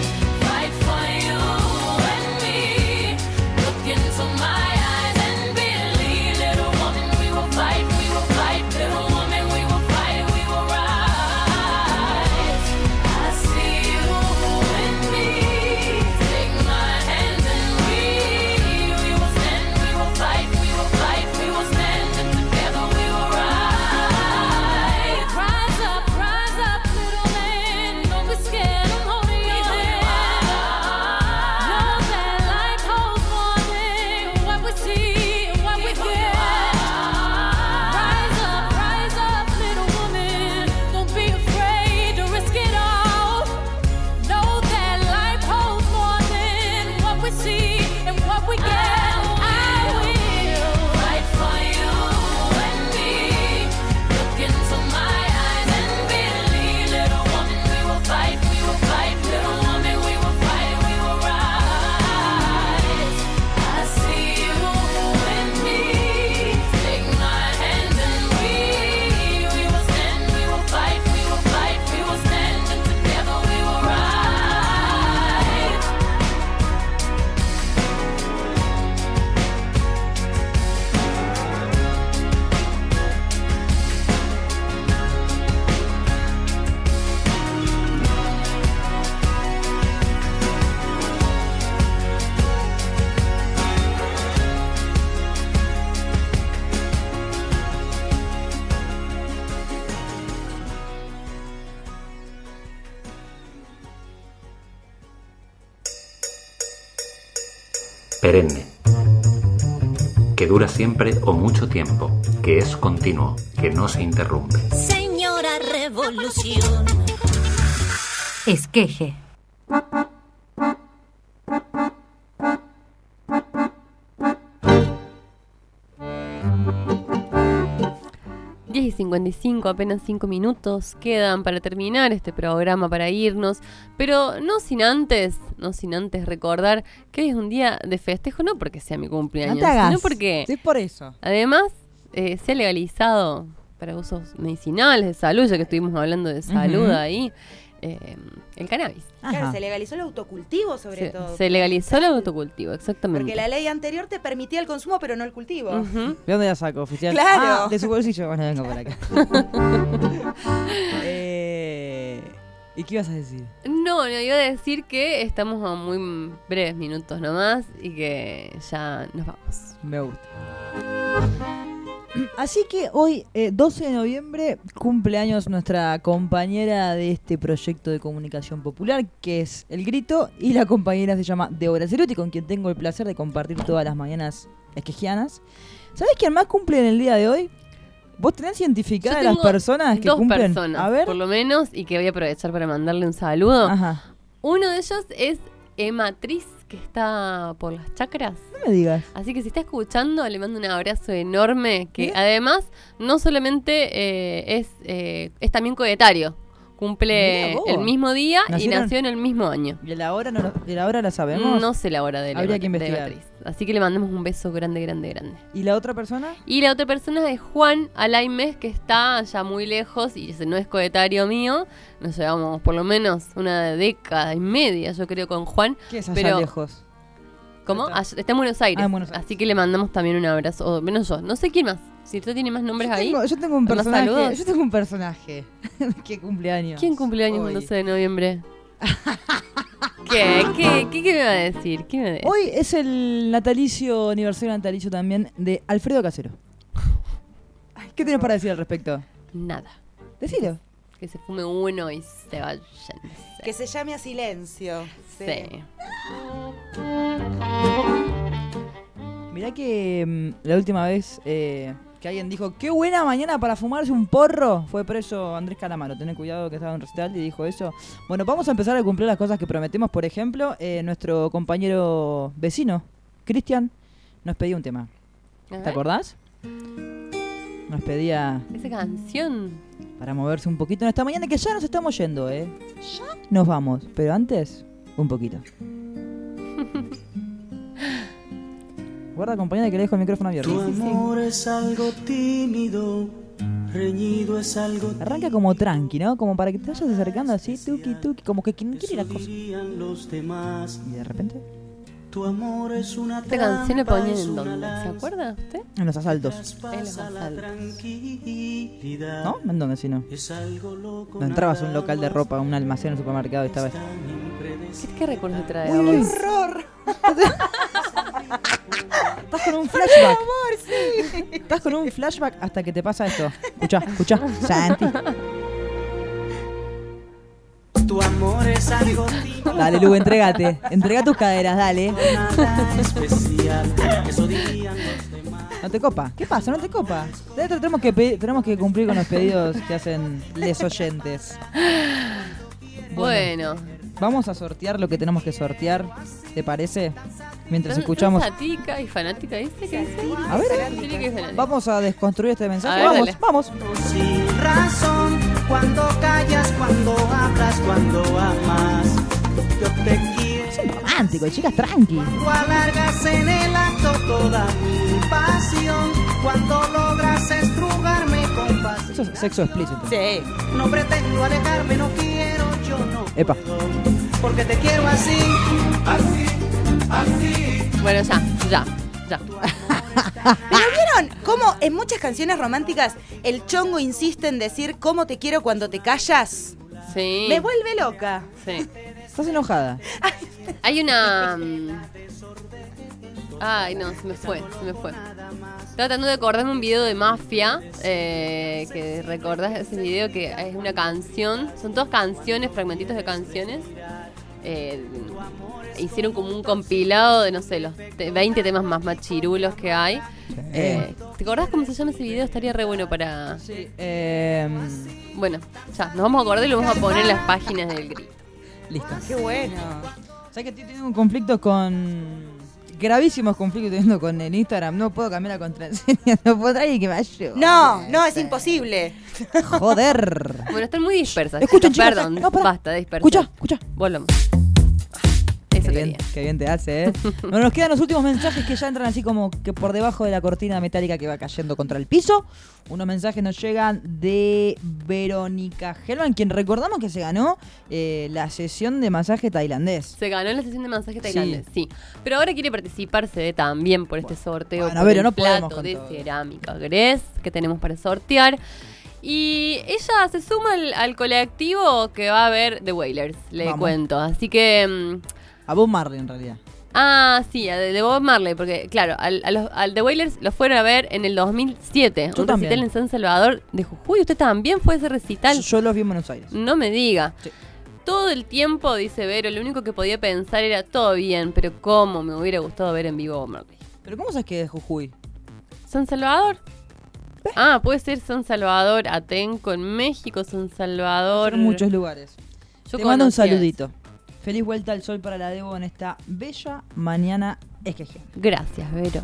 Into my eyes and be perenne, que dura siempre o mucho tiempo, que es continuo, que no se interrumpe. Señora Revolución. Esqueje. diez y cincuenta y cinco, apenas cinco minutos quedan para terminar este programa, para irnos, pero no sin antes, no sin antes recordar que hoy es un día de festejo, no porque sea mi cumpleaños, No te hagas. sino porque Sí, por eso. además eh, se ha legalizado para usos medicinales, de salud, ya que estuvimos hablando de salud Ujú. ahí, eh, el cannabis. Claro, se legalizó el autocultivo sobre Se, todo. se legalizó el autocultivo, exactamente. Porque la ley anterior te permitía el consumo, pero no el cultivo. Ujú. ¿De dónde la saco, oficial? Claro. Ah, de su bolsillo. Bueno, vengo por acá. eh, ¿Y qué ibas a decir? No, no, iba a decir que estamos a muy breves minutos nomás y que ya nos vamos. Me gusta. Así que hoy, eh, doce de noviembre, cumpleaños nuestra compañera de este proyecto de comunicación popular, que es El Grito, y la compañera se llama Débora Ceruti, con quien tengo el placer de compartir todas las mañanas esquejianas. ¿Sabés quién más cumple en el día de hoy? ¿Vos tenés identificadas Yo las tengo personas que dos cumplen? personas, A ver. por lo menos, y que voy a aprovechar para mandarle un saludo. Ajá. Uno de ellos es Ematriz, que está por las chacras. No me digas. Así que si está escuchando, le mando un abrazo enorme, que Mirá. además no solamente eh, es, eh, es también coetario. Cumple Mirá vos. el mismo día y ¿Nacieron? nació en el mismo año. ¿Y la hora, no, lo- y la hora la sabemos? No sé la hora de la Habría Ema- que de investigar. Ematriz. Así que le mandamos un beso grande, grande, grande. ¿Y la otra persona? Y la otra persona es Juan Alaimes, que está ya muy lejos y ese no es coetario mío. Nos llevamos por lo menos una década y media, yo creo, con Juan. ¿Qué es allá pero lejos? ¿Cómo? Ah, está en Buenos Aires. Ah, en Buenos Aires. Así que le mandamos también un abrazo. O menos yo. No sé quién más. Si usted tiene más nombres Yo ahí. tengo, yo tengo un ¿más personaje. saludos? Yo tengo un personaje. ¿Qué cumpleaños? ¿Quién cumpleaños Hoy. el doce de noviembre? ¿Qué? ¿Qué? ¿Qué? ¿Qué me va a decir? ¿Qué me va a decir? Hoy es el natalicio, aniversario natalicio también de Alfredo Casero. ¿Qué tienes para decir al respecto? Nada. Decilo. Que se fume uno y se vayan. Que se llame a silencio. Sí. Mirá que mm, la última vez eh, que alguien dijo, qué buena mañana para fumarse un porro, fue preso Andrés Calamaro. Tened cuidado que estaba en un recital y dijo eso. Bueno, vamos a empezar a cumplir las cosas que prometemos. Por ejemplo, eh, nuestro compañero vecino, Cristian, nos pedía un tema. A ¿Te ver. acordás? Nos pedía Esa canción. para moverse un poquito en esta mañana, que ya nos estamos yendo, ¿eh? Ya nos vamos, pero antes, un poquito. Guarda, compañera, que le dejo el micrófono abierto. Tu amor es algo tímido, reñido es algo. Arranca como tranqui, ¿no? Como para que te vayas acercando así, tuki, tuki, como que quien quiere la cosa. Dirían los demás. Y de repente, Tu amor es una Esta canción le trampa, ponían es en una dónde. ¿Se lanza. acuerda usted? en los asaltos. En los asaltos. Tranquilidad. ¿No? ¿En dónde si no? Es algo loco. No entrabas a un local de ropa, a un almacén, un supermercado y estaba. ¿Qué, qué recuerdos te trae a ¡Uy, vos? ¡Horror! Estás con un flashback. Amor, sí. Estás con un flashback hasta que te pasa esto. Escucha, escucha. Santi. Tu amor es algo tímido. Dale, Lu, entrégate. Entrega tus caderas, dale. Nada especial. Eso dirían los demás. ¿No te copa? ¿Qué pasa? ¿No te copa? Dentro tenemos que, pe- tenemos que cumplir con los pedidos que hacen les oyentes. Bueno. Vamos a sortear lo que tenemos que sortear, ¿te parece? Mientras ¿Tan- escuchamos. tan satírica y fanática dice que dice? A ver, Satírica y fanática. vamos a desconstruir este mensaje. A ver, Vamos, dale. vamos. Sin razón, cuando callas, cuando hablas, cuando amas. Yo te quiero. Es un romántico, chicas, tranqui. Tú alargas en el acto toda mi pasión. Cuando logras estrugarme con pasión. Eso es sexo explícito. Sí. No pretendo alejarme, no quiero, yo no. Epa. Porque te quiero así, así, así. Bueno, ya, ya, ya. ¿Pero vieron cómo en muchas canciones románticas el chongo insiste en decir cómo te quiero cuando te callas? Sí. Me vuelve loca. Sí. Estás enojada. Hay una... mm, Ay, no, se me fue, se me fue. Estaba tratando de acordarme un video de Mafia, eh, que recordás ese video que es una canción, son todas canciones, fragmentitos de canciones, eh, hicieron como un compilado de, no sé, los te- veinte temas más machirulos que hay. Sí. Eh, ¿Te acordás cómo se llama ese video? Estaría re bueno para... Sí. Eh, bueno, ya, nos vamos a acordar y lo vamos a poner en las páginas del grito. Listo. Qué bueno. ¿Sabes que estoy teniendo un conflicto con... gravísimos conflictos teniendo con el Instagram? No puedo cambiar la contraseña. No puedo traer que me ayude. No, no, es imposible. Joder. Bueno, están muy dispersas. Escuchen, chicos, chicos, perdón, no, pará. basta de dispersar. Escucha, escucha. Volvamos. Qué bien, qué bien te hace, ¿eh? Bueno, nos quedan los últimos mensajes que ya entran así como que por debajo de la cortina metálica que va cayendo contra el piso. Unos mensajes nos llegan de Verónica Helman, quien recordamos que se ganó eh, la sesión de masaje tailandés. Se ganó la sesión de masaje tailandés, sí. sí. Pero ahora quiere participarse de, también por este sorteo. Bueno, por Vero, el no podemos plato con de todo. cerámica Gress que tenemos para sortear. Y ella se suma al, al colectivo que va a ver The Wailers, le Vamos. cuento. Así que... mm, A Bob Marley, en realidad. Ah, sí, a de, de Bob Marley, porque claro, al, a los, al The Wailers lo fueron a ver en el dos mil siete. Yo un también. recital en San Salvador de Jujuy. ¿Usted también fue a ese recital? Yo los vi en Buenos Aires. No me diga. Sí. Todo el tiempo, dice Vero, lo único que podía pensar era todo bien, pero cómo me hubiera gustado ver en vivo Bob Marley. ¿Pero cómo sabes que es Jujuy? ¿San Salvador? Ah, puede ser San Salvador, Atenco en México, San Salvador. En muchos lugares. Yo Te mando un conocía saludito. Feliz vuelta al sol para la Debo en esta bella mañana esquejiana. Gracias, Vero.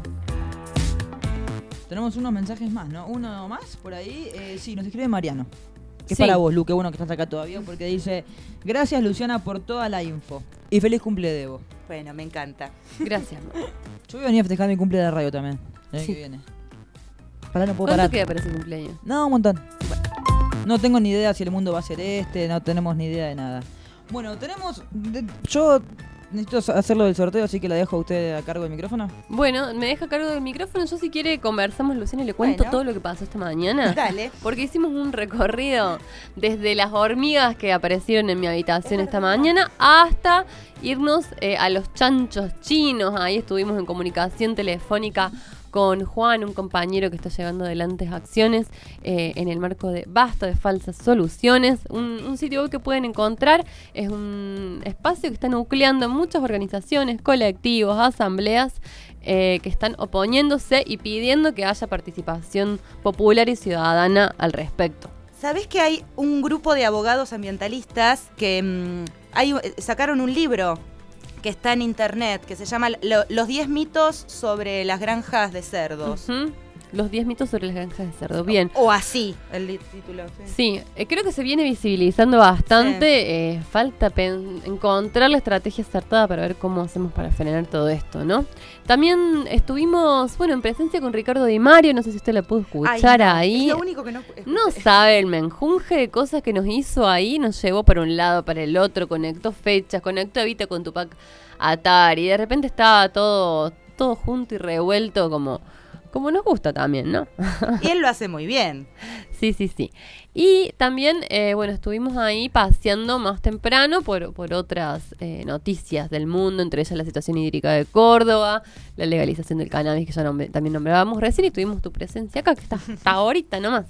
Tenemos unos mensajes más, ¿no? Uno más por ahí. Eh, sí, nos escribe Mariano. Que es Sí. para vos, Lu, qué bueno que estás acá todavía, porque dice: gracias, Luciana, por toda la info. Y feliz cumple, Debo. Bueno, me encanta. Gracias. Yo voy a venir a festejar mi cumple de radio también. El año Sí. que viene. Pará, no puedo ¿Cuánto parar. queda para ese cumpleaños? No, un montón. No tengo ni idea si el mundo va a ser este, no tenemos ni idea de nada. Bueno, tenemos... de- yo necesito hacerlo del sorteo, así que la dejo a usted a cargo del micrófono. Bueno, me deja cargo del micrófono. Yo si quiere conversamos, Luciana, y le cuento Bueno. todo lo que pasó esta mañana. Dale. Porque hicimos un recorrido desde las hormigas que aparecieron en mi habitación esta mañana hasta irnos eh, a los chanchos chinos. Ahí estuvimos en comunicación telefónica con Juan, un compañero que está llevando adelante acciones eh, en el marco de Basta de Falsas Soluciones, un, un sitio web que pueden encontrar, es un espacio que está nucleando muchas organizaciones, colectivos, asambleas eh, que están oponiéndose y pidiendo que haya participación popular y ciudadana al respecto. ¿Sabés que hay un grupo de abogados ambientalistas que mm, hay, sacaron un libro que está en internet, que se llama Lo- Los diez mitos sobre las granjas de cerdos? Ujú. Los diez mitos sobre las granjas de cerdo. Bien. O así, el li- título. Sí. Sí, eh, creo que se viene visibilizando bastante. Eh, falta pen- encontrar la estrategia acertada para ver cómo hacemos para frenar todo esto, ¿no? También estuvimos, bueno, en presencia con Ricardo Di Mario. No sé si usted la pudo escuchar Ay, no, ahí. Es lo único que no escuché. No sabe el menjunje de cosas que nos hizo ahí, nos llevó para un lado, para el otro, conectó fechas, conectó Evita con Tupac Atari, y de repente estaba todo, todo junto y revuelto como, como nos gusta también, ¿no? Y él lo hace muy bien. Sí, sí, sí. Y también, eh, bueno, estuvimos ahí paseando más temprano por, por otras eh, noticias del mundo, entre ellas la situación hídrica de Córdoba, la legalización del cannabis que ya nombre- también nombrábamos recién, y tuvimos tu presencia acá, que está hasta ahorita nomás.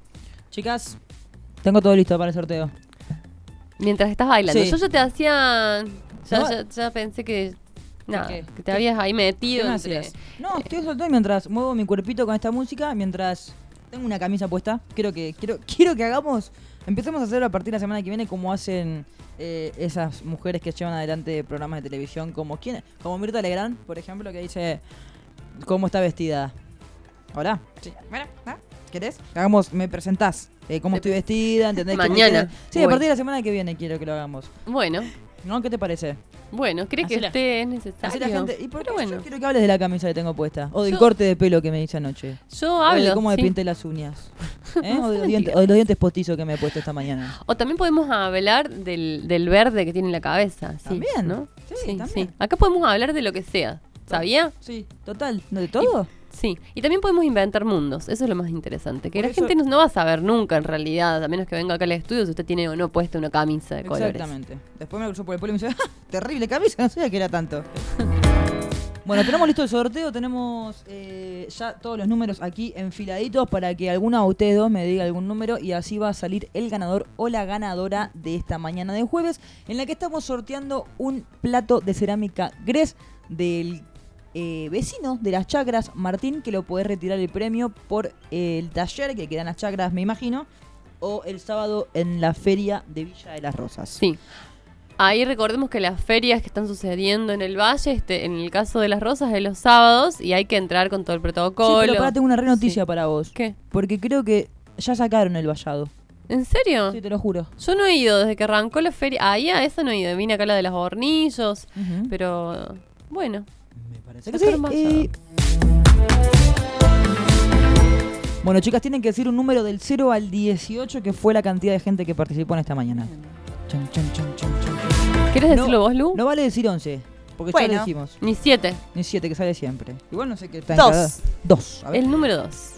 Chicas, tengo todo listo para el sorteo. Mientras estás bailando. Sí. Yo ya te hacía... Ya, No. ya, ya pensé que... Nada, ¿Qué? que te habías ahí metido ¿Qué me entre... hacías? No, estoy soltando mientras muevo mi cuerpito con esta música, mientras tengo una camisa puesta. Quiero que quiero quiero que hagamos, empecemos a hacer a partir de la semana que viene como hacen eh, esas mujeres que llevan adelante programas de televisión, como quién, como Mirta Legrand, por ejemplo, que dice cómo está vestida. ¿Hola? Sí. Bueno, ¿ah? ¿Querés? Hagamos, me presentás eh, cómo estoy vestida, ¿entendés? Que me Mañana. quede- Sí, a Bueno. partir de la semana que viene quiero que lo hagamos. Bueno, ¿No? ¿Qué te parece? bueno, ¿cree que Así la- usted es Así necesario? la gente. ¿Y por qué Pero bueno, yo quiero que hables de la camisa que tengo puesta? O del Yo- corte de pelo que me hice anoche. yo O de hablo, cómo me sí. pinté las uñas. ¿Eh? No o, de se los dientes, diga. o de los dientes postizos que me he puesto esta mañana. O también podemos hablar del, del verde que tiene en la cabeza. Sí, También, ¿no? Sí, también. Acá podemos hablar de lo que sea. ¿Sabía? Sí, total. ¿No de todo? Sí. Y también podemos inventar mundos. Eso es lo más interesante. Que Por la eso- gente no, no va a saber nunca, en realidad, a menos que venga acá al estudio, si usted tiene o no puesta una camisa de colores. Exactamente. Después me cruzó por el pueblo y me dice, ¡ah! Terrible camisa, no sabía que era tanto. Bueno, tenemos listo el sorteo, tenemos eh, ya todos los números aquí enfiladitos para que alguno de ustedes dos me diga algún número y así va a salir el ganador o la ganadora de esta mañana de jueves, en la que estamos sorteando un plato de cerámica Gres del eh, vecino de las Chacras, Martín, que lo podés retirar el premio por el taller que queda en las Chacras, me imagino, o el sábado en la feria de Villa de las Rosas. Sí. Ahí recordemos que las ferias que están sucediendo en el Valle, este, en el caso de las Rosas, es los sábados y hay que entrar con todo el protocolo. Sí, pero pará, tengo una re noticia Sí. para vos. ¿Qué? Porque creo que ya sacaron el vallado. ¿En serio? Sí, te lo juro. Yo no he ido desde que arrancó la feria. Ahí a esa no he ido. Vine acá a la de los hornillos. Ujú. Pero bueno. Me parece Se que sí. sacaron vallado. Eh, Bueno, chicas, tienen que decir un número del cero al dieciocho, que fue la cantidad de gente que participó en esta mañana. Chan, chan, chan, chan, chan, chan. ¿Quieres No, decirlo vos, Lu? No vale decir once, porque ya Bueno. lo dijimos. Ni siete. Ni siete, que sale siempre. Igual no sé qué está en Dos. cada- Dos. A ver. El número dos.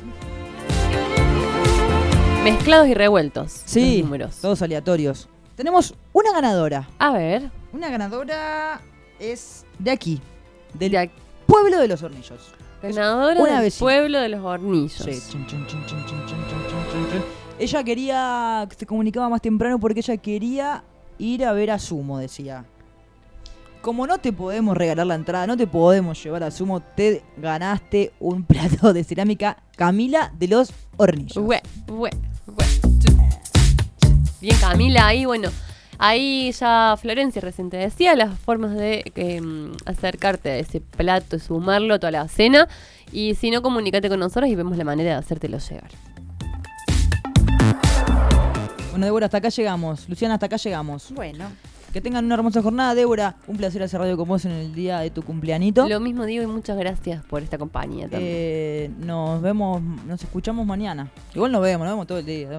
Mezclados y revueltos. Sí, Los números. todos aleatorios. Tenemos una ganadora. A ver. Una ganadora es de aquí, del pueblo de los Hornillos. Ganadora Una del vecina. pueblo de los hornillos. Sí. Chun, chun, chun, chun, chun, chun, chun, chun, chun. Ella quería, se comunicaba más temprano porque ella quería ir a ver a Sumo, decía. Como no te podemos regalar la entrada, no te podemos llevar a Sumo, te ganaste un plato de cerámica Camila de los Hornillos. Ue, ue, ue. Bien, Camila, ahí, bueno, ahí ya Florencia recién te decía las formas de eh, acercarte a ese plato, sumarlo a toda la cena. Y si no, comunícate con nosotros y vemos la manera de hacértelo llegar. Bueno, Débora, hasta acá llegamos. Luciana, hasta acá llegamos. Bueno. Que tengan una hermosa jornada, Débora. Un placer hacer radio con vos en el día de tu cumpleañito. Lo mismo digo y muchas gracias por esta compañía también. Eh, nos vemos, nos escuchamos mañana. Igual nos vemos, nos vemos todo el día.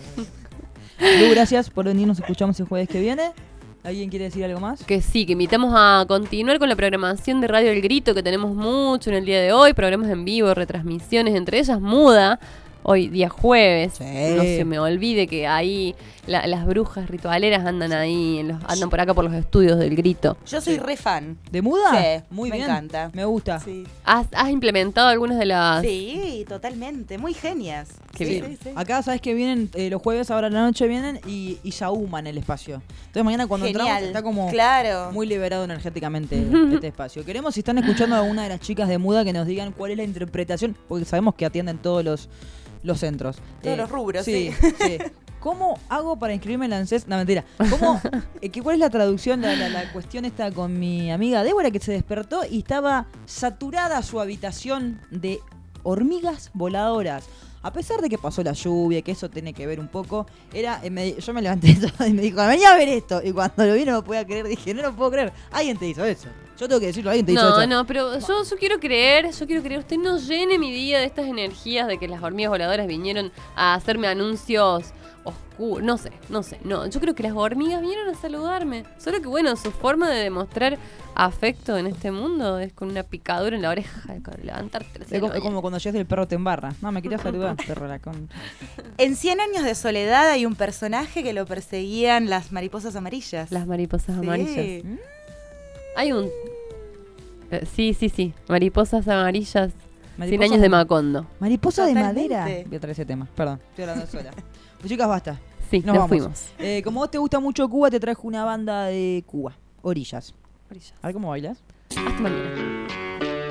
Lu, gracias por venir, nos escuchamos el jueves que viene. ¿Alguien quiere decir algo más? Que sí, que invitamos a continuar con la programación de Radio El Grito, que tenemos mucho en el día de hoy, programas en vivo, retransmisiones, entre ellas Muda, hoy día jueves. Sí. No se me olvide que ahí la- las brujas ritualeras andan ahí, en los, andan por acá por los estudios del Grito. Yo soy re fan. ¿De Muda? Sí, Muy me bien. encanta. Me gusta. Sí. ¿Has, has implementado algunas de las...? Sí, totalmente. Muy genias. Qué Sí, bien. sí, sí. Acá sabes que vienen eh, los jueves, ahora a la noche vienen y, y sahuman el espacio. Entonces mañana cuando Genial. entramos está como Claro. muy liberado energéticamente este espacio. Queremos, si están escuchando a alguna de las chicas de Muda, que nos digan cuál es la interpretación, porque sabemos que atienden todos los, los centros. Todos los rubros, sí. sí. sí. ¿Cómo hago para inscribirme en la ANSES? No, mentira. ¿Cómo, eh, que, ¿Cuál es la traducción? La, la, la cuestión esta con mi amiga Débora, que se despertó y estaba saturada su habitación de hormigas voladoras. A pesar de que pasó la lluvia, que eso tiene que ver un poco, era eh, me- yo me levanté y me dijo, vení a ver esto. Y cuando lo vi no lo podía creer, dije, no lo puedo creer. Alguien te hizo eso. Yo tengo que decirlo, alguien te hizo No, eso. no, pero yo, yo quiero creer, yo quiero creer, usted no llene mi día de estas energías de que las hormigas voladoras vinieron a hacerme anuncios oscuros, no sé, no sé, no, yo creo que las hormigas vinieron a saludarme, solo que bueno, su forma de demostrar afecto en este mundo es con una picadura en la oreja, con levantarte. Es como, es como cuando llegas y el perro te embarra. No, me quería saludar, perro la con... En Cien años de soledad hay un personaje que lo perseguían las mariposas amarillas. Las mariposas Sí. amarillas. Hay un... eh, Sí, sí, sí, mariposas amarillas, cien Mariposas años de ma- Macondo. Mariposa Totalmente. de madera. Voy a traer ese tema, perdón. Estoy hablando sola. Pues chicas, basta. Sí, Nos nos vamos. fuimos. Eh, como a vos te gusta mucho Cuba, te trajo una banda de Cuba. Orillas. Orillas. A ver cómo bailas. Hasta mañana.